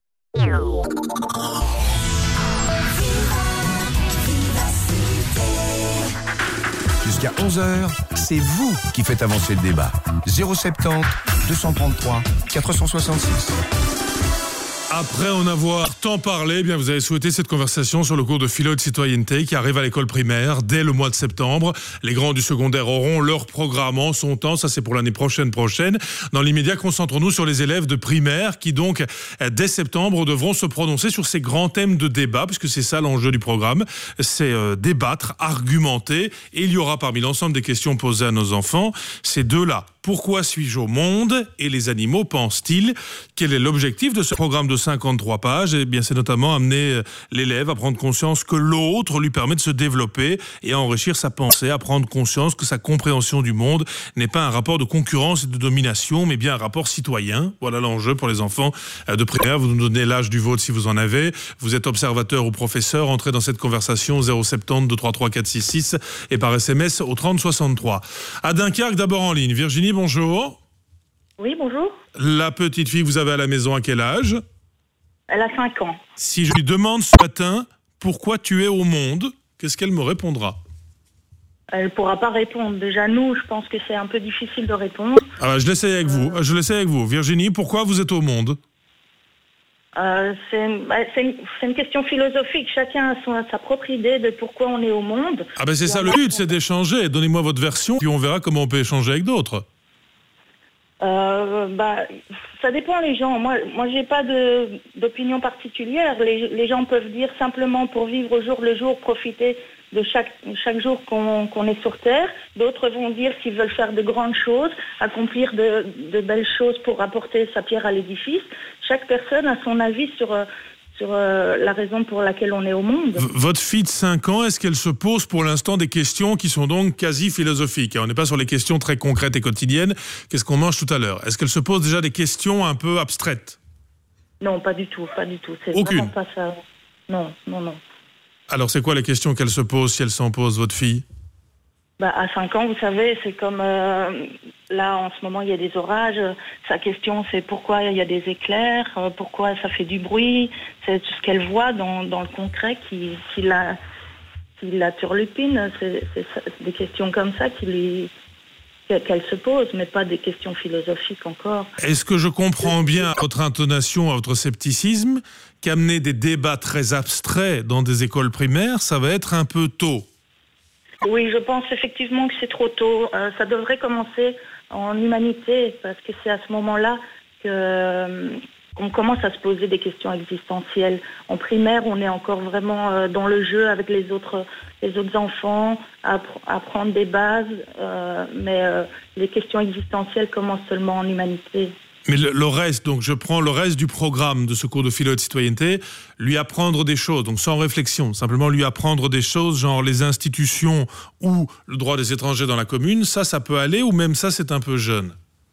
Jusqu'à onze heures, c'est vous qui faites avancer le débat. zéro sept zéro deux cent trente-trois quatre cent soixante-six. Après en avoir tant parlé, eh bien vous avez souhaité cette conversation sur le cours de philo et de citoyenneté qui arrive à l'école primaire dès le mois de septembre. Les grands du secondaire auront leur programme en son temps, ça c'est pour l'année prochaine prochaine. Dans l'immédiat, concentrons-nous sur les élèves de primaire qui donc, dès septembre, devront se prononcer sur ces grands thèmes de débat, puisque c'est ça l'enjeu du programme, c'est euh, débattre, argumenter, et il y aura parmi l'ensemble des questions posées à nos enfants, ces deux-là. Pourquoi suis-je au monde et les animaux pensent-ils? Quel est l'objectif de ce programme de cinquante-trois pages? Eh bien, c'est notamment amener l'élève à prendre conscience que l'autre lui permet de se développer et à enrichir sa pensée, à prendre conscience que sa compréhension du monde n'est pas un rapport de concurrence et de domination, mais bien un rapport citoyen. Voilà l'enjeu pour les enfants de primaire. Vous nous donnez l'âge du vôtre si vous en avez. Vous êtes observateur ou professeur. Entrez dans cette conversation zéro sept zéro deux trois trois quatre six six et par S M S au trente soixante-trois. À Dunkerque, d'abord en ligne. Virginie, bonjour. Oui, bonjour. La petite fille que vous avez à la maison, à quel âge? Elle a cinq ans. Si je lui demande ce matin pourquoi tu es au monde, qu'est-ce qu'elle me répondra? Elle ne pourra pas répondre. Déjà, nous, je pense que c'est un peu difficile de répondre. Ah bah, je l'essaie avec vous. Je l'essaie avec vous. Virginie, pourquoi vous êtes au monde? euh, c'est, une, c'est, une, c'est une question philosophique. Chacun a, son, a sa propre idée de pourquoi on est au monde. Ah ben bah c'est ça le but, c'est d'échanger. Donnez-moi votre version, puis on verra comment on peut échanger avec d'autres. Euh, bah, ça dépend les gens. Moi, moi, j'ai pas de, d'opinion particulière. Les, les gens peuvent dire simplement pour vivre au jour le jour, profiter de chaque, chaque jour qu'on, qu'on est sur Terre. D'autres vont dire qu'ils veulent faire de grandes choses, accomplir de, de belles choses pour apporter sa pierre à l'édifice. Chaque personne a son avis sur, sur euh, la raison pour laquelle on est au monde. V- votre fille de cinq ans, est-ce qu'elle se pose pour l'instant des questions qui sont donc quasi philosophiques ? On n'est pas sur les questions très concrètes et quotidiennes. Qu'est-ce qu'on mange tout à l'heure ? Est-ce qu'elle se pose déjà des questions un peu abstraites ? Non, pas du tout, pas du tout. C'est Aucune. vraiment pas ça. Non, non, non. Alors, c'est quoi les questions qu'elle se pose, si elle s'en pose, votre fille ? Bah, à cinq ans, vous savez, c'est comme euh, là, en ce moment, il y a des orages. Sa question, c'est pourquoi il y a des éclairs, euh, pourquoi ça fait du bruit. C'est tout ce qu'elle voit dans, dans le concret qui, qui, la, qui la turlupine. C'est, c'est ça, des questions comme ça qui lui, qu'elle se pose, mais pas des questions philosophiques encore. Est-ce que je comprends bien votre intonation, votre scepticisme, qu'amener des débats très abstraits dans des écoles primaires, ça va être un peu tôt ? Oui, je pense effectivement que c'est trop tôt. Euh, ça devrait commencer en humanité, parce que c'est à ce moment-là que, euh, qu'on commence à se poser des questions existentielles. En primaire, on est encore vraiment euh, dans le jeu avec les autres, les autres enfants, à appr- apprendre des bases, euh, mais euh, les questions existentielles commencent seulement en humanité. Mais le, le reste, donc je prends le reste du programme de ce cours de philo et de citoyenneté, lui apprendre des choses, donc sans réflexion, simplement lui apprendre des choses, genre les institutions ou le droit des étrangers dans la commune, ça, ça peut aller, ou même ça, c'est un peu jeune ?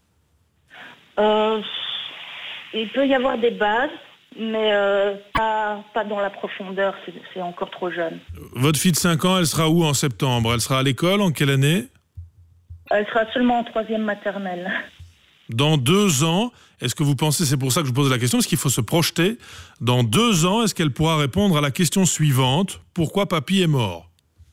Euh, il peut y avoir des bases, mais euh, pas, pas dans la profondeur, c'est, c'est encore trop jeune. Votre fille de cinq ans, elle sera où en septembre ? Elle sera à l'école, en quelle année ? Elle sera seulement en troisième maternelle. Dans deux ans, est-ce que vous pensez, c'est pour ça que je pose la question, parce qu'il faut se projeter, dans deux ans, est-ce qu'elle pourra répondre à la question suivante, pourquoi papy est mort ?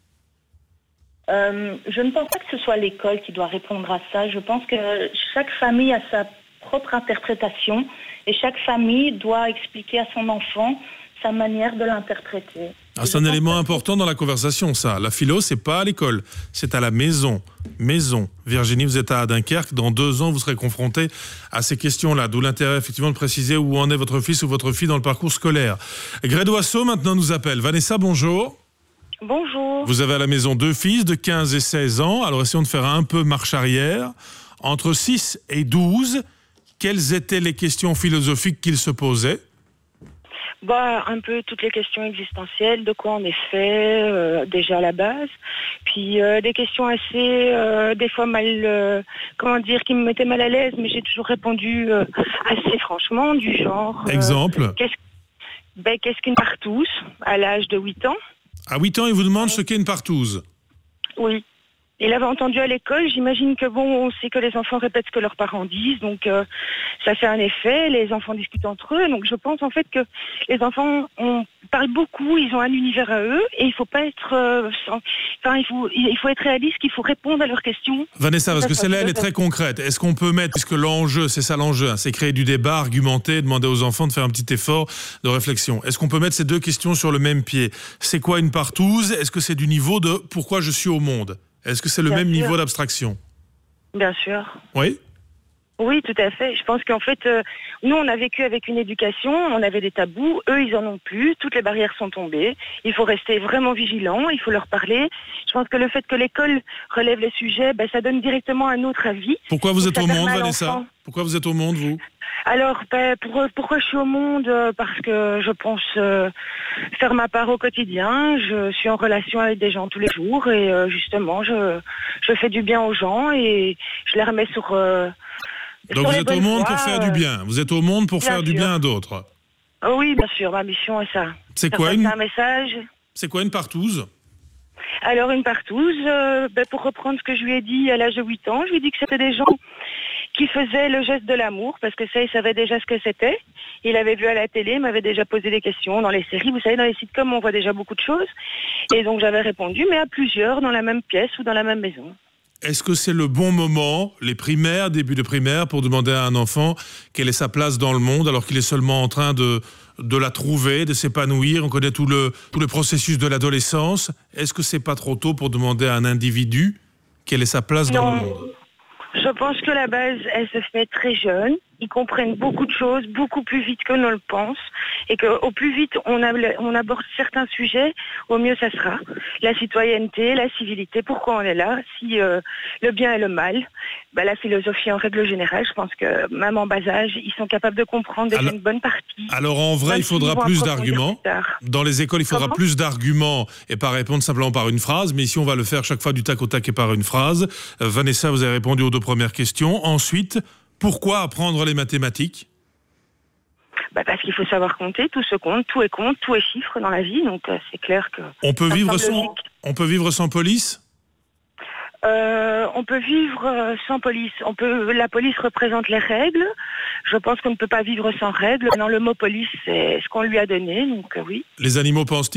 euh, Je ne pense pas que ce soit l'école qui doit répondre à ça. Je pense que chaque famille a sa propre interprétation et chaque famille doit expliquer à son enfant sa manière de l'interpréter. Ah, c'est un élément important dans la conversation, ça. La philo, c'est pas à l'école, c'est à la maison. Maison. Virginie, vous êtes à Dunkerque. Dans deux ans, vous serez confronté à ces questions-là. D'où l'intérêt, effectivement, de préciser où en est votre fils ou votre fille dans le parcours scolaire. Grédoisseau, maintenant, nous appelle. Vanessa, bonjour. Bonjour. Vous avez à la maison deux fils de quinze et seize ans. Alors, essayons de faire un peu marche arrière. Entre six et douze, quelles étaient les questions philosophiques qu'ils se posaient ? Bah, un peu toutes les questions existentielles, de quoi on est fait, euh, déjà à la base. Puis euh, des questions assez, euh, des fois mal, euh, comment dire, qui me mettaient mal à l'aise, mais j'ai toujours répondu euh, assez franchement, du genre... Euh, Exemple qu'est-ce, ben, qu'est-ce qu'une partouze à l'âge de huit ans ? À huit ans, il vous demande ce qu'est une partouze. Oui. Il l'avait entendu à l'école. J'imagine que bon, on sait que les enfants répètent ce que leurs parents disent, donc euh, ça fait un effet. Les enfants discutent entre eux, donc je pense en fait que les enfants on parle beaucoup, ils ont un univers à eux, et il faut pas être, euh, sans... enfin il faut il faut être réaliste, qu'il faut répondre à leurs questions. Vanessa, parce que celle-là, elle est très concrète. Est-ce qu'on peut mettre, puisque l'enjeu, c'est ça l'enjeu, hein, c'est créer du débat, argumenter, demander aux enfants de faire un petit effort de réflexion. Est-ce qu'on peut mettre ces deux questions sur le même pied ? C'est quoi une partouze ? Est-ce que c'est du niveau de pourquoi je suis au monde ? Est-ce que c'est le Bien même sûr. niveau d'abstraction ? Bien sûr. Oui ? Oui, tout à fait. Je pense qu'en fait, euh, nous, on a vécu avec une éducation, on avait des tabous, eux, ils en ont plus, toutes les barrières sont tombées. Il faut rester vraiment vigilant, il faut leur parler. Je pense que le fait que l'école relève les sujets, ben, ça donne directement un autre avis. Pourquoi vous Donc, êtes ça au monde, permet à Vanessa ? l'enfant- Pourquoi vous êtes au monde, vous ? Alors, ben, pour, pourquoi je suis au monde ? Parce que je pense euh, faire ma part au quotidien. Je suis en relation avec des gens tous les jours et euh, justement, je, je fais du bien aux gens et je les remets sur... Euh, Donc sur vous les êtes au bonnes monde voies, pour faire du euh, bien. Vous êtes au monde pour bien faire du sûr. bien à d'autres. Oh oui, bien sûr, ma mission est ça. C'est Faire quoi passer une- un message. C'est quoi une partouze ? Alors une partouze, euh, ben, pour reprendre ce que je lui ai dit à l'âge de huit ans, je lui ai dit que c'était des gens qui faisaient le geste de l'amour, parce que ça, il savait déjà ce que c'était. Il avait vu à la télé, il m'avait déjà posé des questions dans les séries. Vous savez, dans les sitcoms, on voit déjà beaucoup de choses. Et donc j'avais répondu, mais à plusieurs, dans la même pièce ou dans la même maison. Est-ce que c'est le bon moment, les primaires, début de primaire, pour demander à un enfant quelle est sa place dans le monde, alors qu'il est seulement en train de, de la trouver, de s'épanouir ? On connaît tout le, tout le processus de l'adolescence. Est-ce que c'est pas trop tôt pour demander à un individu quelle est sa place dans Non. le monde ? Je pense que la base, elle se fait très jeune. Ils comprennent beaucoup de choses, beaucoup plus vite que nous le pense. Et qu'au plus vite on, a, on aborde certains sujets, au mieux ça sera. La citoyenneté, la civilité, pourquoi on est là, si euh, le bien et le mal. Bah, la philosophie en règle générale, je pense que même en bas âge, ils sont capables de comprendre déjà alors, une bonne partie. Alors en vrai, il faudra plus d'arguments. Plus Dans les écoles, il faudra Comment plus d'arguments et pas répondre simplement par une phrase. Mais ici, on va le faire chaque fois du tac au tac et par une phrase. Euh, Vanessa, vous avez répondu aux deux premières questions. Ensuite, pourquoi apprendre les mathématiques ? Bah parce qu'il faut savoir compter, tout se compte, tout est compte, tout est chiffre dans la vie, donc euh, c'est clair que... On peut, vivre sans, on peut vivre sans police ? euh, On peut vivre euh, sans police. On peut, la police représente les règles. Je pense qu'on ne peut pas vivre sans règles. Maintenant, le mot police, c'est ce qu'on lui a donné, donc euh, oui. Les animaux pensent-ils ?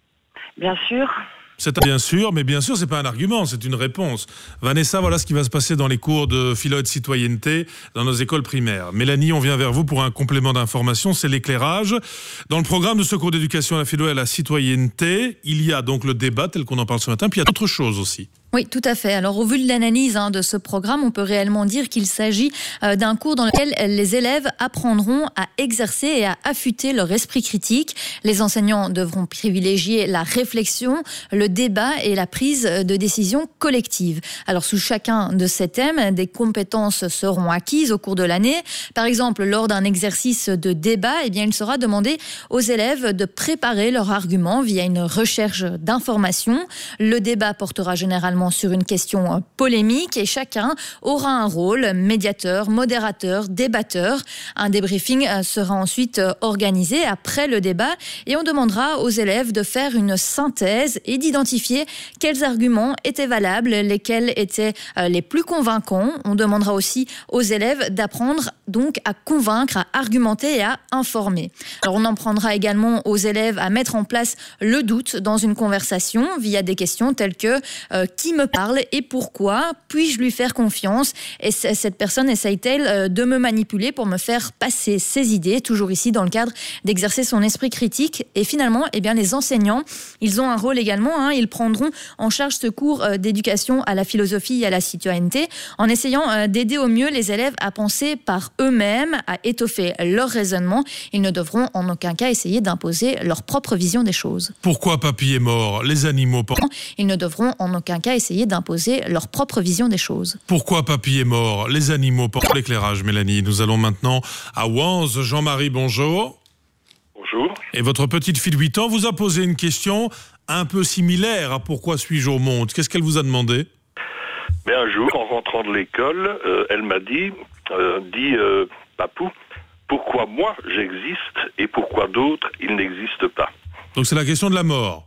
Bien sûr. C'est bien sûr, mais bien sûr, c'est pas un argument, c'est une réponse. Vanessa, voilà ce qui va se passer dans les cours de philo et de citoyenneté dans nos écoles primaires. Mélanie, on vient vers vous pour un complément d'information, c'est l'éclairage. Dans le programme de ce cours d'éducation à la philo et à la citoyenneté, il y a donc le débat tel qu'on en parle ce matin, puis il y a d'autres choses aussi. Oui, tout à fait. Alors, au vu de l'analyse hein, de ce programme, on peut réellement dire qu'il s'agit euh, d'un cours dans lequel les élèves apprendront à exercer et à affûter leur esprit critique. Les enseignants devront privilégier la réflexion, le débat et la prise de décision collective. Alors, sous chacun de ces thèmes, des compétences seront acquises au cours de l'année. Par exemple, lors d'un exercice de débat, eh bien, il sera demandé aux élèves de préparer leurs arguments via une recherche d'informations. Le débat portera généralement sur une question polémique et chacun aura un rôle, médiateur, modérateur, débatteur. Un débriefing sera ensuite organisé après le débat et on demandera aux élèves de faire une synthèse et d'identifier quels arguments étaient valables, lesquels étaient les plus convaincants. On demandera aussi aux élèves d'apprendre donc à convaincre, à argumenter et à informer. Alors on en prendra également aux élèves à mettre en place le doute dans une conversation via des questions telles que euh, qui me parle et pourquoi? Puis-je lui faire confiance? Et cette personne essaye-t-elle de me manipuler pour me faire passer ses idées? Toujours ici dans le cadre d'exercer son esprit critique. Et finalement, eh bien, les enseignants, ils ont un rôle également. Hein, ils prendront en charge ce cours d'éducation à la philosophie et à la citoyenneté en essayant d'aider au mieux les élèves à penser par eux-mêmes, à étoffer leur raisonnement. Ils ne devront en aucun cas essayer d'imposer leur propre vision des choses. Pourquoi papy est mort? Les animaux... Ils ne devront en aucun cas essayer d'imposer leur propre vision des choses. Pourquoi papy est mort? Les animaux portent l'éclairage, Mélanie. Nous allons maintenant à Wanze. Jean-Marie, bonjour. Bonjour. Et votre petite fille de huit ans vous a posé une question un peu similaire à pourquoi suis-je au monde? Qu'est-ce qu'elle vous a demandé? Mais un jour, en rentrant de l'école, euh, elle m'a dit, euh, dit euh, papou, pourquoi moi j'existe et pourquoi d'autres ils n'existent pas? Donc c'est la question de la mort?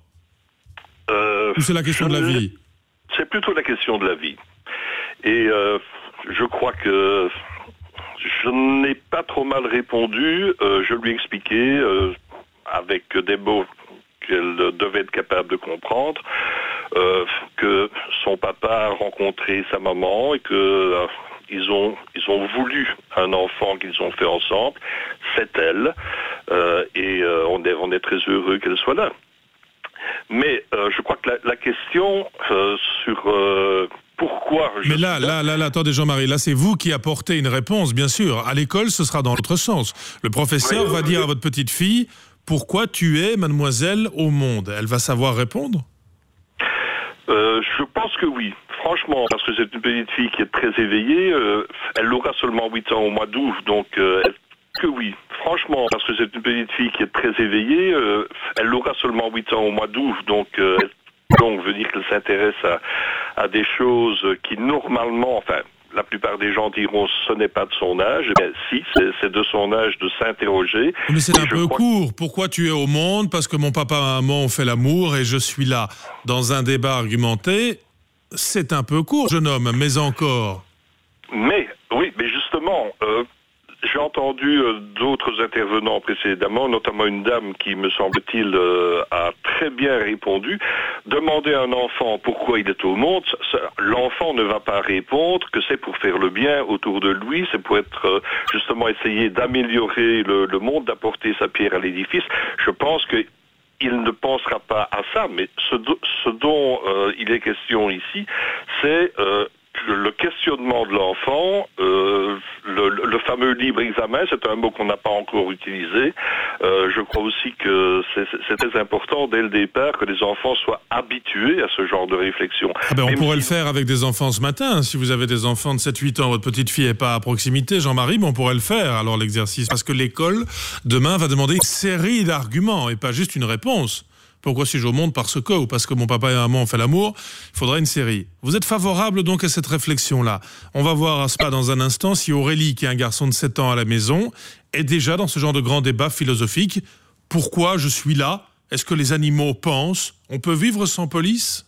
euh, Ou c'est la question de la vie? C'est plutôt la question de la vie. Et euh, je crois que je n'ai pas trop mal répondu. Euh, je lui ai expliqué, euh, avec des mots qu'elle devait être capable de comprendre, euh, que son papa a rencontré sa maman et que euh, ils ont ils ont voulu un enfant qu'ils ont fait ensemble. C'est elle. Euh, et euh, on est on est très heureux qu'elle soit là. Mais euh, je crois que la, la question euh, sur euh, pourquoi... Je Mais là, là, là, là, attendez Jean-Marie, là c'est vous qui apportez une réponse, bien sûr. À l'école, ce sera dans l'autre sens. Le professeur oui, va oui, dire oui. à votre petite fille, pourquoi tu es mademoiselle au monde? Elle va savoir répondre? euh, Je pense que oui. Franchement, parce que c'est une petite fille qui est très éveillée. Euh, elle aura seulement huit ans au mois d'août, donc... Euh, elle... que oui. Franchement, parce que c'est une petite fille qui est très éveillée, euh, elle aura seulement huit ans au mois d'août, donc euh, donc veut dire qu'elle s'intéresse à, à des choses qui normalement, enfin, la plupart des gens diront ce n'est pas de son âge. Eh bien, si, c'est, c'est de son âge de s'interroger. Mais c'est et un peu court. Que... Pourquoi tu es au monde? Parce que mon papa et maman ont fait l'amour et je suis là. Dans un débat argumenté, c'est un peu court, jeune homme, mais encore. Mais, oui, mais justement... Euh, J'ai entendu euh, d'autres intervenants précédemment, notamment une dame qui, me semble-t-il, euh, a très bien répondu. Demander à un enfant pourquoi il est au monde, ça, ça, l'enfant ne va pas répondre que c'est pour faire le bien autour de lui, c'est pour être euh, justement essayer d'améliorer le, le monde, d'apporter sa pierre à l'édifice. Je pense que il ne pensera pas à ça, mais ce, do, ce dont euh, il est question ici, c'est... Euh, le questionnement de l'enfant, euh, le, le fameux libre examen, c'est un mot qu'on n'a pas encore utilisé. Euh, je crois aussi que c'est, c'est très important dès le départ que les enfants soient habitués à ce genre de réflexion. Ah ben on Même pourrait si... le faire avec des enfants ce matin. Si vous avez des enfants de sept huit ans, votre petite fille n'est pas à proximité, Jean-Marie, mais on pourrait le faire alors l'exercice. Parce que l'école, demain, va demander une série d'arguments et pas juste une réponse. Pourquoi suis-je au monde? Parce que, ou parce que mon papa et maman ont fait l'amour, il faudrait une série. Vous êtes favorable donc à cette réflexion-là. On va voir à Spa dans un instant si Aurélie, qui est un garçon de sept ans à la maison, est déjà dans ce genre de grand débat philosophique. Pourquoi je suis là? Est-ce que les animaux pensent? On peut vivre sans police?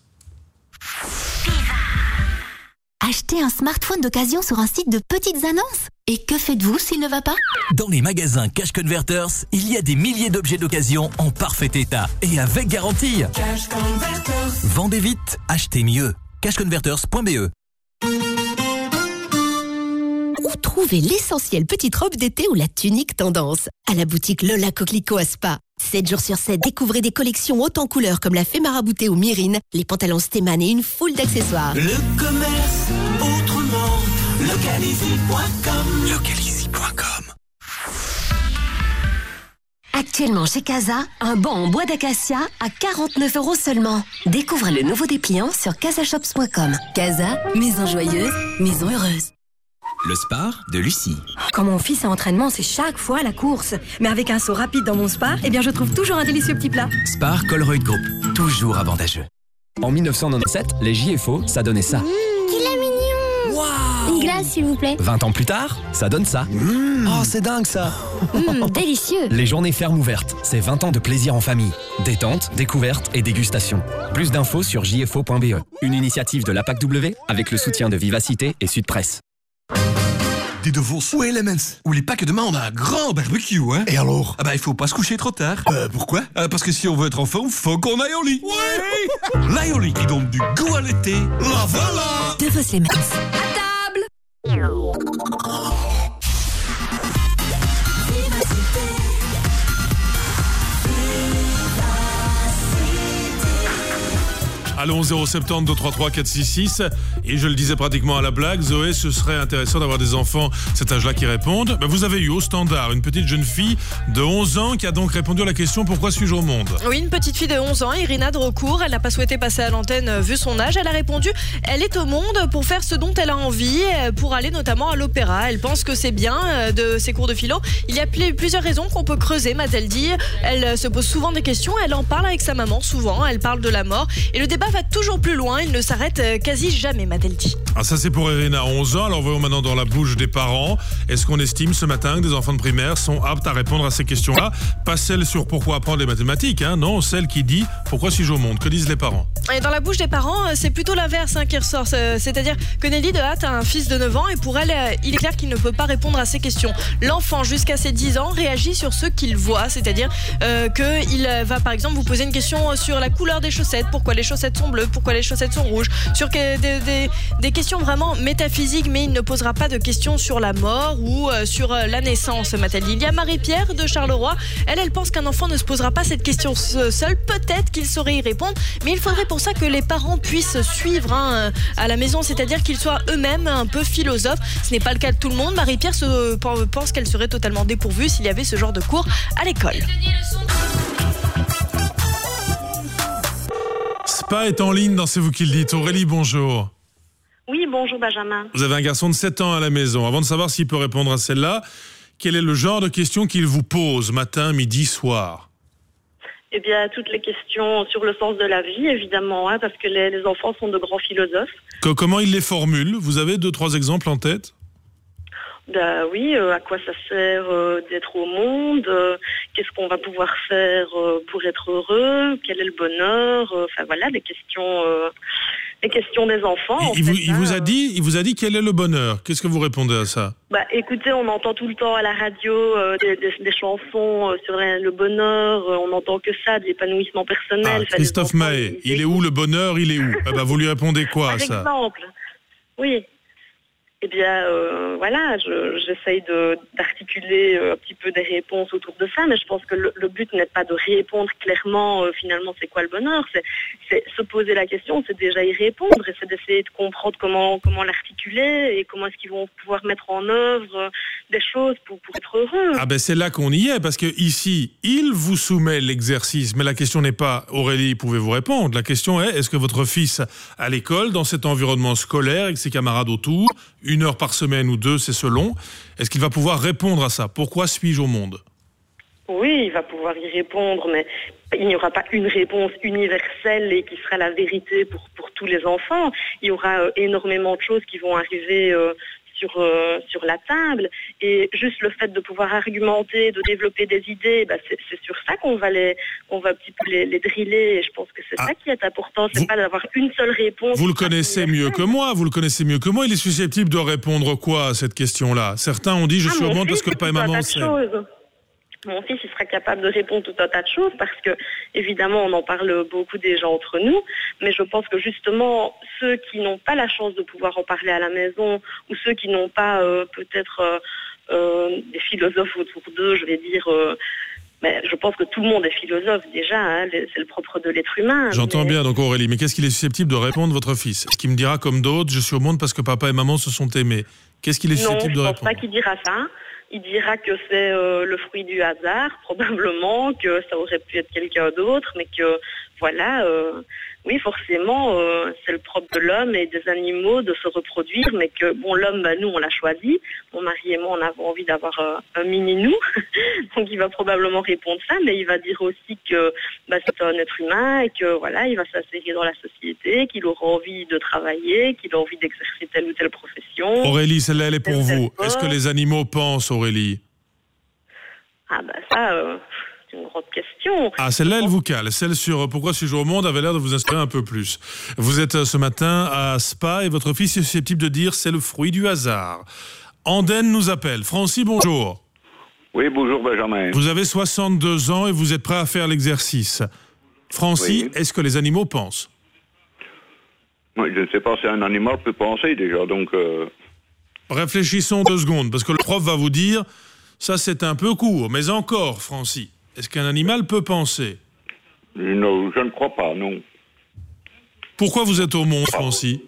Achetez un smartphone d'occasion sur un site de petites annonces. Et que faites-vous s'il ne va pas? Dans les magasins Cash Converters, il y a des milliers d'objets d'occasion en parfait état et avec garantie. Cash Converters. Vendez vite, achetez mieux. cash converters point b e. Où trouver l'essentiel petite robe d'été ou la tunique tendance? À la boutique Lola Coquelicot à Spa. sept jours sur sept, découvrez des collections hautes en couleurs comme la fée maraboutée ou Myrine, les pantalons Stéman et une foule d'accessoires. Le commerce autrement, localizy point com. localizy point com. Actuellement chez Casa, un banc en bois d'acacia à quarante-neuf euros seulement. Découvrez le nouveau dépliant sur casashops point com. Casa, maison joyeuse, maison heureuse. Le Spar de Lucie. Quand mon fils est en entraînement, c'est chaque fois la course. Mais avec un saut rapide dans mon Spar, eh bien je trouve toujours un délicieux petit plat. Spar Colruyt Group, toujours avantageux. En mille neuf cent quatre-vingt-dix-sept, les J F O, ça donnait ça. Mmh, qu'il est mignon. Wow. Une glace, s'il vous plaît. vingt ans plus tard, ça donne ça. Mmh. Oh, c'est dingue ça. Mmh, délicieux. Les journées fermes ouvertes, c'est vingt ans de plaisir en famille. Détente, découverte et dégustation. Plus d'infos sur j f o point b e. Une initiative de l'A P A C W avec le soutien de Vivacité et Sud Presse. Dis de vos ou Elements. Oublie pas que demain on a un grand barbecue, hein. Et alors? Ah bah il faut pas se coucher trop tard. Euh, pourquoi? euh, Parce que si on veut être en forme, faut qu'on aille au lit. Ouais. L'aioli qui donne du goût à l'été. La voilà. De vos Elements. À table. Allons, zéro sept zéro deux trois trois quatre six six. Et je le disais pratiquement à la blague, Zoé, ce serait intéressant d'avoir des enfants cet âge-là qui répondent. Ben, vous avez eu au standard une petite jeune fille de onze ans qui a donc répondu à la question « Pourquoi suis-je au monde ?» Oui, une petite fille de onze ans, Irina Drocourt. Elle n'a pas souhaité passer à l'antenne euh, vu son âge. Elle a répondu « Elle est au monde pour faire ce dont elle a envie, euh, pour aller notamment à l'opéra. Elle pense que c'est bien euh, de ses cours de philo. Il y a pl- plusieurs raisons qu'on peut creuser, m'a-t-elle dit. Elle euh, se pose souvent des questions. Elle en parle avec sa maman souvent. Elle parle de la mort. Et le débat va toujours plus loin, il ne s'arrête quasi jamais, m'a-t-elle dit. Ah, ça c'est pour Irina, onze ans. Alors voyons maintenant dans la bouche des parents. Est-ce qu'on estime ce matin que des enfants de primaire sont aptes à répondre à ces questions-là? Pas celle sur pourquoi apprendre les mathématiques, hein, non, celle qui dit pourquoi suis-je au monde? Que disent les parents? Et dans la bouche des parents, c'est plutôt l'inverse hein, qui ressort. C'est-à-dire que Nelly de Hatt a un fils de neuf ans et pour elle, il est clair qu'il ne peut pas répondre à ces questions. L'enfant, jusqu'à ses dix ans, réagit sur ce qu'il voit. C'est-à-dire euh, qu'il va par exemple vous poser une question sur la couleur des chaussettes, pourquoi les chaussettes sont bleues, pourquoi les chaussettes sont rouges, sur des, des, des questions vraiment métaphysiques, mais il ne posera pas de questions sur la mort ou euh, sur la naissance, m'a-t-elle dit. Il y a Marie-Pierre de Charleroi. Elle, elle pense qu'un enfant ne se posera pas cette question seul. Peut-être qu'il saurait y répondre, mais il faudrait pour ça que les parents puissent suivre hein, à la maison, c'est-à-dire qu'ils soient eux-mêmes un peu philosophes. Ce n'est pas le cas de tout le monde. Marie-Pierre se, pense qu'elle serait totalement dépourvue s'il y avait ce genre de cours à l'école. Spa est en ligne dans C'est vous qui le dites. Aurélie, bonjour. Oui, bonjour Benjamin. Vous avez un garçon de sept ans à la maison. Avant de savoir s'il peut répondre à celle-là, quel est le genre de questions qu'il vous pose matin, midi, soir? Eh bien, toutes les questions sur le sens de la vie, évidemment, hein, parce que les, les enfants sont de grands philosophes. Que, comment il les formule? Vous avez deux, trois exemples en tête? Ben oui, euh, à quoi ça sert euh, d'être au monde, euh, qu'est-ce qu'on va pouvoir faire euh, pour être heureux, quel est le bonheur, euh, enfin voilà, les questions, euh, les questions des enfants. Il, en il, fait, vous, il, hein, vous a dit, il vous a dit quel est le bonheur. Qu'est-ce que vous répondez à ça? Bah écoutez, on entend tout le temps à la radio euh, des, des, des chansons euh, sur la, le bonheur, euh, on n'entend que ça, de l'épanouissement personnel. Ah, Christophe Maé, il est où le bonheur, il est où? Ah bah, vous lui répondez quoi à Par ça? exemple, oui. eh bien, euh, voilà, je, j'essaye de, d'articuler euh, un petit peu des réponses autour de ça, mais je pense que le, le but n'est pas de répondre clairement, euh, finalement, c'est quoi le bonheur, c'est, c'est se poser la question, c'est déjà y répondre, et c'est d'essayer de comprendre comment, comment l'articuler, et comment est-ce qu'ils vont pouvoir mettre en œuvre euh, des choses pour, pour être heureux. Ah ben c'est là qu'on y est, parce que ici, il vous soumet l'exercice, mais la question n'est pas, Aurélie, pouvez-vous répondre? La question est, est-ce que votre fils, à l'école, dans cet environnement scolaire, avec ses camarades autour, une heure par semaine ou deux, c'est selon, est-ce qu'il va pouvoir répondre à ça? Pourquoi suis-je au monde? Oui, il va pouvoir y répondre, mais il n'y aura pas une réponse universelle et qui sera la vérité pour, pour tous les enfants. Il y aura euh, énormément de choses qui vont arriver euh, sur, euh, sur la table, et juste le fait de pouvoir argumenter, de développer des idées, bah c'est, c'est sur ça qu'on va les, qu'on va un petit peu les, les driller, et je pense que c'est ah. ça qui est important, c'est vous, pas d'avoir une seule réponse. Vous le connaissez mieux que moi, vous le connaissez mieux que moi, il est susceptible de répondre quoi à cette question-là? Certains ont dit je ah, suis au monde parce que papa et maman c'est... Mon fils, il sera capable de répondre tout un tas de choses parce que, évidemment, on en parle beaucoup déjà entre nous, mais je pense que justement, ceux qui n'ont pas la chance de pouvoir en parler à la maison, ou ceux qui n'ont pas euh, peut-être euh, euh, des philosophes autour d'eux, je vais dire... Euh, mais je pense que tout le monde est philosophe déjà, hein, c'est le propre de l'être humain. J'entends mais... bien donc Aurélie, mais qu'est-ce qu'il est susceptible de répondre votre fils? Est-ce qu'il me dira comme d'autres, je suis au monde parce que papa et maman se sont aimés? Qu'est-ce qu'il est susceptible de répondre? Non, je ne pense pas qu'il dira ça. Il dira que c'est euh, le fruit du hasard, probablement, que ça aurait pu être quelqu'un d'autre, mais que, voilà, euh, oui, forcément, euh, c'est le propre de l'homme et des animaux de se reproduire, mais que, bon, l'homme, bah, nous, on l'a choisi. Mon mari et moi, on avait envie d'avoir euh, un mini-nous, donc il va probablement répondre ça, mais il va dire aussi que bah, c'est un être humain et que, voilà, il va s'insérer dans la société, qu'il aura envie de travailler, qu'il a envie d'exercer telle ou telle profession. Aurélie, celle-là, elle est pour vous. Est-ce que les animaux pensent, Aurélie? Ah bah ça, euh, c'est une grande question. Ah, celle-là, elle vous cale. Celle sur pourquoi suis-je au monde avait l'air de vous inspirer un peu plus. Vous êtes ce matin à Spa et votre fils est susceptible de dire c'est le fruit du hasard. Andenne nous appelle. Francis, bonjour. Oui, bonjour Benjamin. Vous avez soixante-deux ans et vous êtes prêt à faire l'exercice. Francis, oui. Est-ce que les animaux pensent? Oui, je ne sais pas si un animal peut penser déjà, donc... Euh... Réfléchissons deux secondes, parce que le prof va vous dire... Ça, c'est un peu court, mais encore, Francis, est-ce qu'un animal peut penser? Non, je ne crois pas, non. Pourquoi vous êtes au monde, Francis?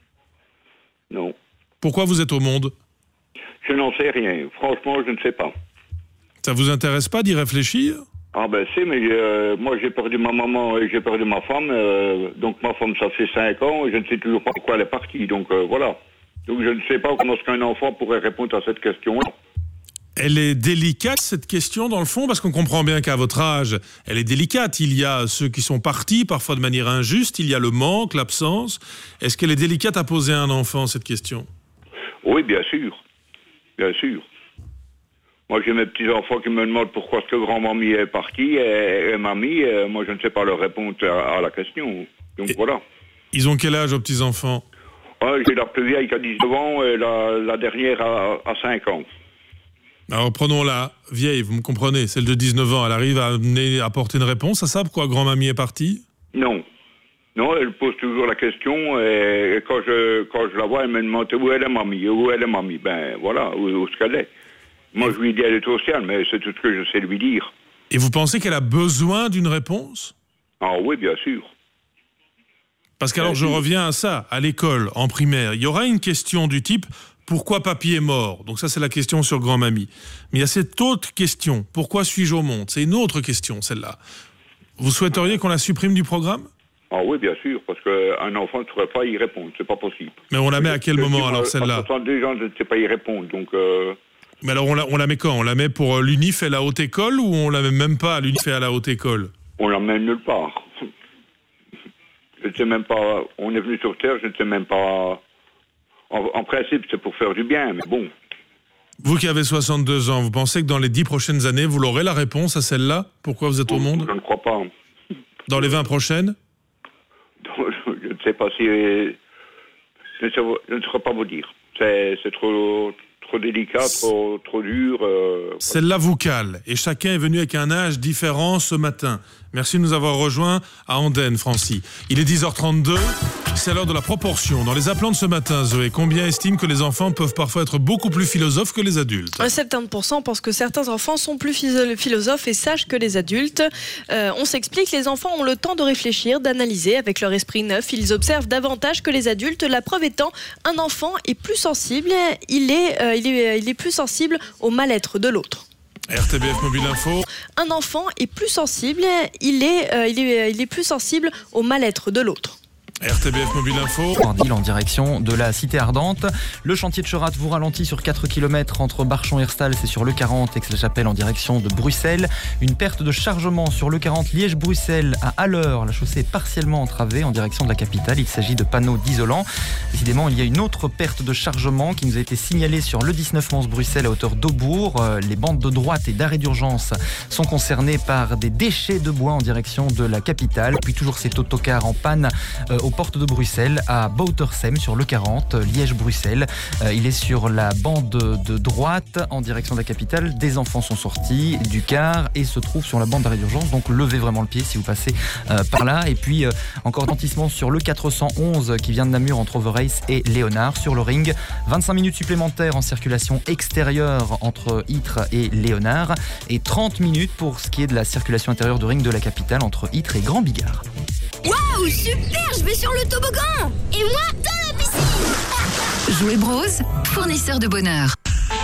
Non. Pourquoi vous êtes au monde? Je n'en sais rien. Franchement, je ne sais pas. Ça vous intéresse pas d'y réfléchir? Ah ben si, mais euh, moi j'ai perdu ma maman et j'ai perdu ma femme. Euh, donc ma femme, ça fait cinq ans et je ne sais toujours pas pourquoi elle est partie. Donc euh, voilà. Donc je ne sais pas comment est-ce qu'un enfant pourrait répondre à cette question-là. Elle est délicate, cette question, dans le fond, parce qu'on comprend bien qu'à votre âge, elle est délicate. Il y a ceux qui sont partis, parfois de manière injuste, il y a le manque, l'absence. Est-ce qu'elle est délicate à poser à un enfant, cette question? Oui, bien sûr. Bien sûr. Moi, j'ai mes petits-enfants qui me demandent pourquoi est-ce que grand-mamie est partie et, et mamie. Et moi, je ne sais pas leur répondre à, à la question. Donc, et voilà. Ils ont quel âge, aux petits-enfants? ah, J'ai la plus vieille qui a dix-neuf ans et la, la dernière a, a cinq ans. Alors prenons la vieille, vous me comprenez, celle de dix-neuf ans, elle arrive à amener, à apporter une réponse à ça, pourquoi grand-mamie est partie? Non. Non, elle pose toujours la question et, et quand, je, quand je la vois, elle me demande où est la mamie, où est la mamie. Ben voilà, où, où est-ce qu'elle est. Moi je lui dis elle est au ciel, mais c'est tout ce que je sais lui dire. Et vous pensez qu'elle a besoin d'une réponse? Ah oui, bien sûr. Parce qu'alors je reviens à ça, à l'école, en primaire, il y aura une question du type... Pourquoi papy est mort? Donc ça, c'est la question sur grand-mamie. Mais il y a cette autre question. Pourquoi suis-je au monde? C'est une autre question, celle-là. Vous souhaiteriez qu'on la supprime du programme? Ah oui, bien sûr, parce qu'un enfant ne saurait pas y répondre. C'est pas possible. Mais on la met à quel je moment, alors, celle-là? soixante-deux gens, je ne sais pas y répondre, donc... Euh... Mais alors, on la, on la met quand? On la met pour l'UNIF et la haute école, ou on la met même pas à l'UNIF et à la haute école? On la met nulle part. Je ne sais même pas... On est venu sur Terre, je ne sais même pas... En, en principe, c'est pour faire du bien, mais bon. Vous qui avez soixante-deux ans, vous pensez que dans les dix prochaines années, vous aurez la réponse à celle-là? Pourquoi vous êtes bon, au monde? Je ne crois pas. Dans les vingt prochaines? Je ne sais pas si... Je ne saurais, je ne saurais pas vous dire. C'est, c'est trop, trop délicat, trop, trop dur. Euh, Celle-là vous cale, et chacun est venu avec un âge différent ce matin. Merci de nous avoir rejoints à Andenne, Francy. Il est dix heures trente-deux, c'est l'heure de la proportion. Dans les appelants de ce matin, Zoé, combien estiment que les enfants peuvent parfois être beaucoup plus philosophes que les adultes ? soixante-dix pour cent pensent que certains enfants sont plus philosophes et sages que les adultes. Euh, on s'explique, les enfants ont le temps de réfléchir, d'analyser avec leur esprit neuf. Ils observent davantage que les adultes. La preuve étant, un enfant est plus sensible, il est, euh, il est, il est plus sensible au mal-être de l'autre. R T B F Mobile Info. Un enfant est plus sensible, il est, euh, il est, il est plus sensible au mal-être de l'autre. R T B F Mobile Info. En direction de la cité ardente. Le chantier de Cherat vous ralentit sur quatre kilomètres entre Barchon et Herstal, c'est sur le quarante, Aix-la-Chapelle en direction de Bruxelles. Une perte de chargement sur le quarante Liège-Bruxelles à Haller. La chaussée est partiellement entravée en direction de la capitale. Il s'agit de panneaux d'isolant. Décidément, il y a une autre perte de chargement qui nous a été signalée sur le dix-neuf onze Bruxelles à hauteur d'Aubourg. Les bandes de droite et d'arrêt d'urgence sont concernées par des déchets de bois en direction de la capitale. Puis toujours cet autocar en panne euh, au porte de Bruxelles à Boutersem sur le quarante, Liège-Bruxelles. Euh, il est sur la bande de droite en direction de la capitale. Des enfants sont sortis du car et se trouvent sur la bande d'arrêt d'urgence. Donc levez vraiment le pied si vous passez euh, par là. Et puis euh, encore ralentissement sur le quatre cent onze qui vient de Namur entre Overijse et Léonard sur le ring. vingt-cinq minutes supplémentaires en circulation extérieure entre Ytre et Léonard et trente minutes pour ce qui est de la circulation intérieure de ring de la capitale entre Ytre et Grand Bigard. Waouh, super, je vais sur le toboggan. Et moi, dans la piscine. Jouet Bros, fournisseur de bonheur.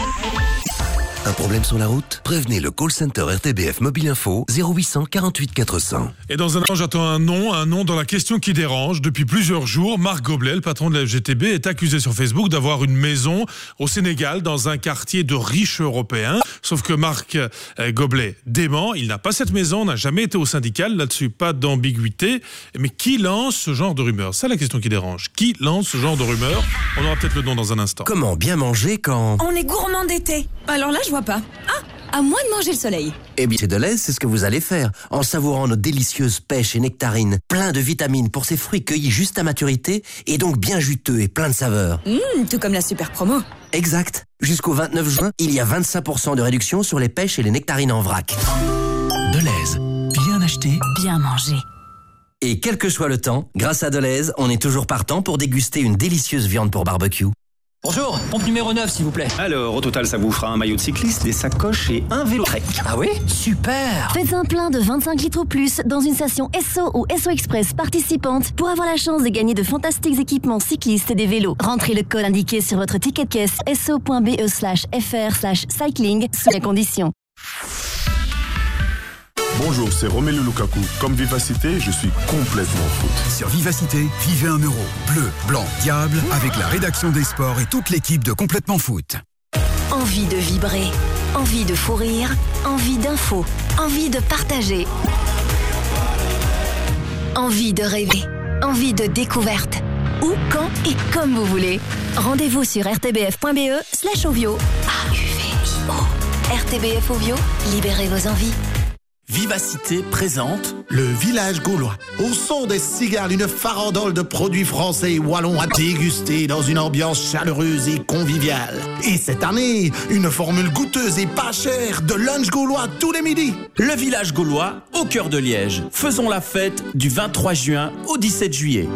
Un problème sur la route ? Prévenez le call center R T B F Mobile Info zéro huit cent quarante-huit quatre cents. Et dans un an, j'attends un nom, un nom dans la question qui dérange. Depuis plusieurs jours, Marc Goblet, le patron de la F G T B, est accusé sur Facebook d'avoir une maison au Sénégal, dans un quartier de riches européens. Sauf que Marc euh, Goblet dément, il n'a pas cette maison, n'a jamais été au syndical, là-dessus pas d'ambiguïté. Mais qui lance ce genre de rumeurs ? C'est la question qui dérange. Qui lance ce genre de rumeurs ? On aura peut-être le nom dans un instant. Comment bien manger quand... On est gourmand d'été. Alors là, je vois pas. Ah, à moins de manger le soleil. Eh bien, c'est de l'aise, c'est ce que vous allez faire, en savourant nos délicieuses pêches et nectarines, plein de vitamines pour ces fruits cueillis juste à maturité, et donc bien juteux et plein de saveurs. Mmh, tout comme la super promo. Exact. Jusqu'au vingt-neuf juin, il y a vingt-cinq pour cent de réduction sur les pêches et les nectarines en vrac. Deleuze, bien acheté, bien mangé. Et quel que soit le temps, grâce à Deleuze, on est toujours partant pour déguster une délicieuse viande pour barbecue. Bonjour, pompe numéro neuf s'il vous plaît. Alors, au total, ça vous fera un maillot de cycliste, des sacoches et un vélo Trek. Ah oui ? Super ! Faites un plein de vingt-cinq litres ou plus dans une station Esso ou Esso Express participante pour avoir la chance de gagner de fantastiques équipements cyclistes et des vélos. Rentrez le code indiqué sur votre ticket de caisse esso.be slash fr slash cycling sous les conditions. Bonjour, c'est Romelu Lukaku. Comme Vivacité, je suis complètement foot. Sur Vivacité, vivez un euro. Bleu, blanc, diable, avec la rédaction des sports et toute l'équipe de Complètement Foot. Envie de vibrer, envie de fou rire, envie d'infos, envie de partager, envie de rêver, envie de découverte. Où, quand et comme vous voulez. Rendez-vous sur rtbf.be slash ovio. A U V I O. R T B F Ovio, libérez vos envies. Vivacité présente le village gaulois. Au son des cigales, une farandole de produits français et wallons à déguster dans une ambiance chaleureuse et conviviale. Et cette année, une formule goûteuse et pas chère de lunch gaulois tous les midis. Le village gaulois au cœur de Liège. Faisons la fête du vingt-trois juin au dix-sept juillet.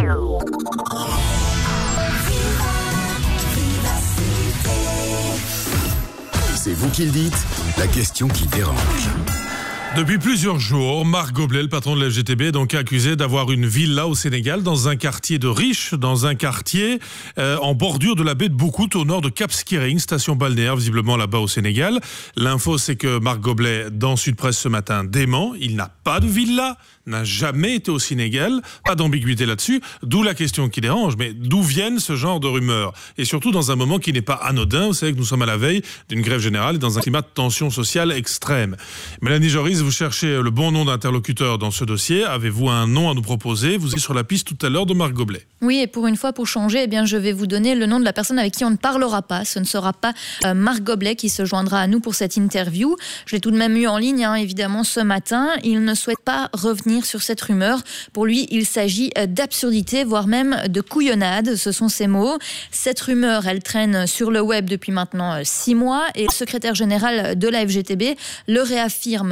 C'est vous qui le dites, la question qui dérange. Depuis plusieurs jours, Marc Goblet, le patron de la F G T B, est donc accusé d'avoir une villa au Sénégal, dans un quartier de riches, dans un quartier euh, en bordure de la baie de Boucout, au nord de Cap Skirring, station balnéaire visiblement là-bas au Sénégal. L'info, c'est que Marc Goblet, dans Sud Presse ce matin, dément. Il n'a pas de villa, n'a jamais été au Sénégal, pas d'ambiguïté là-dessus, d'où la question qui dérange. Mais d'où viennent ce genre de rumeurs ? Et surtout dans un moment qui n'est pas anodin. Vous savez que nous sommes à la veille d'une grève générale et dans un climat de tension sociale extrême. Mélanie Joris, vous cherchez le bon nom d'interlocuteur dans ce dossier. Avez-vous un nom à nous proposer ? Vous êtes sur la piste tout à l'heure de Marc Goblet. Oui, et pour une fois, pour changer, eh bien, je vais vous donner le nom de la personne avec qui on ne parlera pas. Ce ne sera pas euh, Marc Goblet qui se joindra à nous pour cette interview. Je l'ai tout de même eu en ligne, hein, évidemment, ce matin. Il ne souhaite pas revenir sur cette rumeur. Pour lui, il s'agit d'absurdité, voire même de couillonnade. Ce sont ses mots. Cette rumeur, elle traîne sur le web depuis maintenant six mois et le secrétaire général de la F G T B le réaffirme fermement.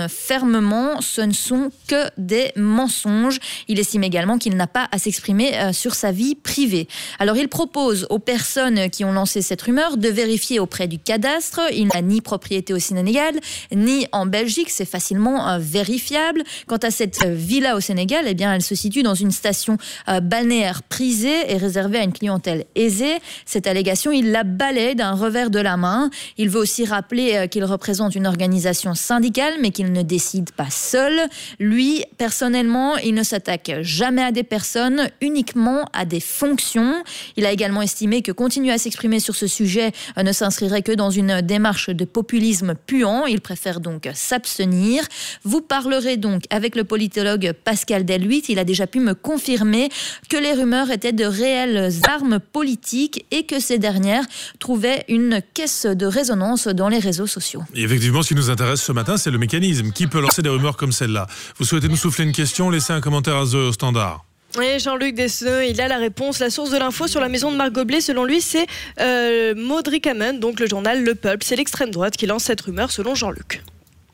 fermement, ce ne sont que des mensonges. Il estime également qu'il n'a pas à s'exprimer euh, sur sa vie privée. Alors il propose aux personnes qui ont lancé cette rumeur de vérifier auprès du cadastre. Il n'a ni propriété au Sénégal, ni en Belgique. C'est facilement euh, vérifiable. Quant à cette euh, villa au Sénégal, eh bien, elle se situe dans une station euh, balnéaire prisée et réservée à une clientèle aisée. Cette allégation, il la balaie d'un revers de la main. Il veut aussi rappeler euh, qu'il représente une organisation syndicale, mais qu'il ne décide pas seul. Lui, personnellement, il ne s'attaque jamais à des personnes, uniquement à des fonctions. Il a également estimé que continuer à s'exprimer sur ce sujet euh, ne s'inscrirait que dans une démarche de populisme puant. Il préfère donc s'abstenir. Vous parlerez donc avec le politologue Pascal Delhuit. Il a déjà pu me confirmer que les rumeurs étaient de réelles armes politiques et que ces dernières trouvaient une caisse de résonance dans les réseaux sociaux. Et effectivement, ce qui nous intéresse ce matin, c'est le mécanisme. Qui peut lancer des rumeurs comme celle-là ? Vous souhaitez nous souffler une question ? Laissez un commentaire à The Standard. Et Jean-Luc Desneux, il a la réponse. La source de l'info sur la maison de Marc Goblet, selon lui, c'est euh, Maud Rickaman, donc le journal Le Peuple. C'est l'extrême droite qui lance cette rumeur, selon Jean-Luc.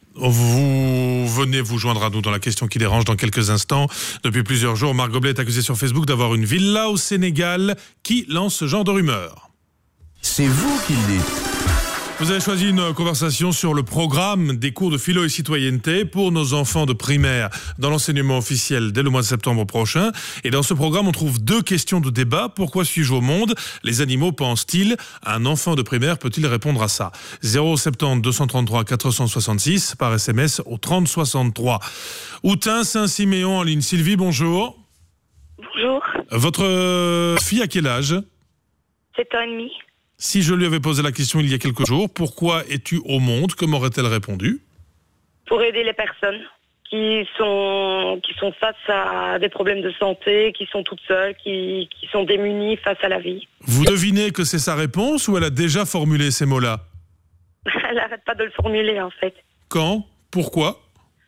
Vous venez vous joindre à nous dans la question qui dérange dans quelques instants. Depuis plusieurs jours, Marc Goblet est accusé sur Facebook d'avoir une villa au Sénégal. Qui lance ce genre de rumeur ? C'est vous qui le dites. Vous avez choisi une conversation sur le programme des cours de philo et citoyenneté pour nos enfants de primaire dans l'enseignement officiel dès le mois de septembre prochain. Et dans ce programme, on trouve deux questions de débat. Pourquoi suis-je au monde ? Les animaux pensent-ils ? Un enfant de primaire peut-il répondre à ça ? zéro sept zéro deux cent trente-trois quatre cent soixante-six par S M S au trente soixante-trois. Outin Saint-Siméon en ligne. Sylvie, bonjour. Bonjour. Votre fille a quel âge ? sept ans et demi. Si je lui avais posé la question il y a quelques jours, pourquoi es-tu au monde ? Que m'aurait-elle répondu ? Pour aider les personnes qui sont, qui sont face à des problèmes de santé, qui sont toutes seules, qui, qui sont démunies face à la vie. Vous devinez que c'est sa réponse ou elle a déjà formulé ces mots-là ? Elle n'arrête pas de le formuler en fait. Quand ? Pourquoi ?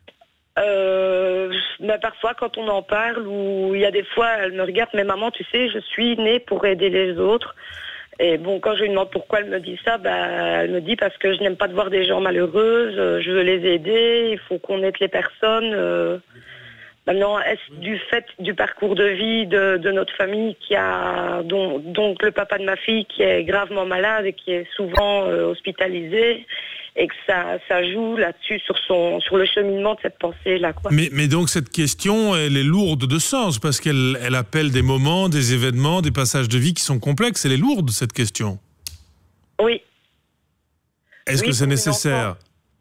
Euh, mais parfois quand on en parle, ou il y a des fois elle me regarde, mais maman tu sais je suis née pour aider les autres. Et bon, quand je lui demande pourquoi elle me dit ça, bah, elle me dit parce que je n'aime pas de voir des gens malheureuses, euh, je veux les aider, il faut qu'on aide les personnes. Euh. Maintenant, est-ce du fait du parcours de vie de, de notre famille qui a, dont, donc le papa de ma fille qui est gravement malade et qui est souvent euh, hospitalisé, et que ça, ça joue là-dessus sur son, sur le cheminement de cette pensée-là, quoi. Mais, mais donc cette question, elle est lourde de sens parce qu'elle elle appelle des moments, des événements, des passages de vie qui sont complexes. Elle est lourde cette question. Oui. Est-ce oui, que c'est nécessaire ?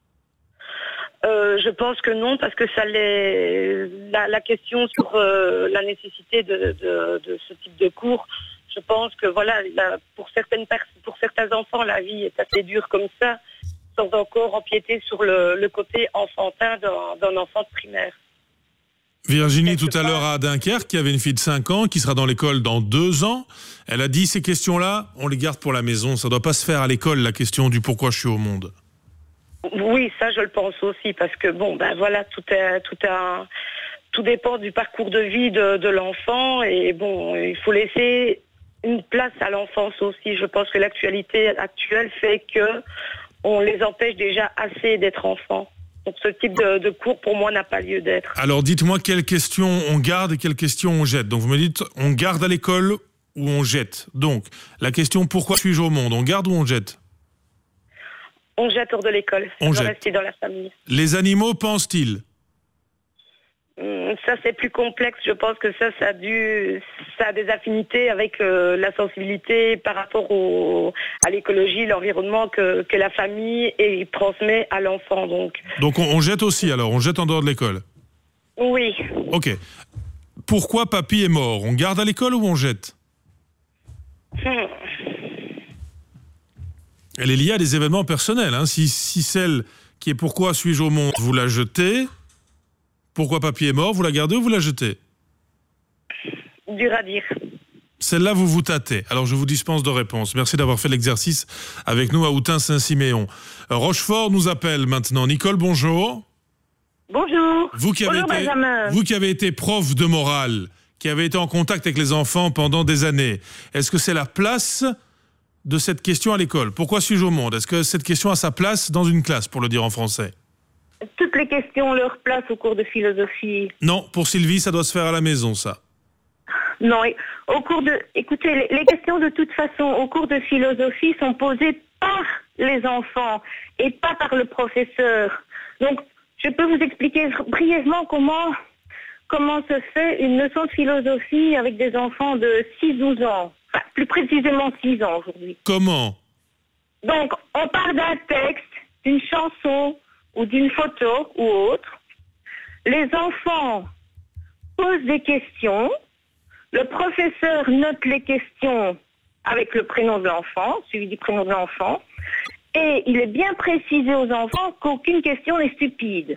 Euh, je pense que non, parce que ça l'est. La, la question sur euh, la nécessité de, de, de ce type de cours, je pense que voilà, la, pour certaines pers- pour certains enfants, la vie est assez dure comme ça, sans encore empiéter sur le, le côté enfantin d'un, d'un enfant de primaire. Virginie, tout à l'heure à Dunkerque, qui avait une fille de cinq ans, qui sera dans l'école dans deux ans, elle a dit ces questions-là, on les garde pour la maison. Ça ne doit pas se faire à l'école, la question du pourquoi je suis au monde. Oui, ça je le pense aussi, parce que bon, ben voilà, tout est, tout est, tout dépend du parcours de vie de, de l'enfant, et bon, il faut laisser une place à l'enfance aussi. Je pense que l'actualité actuelle fait que on les empêche déjà assez d'être enfants. Donc ce type de, de cours, pour moi, n'a pas lieu d'être. Alors dites-moi quelles questions on garde et quelles questions on jette. Donc vous me dites, on garde à l'école ou on jette. Donc la question pourquoi suis-je au monde, on garde ou on jette ? On jette hors de l'école, ça on doit jette. rester dans la famille. Les animaux pensent-ils ? Ça, c'est plus complexe. Je pense que ça, ça a, dû, ça a des affinités avec euh, la sensibilité par rapport au, à l'écologie, l'environnement que, que la famille et, transmet à l'enfant. Donc, donc on, on jette aussi alors, on jette en dehors de l'école ? Oui. Ok. Pourquoi papy est mort ? On garde à l'école ou on jette ? Hmm. Elle est liée à des événements personnels. Hein. Si, si celle qui est pourquoi suis-je au monde, vous la jetez, pourquoi papy est mort, vous la gardez ou vous la jetez ? Dur à dire. Celle-là, vous vous tâtez. Alors, je vous dispense de réponse. Merci d'avoir fait l'exercice avec nous à Outin Saint-Siméon. Rochefort nous appelle maintenant. Nicole, bonjour. Bonjour. Vous qui avez bonjour, été, Benjamin. vous qui avez été prof de morale, qui avez été en contact avec les enfants pendant des années, est-ce que c'est la place de cette question à l'école ? Pourquoi suis-je au monde ? Est-ce que cette question a sa place dans une classe, pour le dire en français ? toutes les questions ont leur place au cours de philosophie? Non, pour Sylvie, ça doit se faire à la maison, ça. Non, et au cours de... Écoutez, les, les questions de toute façon au cours de philosophie sont posées par les enfants et pas par le professeur. Donc, je peux vous expliquer brièvement comment, comment se fait une leçon de philosophie avec des enfants de six douze ans. Enfin, plus précisément six ans aujourd'hui. Comment? Donc, on part d'un texte, d'une chanson ou d'une photo ou autre. Les enfants posent des questions. Le professeur note les questions avec le prénom de l'enfant, suivi du prénom de l'enfant. Et il est bien précisé aux enfants qu'aucune question n'est stupide.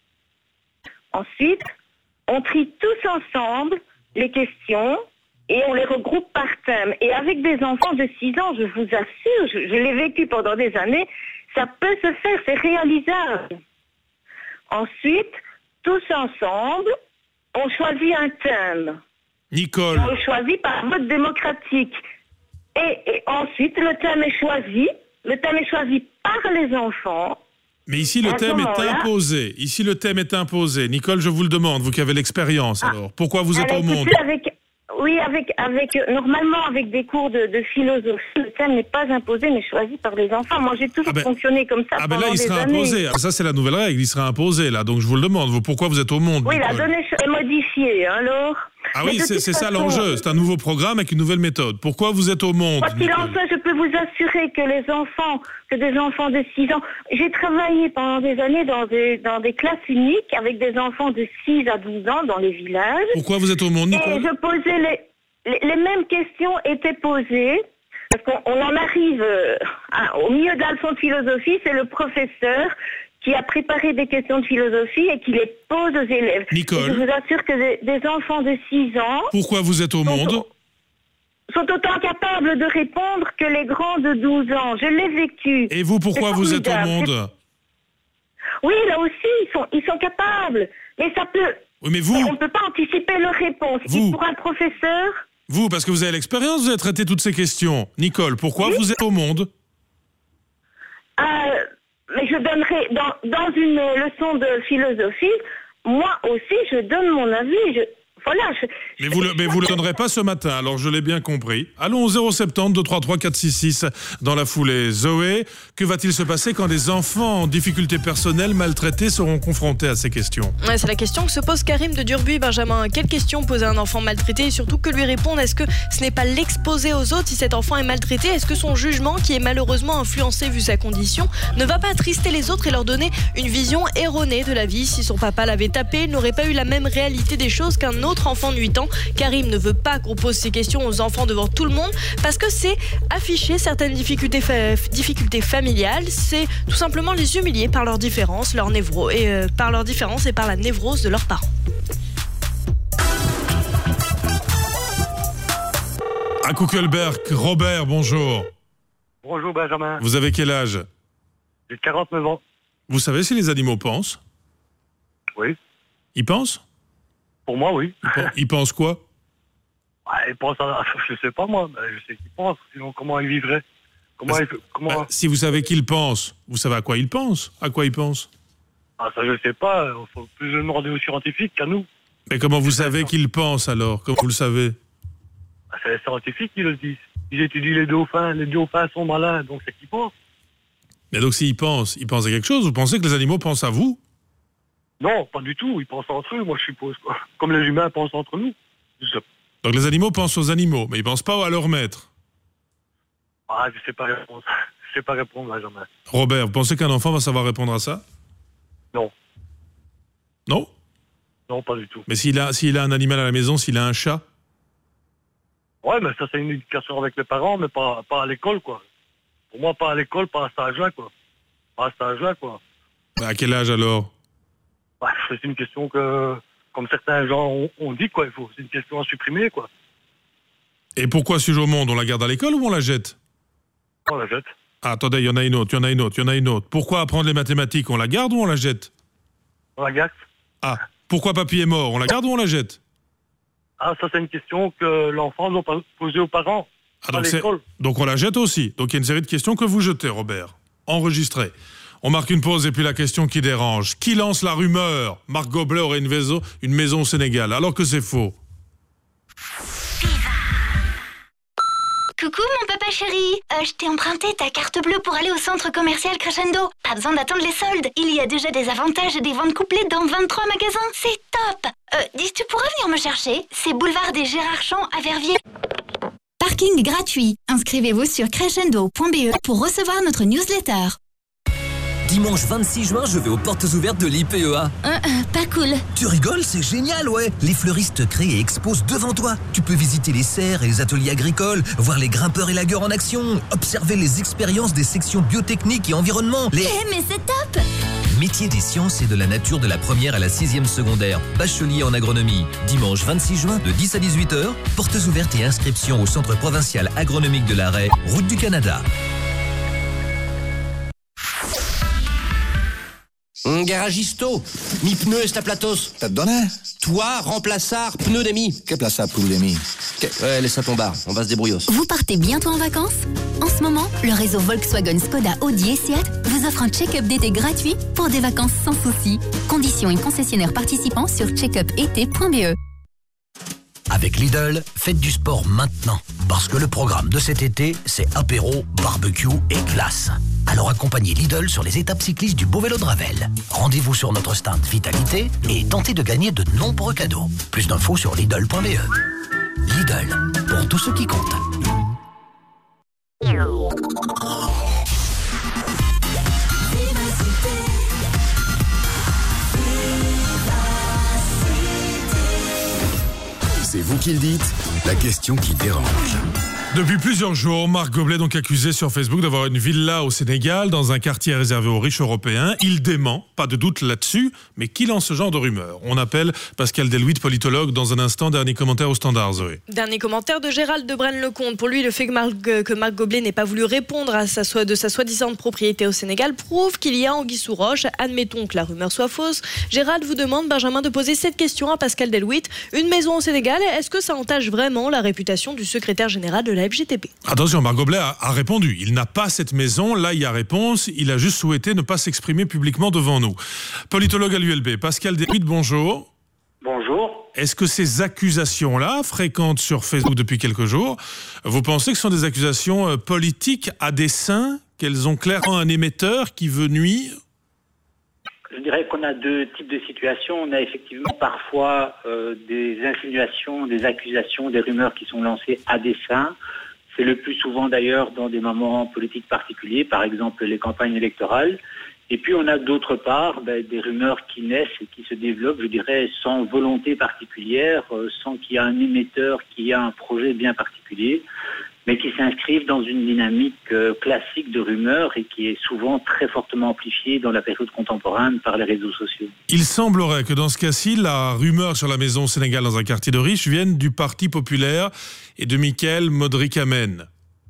Ensuite, on trie tous ensemble les questions et on les regroupe par thème. Et avec des enfants de six ans, je vous assure, je, je l'ai vécu pendant des années, ça peut se faire, c'est réalisable. Ensuite, tous ensemble, on choisit un thème. Nicole. On le choisit par vote démocratique. Et, et ensuite, le thème est choisi. Le thème est choisi par les enfants. Mais ici, le thème est imposé. Ici, le thème est imposé. Nicole, je vous le demande, vous qui avez l'expérience, ah, alors. Pourquoi vous êtes alors, au monde? avec, Oui, avec, avec, normalement, avec des cours de, de philosophie, le thème n'est pas imposé, mais choisi par les enfants. Moi, j'ai toujours ah ben, fonctionné comme ça Ah pendant ben là, il des sera années. imposé. Ça, c'est la nouvelle règle. Il sera imposé, là. Donc, je vous le demande. Vous, pourquoi vous êtes au monde, Oui, Nicole? la donnée est modifiée, alors. Ah oui, c'est ça façon... l'enjeu. C'est un nouveau programme avec une nouvelle méthode. Pourquoi vous êtes au monde? Quoi qu'il en soit, je peux vous assurer que les enfants, que des enfants de six ans... J'ai travaillé pendant des années dans des, dans des classes uniques avec des enfants de six à douze ans dans les villages. Pourquoi vous êtes au monde, Nicole? Et je posais les, les, les mêmes questions étaient posées. Parce qu'on on en arrive euh, à, au milieu de la leçon de philosophie, c'est le professeur qui a préparé des questions de philosophie et qui les pose aux élèves. Nicole. Et je vous assure que des, des enfants de six ans... Pourquoi vous êtes au monde? sont autant capables de répondre que les grands de douze ans. Je l'ai vécu. Et vous, pourquoi vous êtes au monde? Oui, là aussi, ils sont, ils sont capables. Mais ça peut... Oui, mais vous... Mais on ne peut pas anticiper leur réponse. Vous... Et pour un professeur... Vous, parce que vous avez l'expérience, vous avez traité toutes ces questions. Nicole, pourquoi oui. vous êtes au monde? euh... Mais je donnerai, dans, dans une leçon de philosophie, moi aussi, je donne mon avis. Je, voilà. Je, mais vous ne le, mais vous le donnerez pas ce matin, alors je l'ai bien compris. Allons au zéro sept zéro deux trois trois quatre six six dans la foulée. Zoé, que va-t-il se passer quand des enfants en difficulté personnelle maltraités seront confrontés à ces questions? Ouais, c'est la question que se pose Karim de Durbuy, Benjamin. Quelle question poser à un enfant maltraité et surtout que lui répondre? Est-ce que ce n'est pas l'exposer aux autres si cet enfant est maltraité? Est-ce que son jugement, qui est malheureusement influencé vu sa condition, ne va pas attrister les autres et leur donner une vision erronée de la vie? Si son papa l'avait tapé, il n'aurait pas eu la même réalité des choses qu'un autre enfant de huit ans. Karim ne veut pas qu'on pose ces questions aux enfants devant tout le monde parce que c'est afficher certaines difficultés, fa- difficultés familiales, c'est tout simplement les humilier par leur différence, leur névro- et euh, par leur différence et par la névrose de leurs parents. À Kuckelberg, Robert, bonjour. Bonjour Benjamin. Vous avez quel âge? J'ai quarante-neuf ans. Vous savez si les animaux pensent? Oui. Ils pensent? Pour moi, oui. Ils, pen- ils pensent quoi? Ouais, ils pensent à... Je sais pas moi, mais je sais qu'ils pensent. Sinon, comment ils vivraient? Comment bah, ils... comment... Bah, si vous savez qu'ils pensent, vous savez à quoi ils pensent? À quoi ils pensent? Ah, ça, je sais pas. Il faut plus demander aux scientifiques qu'à nous. Mais comment vous savez qu'ils pensent alors? Comment vous le savez? Ah, c'est les scientifiques qui le disent. Ils étudient les dauphins. Les dauphins sont malins, donc c'est qu'ils pensent. Mais donc s'ils pensent, ils pensent à quelque chose? Vous pensez que les animaux pensent à vous? Non, pas du tout. Ils pensent entre eux, moi je suppose. Quoi. Comme les humains pensent entre nous. Je... Donc les animaux pensent aux animaux, mais ils pensent pas à leur maître. Ah, je sais pas répondre. Je sais pas répondre, Benjamin. Robert, vous pensez qu'un enfant va savoir répondre à ça? Non. Non? Non, pas du tout. Mais s'il a, s'il a un animal à la maison, s'il a un chat? Ouais, mais ça c'est une éducation avec les parents, mais pas, pas à l'école, quoi. Pour moi, pas à l'école, pas à cet âge-là, quoi. Pas à cet âge-là, quoi. À quel âge alors? Bah, c'est une question que, comme certains gens ont, ont dit, quoi, il faut. C'est une question à supprimer, quoi. Et pourquoi suis-je au monde? On la garde à l'école ou on la jette? On la jette. Ah, attendez, il y en a une autre, il y en a une autre, il y en a une autre. Pourquoi apprendre les mathématiques? On la garde ou on la jette? On la garde. Ah, pourquoi papy est mort? On la garde ou on la jette? Ah, ça c'est une question que l'enfant doit poser aux parents. Ah, donc, c'est... donc on la jette aussi. Donc il y a une série de questions que vous jetez, Robert. Enregistrez. On marque une pause et puis la question qui dérange. Qui lance la rumeur ? Marc Goblet aurait une maison, une maison au Sénégal, alors que c'est faux. Coucou mon papa chéri, euh, je t'ai emprunté ta carte bleue pour aller au centre commercial Crescendo. Pas besoin d'attendre les soldes, il y a déjà des avantages et des ventes couplées dans vingt-trois magasins, c'est top. euh, Dis, tu pourras venir me chercher ? C'est boulevard des Gérardchamps à Verviers. Parking gratuit. Inscrivez-vous sur crescendo point b e pour recevoir notre newsletter. Dimanche vingt-six juin, je vais aux portes ouvertes de l'I P E A. Euh, euh, pas cool. Tu rigoles, c'est génial, ouais. Les fleuristes créent et exposent devant toi. Tu peux visiter les serres et les ateliers agricoles, voir les grimpeurs et lagueurs en action, observer les expériences des sections biotechniques et environnement. Les... Eh, mais c'est top! Métiers des sciences et de la nature de la première à la sixième secondaire. Bachelier en agronomie. Dimanche vingt-six juin, de dix à dix-huit heures. Portes ouvertes et inscriptions au Centre provincial agronomique de l'Arrêt, Route du Canada. Garagisto, mi pneu estaplatos. T'as te donné? Toi, remplaçar, pneu d'emi. Que place à pour l'emi? Ouais, laisse ça tomber, on va se débrouiller. Vous partez bientôt en vacances? En ce moment, le réseau Volkswagen, Skoda, Audi et Seat vous offre un check-up d'été gratuit pour des vacances sans soucis. Conditions et concessionnaires participants sur check up e t point b e. Avec Lidl, faites du sport maintenant. Parce que le programme de cet été, c'est apéro, barbecue et glace. Alors accompagnez Lidl sur les étapes cyclistes du Beau Vélo de Ravel. Rendez-vous sur notre stand Vitalité et tentez de gagner de nombreux cadeaux. Plus d'infos sur lidl point b e. Lidl, pour tous ceux qui comptent. C'est vous qui le dites, la question qui dérange. Depuis plusieurs jours, Marc Goblet donc accusé sur Facebook d'avoir une villa au Sénégal, dans un quartier réservé aux riches européens. Il dément, pas de doute là-dessus, mais qui lance ce genre de rumeurs? On appelle Pascal Delouit, politologue, dans un instant. Dernier commentaire au Standard, Zoé. Dernier commentaire de Gérald de Braine-le-Comte. Pour lui, le fait que Marc, que Marc Goblet n'ait pas voulu répondre à sa, de sa soi-disant propriété au Sénégal prouve qu'il y a anguille sous roche. Admettons que la rumeur soit fausse. Gérald vous demande, Benjamin, de poser cette question à Pascal Delouit. Une maison au Sénégal, est-ce que ça entache vraiment la réputation du secrétaire général de la F G T P? Attention, Marc Goblet a, a répondu. Il n'a pas cette maison, là il y a réponse. Il a juste souhaité ne pas s'exprimer publiquement devant nous. Politologue à l'U L B, Pascal Delouit, bonjour. Bonjour. Est-ce que ces accusations-là, fréquentes sur Facebook depuis quelques jours, vous pensez que ce sont des accusations politiques à dessein, qu'elles ont clairement un émetteur qui veut nuire? Je dirais qu'on a deux types de situations. On a effectivement parfois euh, des insinuations, des accusations, des rumeurs qui sont lancées à dessein. C'est le plus souvent d'ailleurs dans des moments politiques particuliers, par exemple les campagnes électorales. Et puis on a d'autre part ben, des rumeurs qui naissent et qui se développent, je dirais, sans volonté particulière, euh, sans qu'il y ait un émetteur qui a un projet bien particulier, mais qui s'inscrivent dans une dynamique euh, classique de rumeurs et qui est souvent très fortement amplifiée dans la période contemporaine par les réseaux sociaux. Il semblerait que dans ce cas-ci, la rumeur sur la maison au Sénégal dans un quartier de riches vienne du Parti populaire et de Michael Modric-Amen.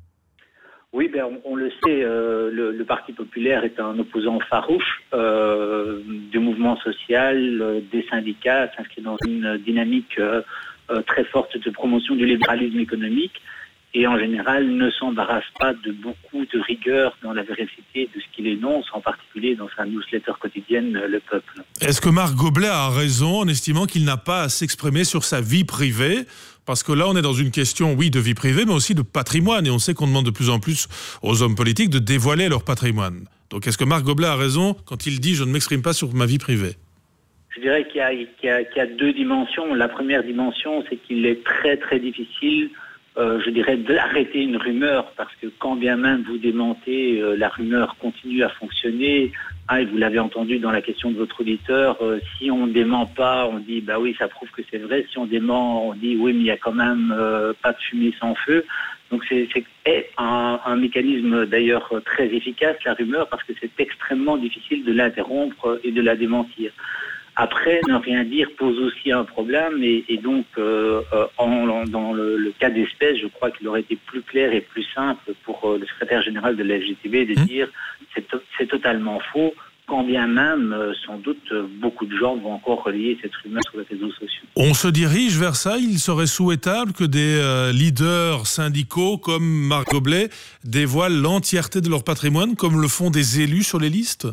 Oui, ben on, on le sait, euh, le, le Parti populaire est un opposant farouche euh, du mouvement social, euh, des syndicats, s'inscrit dans une dynamique euh, euh, très forte de promotion du libéralisme économique. Et en général ne s'embarrasse pas de beaucoup de rigueur dans la véracité de ce qu'il énonce, en particulier dans sa newsletter quotidienne Le Peuple. Est-ce que Marc Goblet a raison en estimant qu'il n'a pas à s'exprimer sur sa vie privée? Parce que là, on est dans une question, oui, de vie privée, mais aussi de patrimoine. Et on sait qu'on demande de plus en plus aux hommes politiques de dévoiler leur patrimoine. Donc est-ce que Marc Goblet a raison quand il dit « je ne m'exprime pas sur ma vie privée » ? Je dirais qu'il y a, qu'il y a, qu'il y a deux dimensions. La première dimension, c'est qu'il est très très difficile Euh, je dirais d'arrêter une rumeur, parce que quand bien même vous démentez, euh, la rumeur continue à fonctionner. Ah, et vous l'avez entendu dans la question de votre auditeur, euh, si on dément pas, on dit bah oui, ça prouve que c'est vrai. Si on dément, on dit oui, mais il y a quand même euh, pas de fumée sans feu. Donc c'est, c'est un, un mécanisme d'ailleurs très efficace, la rumeur, parce que c'est extrêmement difficile de l'interrompre et de la démentir. Après, ne rien dire pose aussi un problème et, et donc euh, en, dans le, le cas d'espèce, je crois qu'il aurait été plus clair et plus simple pour euh, le secrétaire général de la F G T B de dire c'est, to- c'est totalement faux. quand bien même, euh, sans doute, euh, beaucoup de gens vont encore relayer cette rumeur sur les réseaux sociaux. On se dirige vers ça. Il serait souhaitable que des euh, leaders syndicaux comme Marc Goblet dévoilent l'entièreté de leur patrimoine, comme le font des élus sur les listes.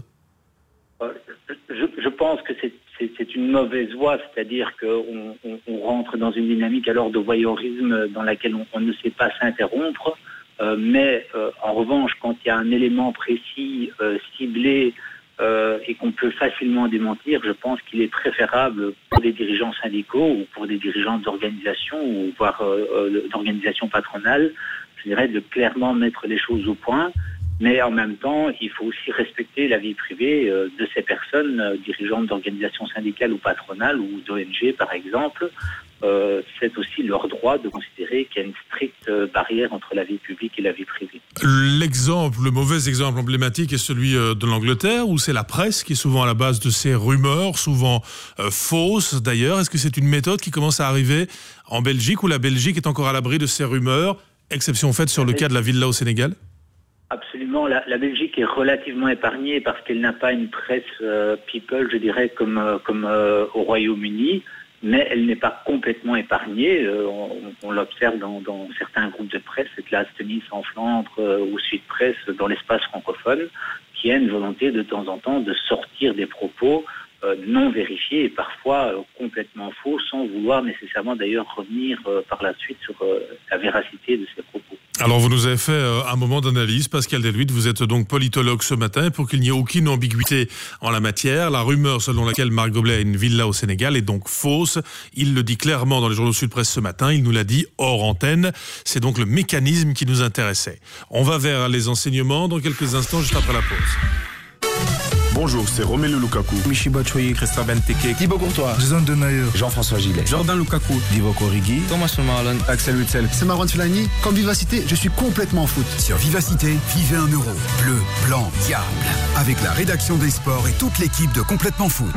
Euh, je, je pense que c'est, c'est, c'est une mauvaise voie, c'est-à-dire qu'on on, on rentre dans une dynamique alors de voyeurisme dans laquelle on, on ne sait pas s'interrompre. Euh, mais euh, en revanche, quand il y a un élément précis, euh, ciblé, euh, et qu'on peut facilement démentir, je pense qu'il est préférable pour des dirigeants syndicaux ou pour des dirigeants d'organisations ou voire euh, euh, d'organisations patronales, je dirais de clairement mettre les choses au point. Mais en même temps, il faut aussi respecter la vie privée euh, de ces personnes, euh, dirigeantes d'organisations syndicales ou patronales ou d'O N G par exemple. Euh, c'est aussi leur droit de considérer qu'il y a une stricte euh, barrière entre la vie publique et la vie privée. L'exemple, le mauvais exemple emblématique est celui euh, de l'Angleterre, où c'est la presse qui est souvent à la base de ces rumeurs, souvent euh, fausses d'ailleurs. Est-ce que c'est une méthode qui commence à arriver en Belgique, où la Belgique est encore à l'abri de ces rumeurs, exception faite sur le cas de la villa au Sénégal ? Absolument, la, la Belgique est relativement épargnée parce qu'elle n'a pas une presse euh, people, je dirais, comme, euh, comme euh, au Royaume-Uni, mais elle n'est pas complètement épargnée. Euh, on, on l'observe dans, dans certains groupes de presse, c'est la Tennis en Flandre euh, ou Suite Presse dans l'espace francophone, qui a une volonté de temps en temps de sortir des propos euh, non vérifiés et parfois euh, complètement faux, sans vouloir nécessairement d'ailleurs revenir euh, par la suite sur euh, la véracité de ces propos. Alors vous nous avez fait euh, un moment d'analyse, Pascal Deluite, vous êtes donc politologue ce matin, pour qu'il n'y ait aucune ambiguïté en la matière. La rumeur selon laquelle Marc Goblet a une villa au Sénégal est donc fausse. Il le dit clairement dans les journaux Sud Presse ce matin, il nous l'a dit hors antenne. C'est donc le mécanisme qui nous intéressait. On va vers les enseignements dans quelques instants, juste après la pause. Bonjour, c'est Romelu Lukaku. Michi Batshuayi, Christophe Benteke, Thibaut Courtois, Jason Denayer, Jean-François Gillet, Jordan Lukaku, Divock Origi, Thomas Mullen, Axel Witsel. C'est Marwan Fellaini. Comme Vivacité, je suis complètement foot. Sur Vivacité, vivez un euro. Bleu, blanc, diable. Avec la rédaction des sports et toute l'équipe de Complètement Foot.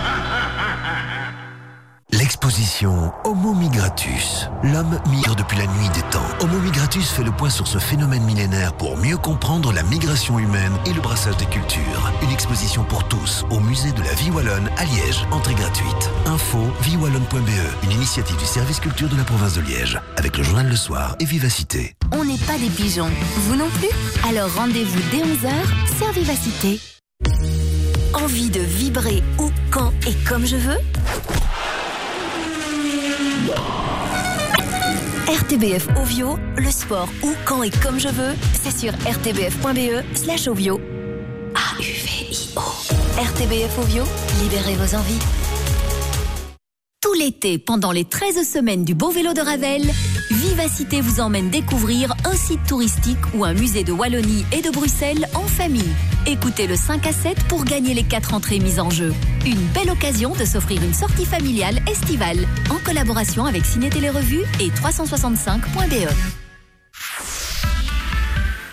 L'exposition Homo migratus. L'homme migre depuis la nuit des temps. Homo migratus fait le point sur ce phénomène millénaire pour mieux comprendre la migration humaine et le brassage des cultures. Une exposition pour tous au musée de la Vie Wallonne à Liège. Entrée gratuite. Info vie wallonne point b e. Une initiative du service culture de la province de Liège. Avec le journal Le Soir et Vivacité. On n'est pas des pigeons. Vous non plus ? Alors rendez-vous dès onze heures sur Vivacité. Envie de vibrer où, quand et comme je veux ? R T B F Ovio, le sport où, quand et comme je veux, c'est sur r t b f point b e slash ovio. A U V I O. R T B F Ovio, libérez vos envies. Tout l'été, pendant les treize semaines du Beau Vélo de Ravel, Vivacité vous emmène découvrir un site touristique ou un musée de Wallonie et de Bruxelles en famille. Écoutez le cinq à sept pour gagner les quatre entrées mises en jeu. Une belle occasion de s'offrir une sortie familiale estivale, en collaboration avec Ciné Télé Revue et trois cent soixante-cinq point b e. Fanny ?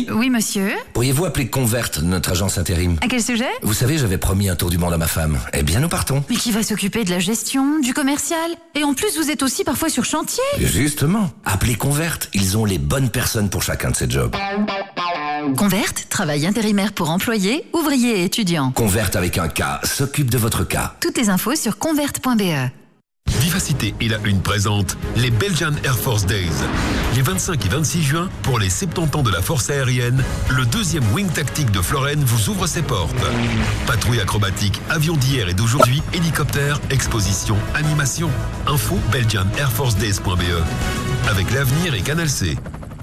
Oui, monsieur. Pourriez-vous appeler Convert, notre agence intérim ? À quel sujet ? Vous savez, j'avais promis un tour du monde à ma femme. Eh bien, nous partons. Mais qui va s'occuper de la gestion, du commercial ? Et en plus, vous êtes aussi parfois sur chantier. Justement. Appelez Convert. Ils ont les bonnes personnes pour chacun de ces jobs. Convert, travail intérimaire pour employés, ouvriers et étudiants. Convert avec un K s'occupe de votre cas. Toutes les infos sur convert point b e. Vivacité et la Une présente les Belgian Air Force Days. Les vingt-cinq et vingt-six juin, pour les soixante-dix ans de la force aérienne, le deuxième Wing Tactique de Florène vous ouvre ses portes. Patrouille acrobatique, avions d'hier et d'aujourd'hui, hélicoptères, exposition, animation. Info belgian air force days point b e. Avec l'avenir et Canal C.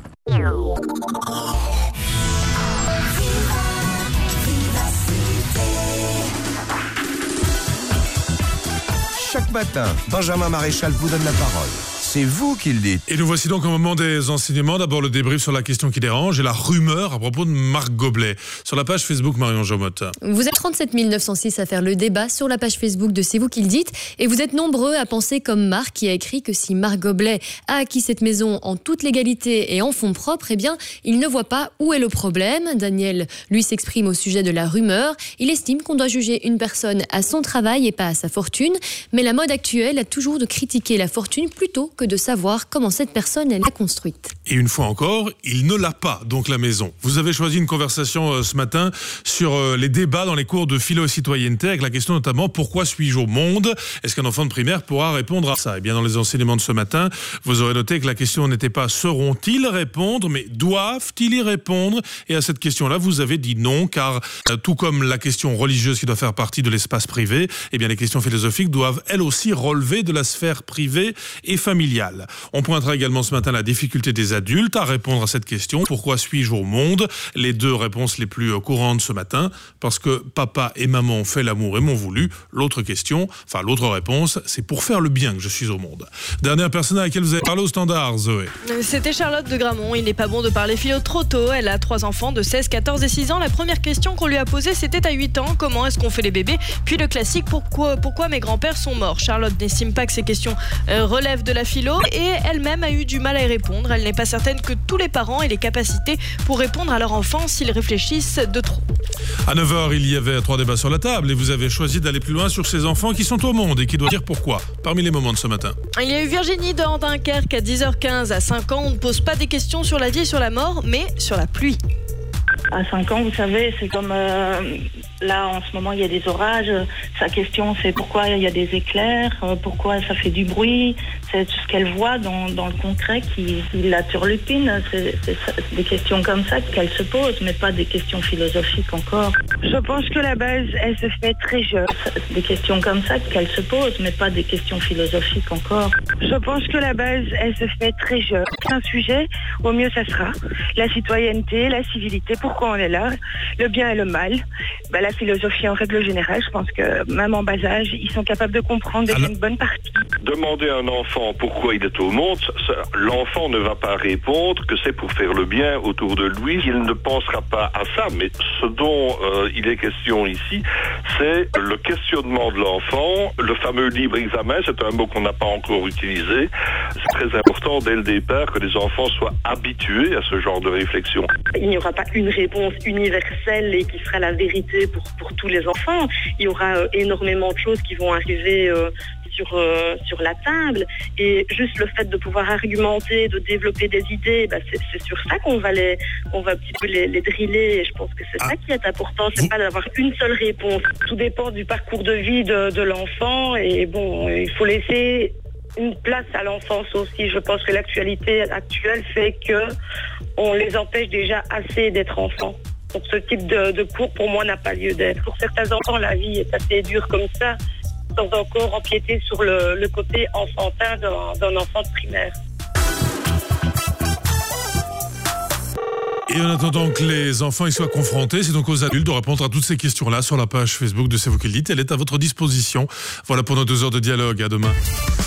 Chaque matin, Benjamin Maréchal vous donne la parole. C'est vous qui le dites. Et nous voici donc au moment des enseignements. D'abord le débrief sur la question qui dérange et la rumeur à propos de Marc Goblet. Sur la page Facebook, Marion Jomotte. Vous êtes trente-sept mille neuf cent six à faire le débat sur la page Facebook de C'est vous qui le dites. Et vous êtes nombreux à penser comme Marc qui a écrit que si Marc Goblet a acquis cette maison en toute légalité et en fonds propres, eh bien, il ne voit pas où est le problème. Daniel, lui, s'exprime au sujet de la rumeur. Il estime qu'on doit juger une personne à son travail et pas à sa fortune. Mais la mode actuelle a toujours de critiquer la fortune plutôt que que de savoir comment cette personne elle l'a construite. Et une fois encore, il ne l'a pas, donc la maison. Vous avez choisi une conversation euh, ce matin sur euh, les débats dans les cours de philo et citoyenneté, avec la question notamment « Pourquoi suis-je au monde ?» Est-ce qu'un enfant de primaire pourra répondre à ça ? Eh bien, dans les enseignements de ce matin, vous aurez noté que la question n'était pas « Sauront-ils répondre ?», mais « Doivent-ils y répondre ?» Et à cette question-là, vous avez dit non, car euh, tout comme la question religieuse qui doit faire partie de l'espace privé, eh bien les questions philosophiques doivent elles aussi relever de la sphère privée et familiale. On pointera également ce matin la difficulté des adultes à répondre à cette question. Pourquoi suis-je au monde ? Les deux réponses les plus courantes ce matin, parce que papa et maman ont fait l'amour et m'ont voulu. L'autre question, enfin l'autre réponse, c'est pour faire le bien que je suis au monde. Dernière personne à laquelle vous avez parlé au standard, Zoé. C'était Charlotte de Gramont. Il n'est pas bon de parler philo trop tôt. Elle a trois enfants de seize, quatorze et six ans. La première question qu'on lui a posée, c'était à huit ans. Comment est-ce qu'on fait les bébés ? Puis le classique, pourquoi, pourquoi mes grands-pères sont morts ? Charlotte n'estime pas que ces questions euh, relèvent de la philo et elle-même a eu du mal à y répondre. Elle n'est pas certaine que tous les parents aient les capacités pour répondre à leur enfant s'ils réfléchissent de trop. À neuf heures, il y avait trois débats sur la table et vous avez choisi d'aller plus loin sur ces enfants qui sont au monde et qui doivent dire pourquoi. Parmi les moments de ce matin. Il y a eu Virginie dans Dunkerque à dix heures quinze. À cinq ans, on ne pose pas des questions sur la vie et sur la mort, mais sur la pluie. À cinq ans, vous savez, c'est comme euh, là en ce moment il y a des orages. Sa question c'est pourquoi il y a des éclairs, euh, pourquoi ça fait du bruit. C'est ce qu'elle voit dans, dans le concret qui, qui la turlupine. C'est, c'est, c'est des questions comme ça qu'elle se pose, mais pas des questions philosophiques encore. Je pense que la base, elle se fait très jeune. C'est des questions comme ça qu'elle se pose, mais pas des questions philosophiques encore. Je pense que la base, elle se fait très jeune. C'est un sujet, au mieux ça sera. La citoyenneté, la civilité, pourquoi on est là, le bien et le mal. Ben, la philosophie en règle générale, je pense que même en bas âge, ils sont capables de comprendre déjà une bonne partie. Demander à un enfant pourquoi il est au monde, ça, l'enfant ne va pas répondre que c'est pour faire le bien autour de lui. Il ne pensera pas à ça, mais ce dont euh, il est question ici, c'est le questionnement de l'enfant, le fameux libre examen, c'est un mot qu'on n'a pas encore utilisé. C'est très important dès le départ que les enfants soient habitués à ce genre de réflexion. Il n'y aura pas une réponse universelle et qui sera la vérité pour, pour tous les enfants. Il y aura euh, énormément de choses qui vont arriver euh, sur, euh, sur la table, et juste le fait de pouvoir argumenter, de développer des idées, bah c'est, c'est sur ça qu'on va les, on va un petit peu les, les driller, et je pense que c'est ah. ça qui est important, c'est pas d'avoir une seule réponse. Tout dépend du parcours de vie de, de l'enfant, et bon, il faut laisser une place à l'enfance aussi. Je pense que l'actualité actuelle fait que on les empêche déjà assez d'être enfants. Donc ce type de, de cours, pour moi, n'a pas lieu d'être. Pour certains enfants, la vie est assez dure comme ça, sans encore empiéter sur le, le côté enfantin d'un, d'un enfant de primaire. Et en attendant que les enfants y soient confrontés, c'est donc aux adultes de répondre à toutes ces questions-là sur la page Facebook de C'est vous qui le dites. Elle est à votre disposition. Voilà pour nos deux heures de dialogue. À demain.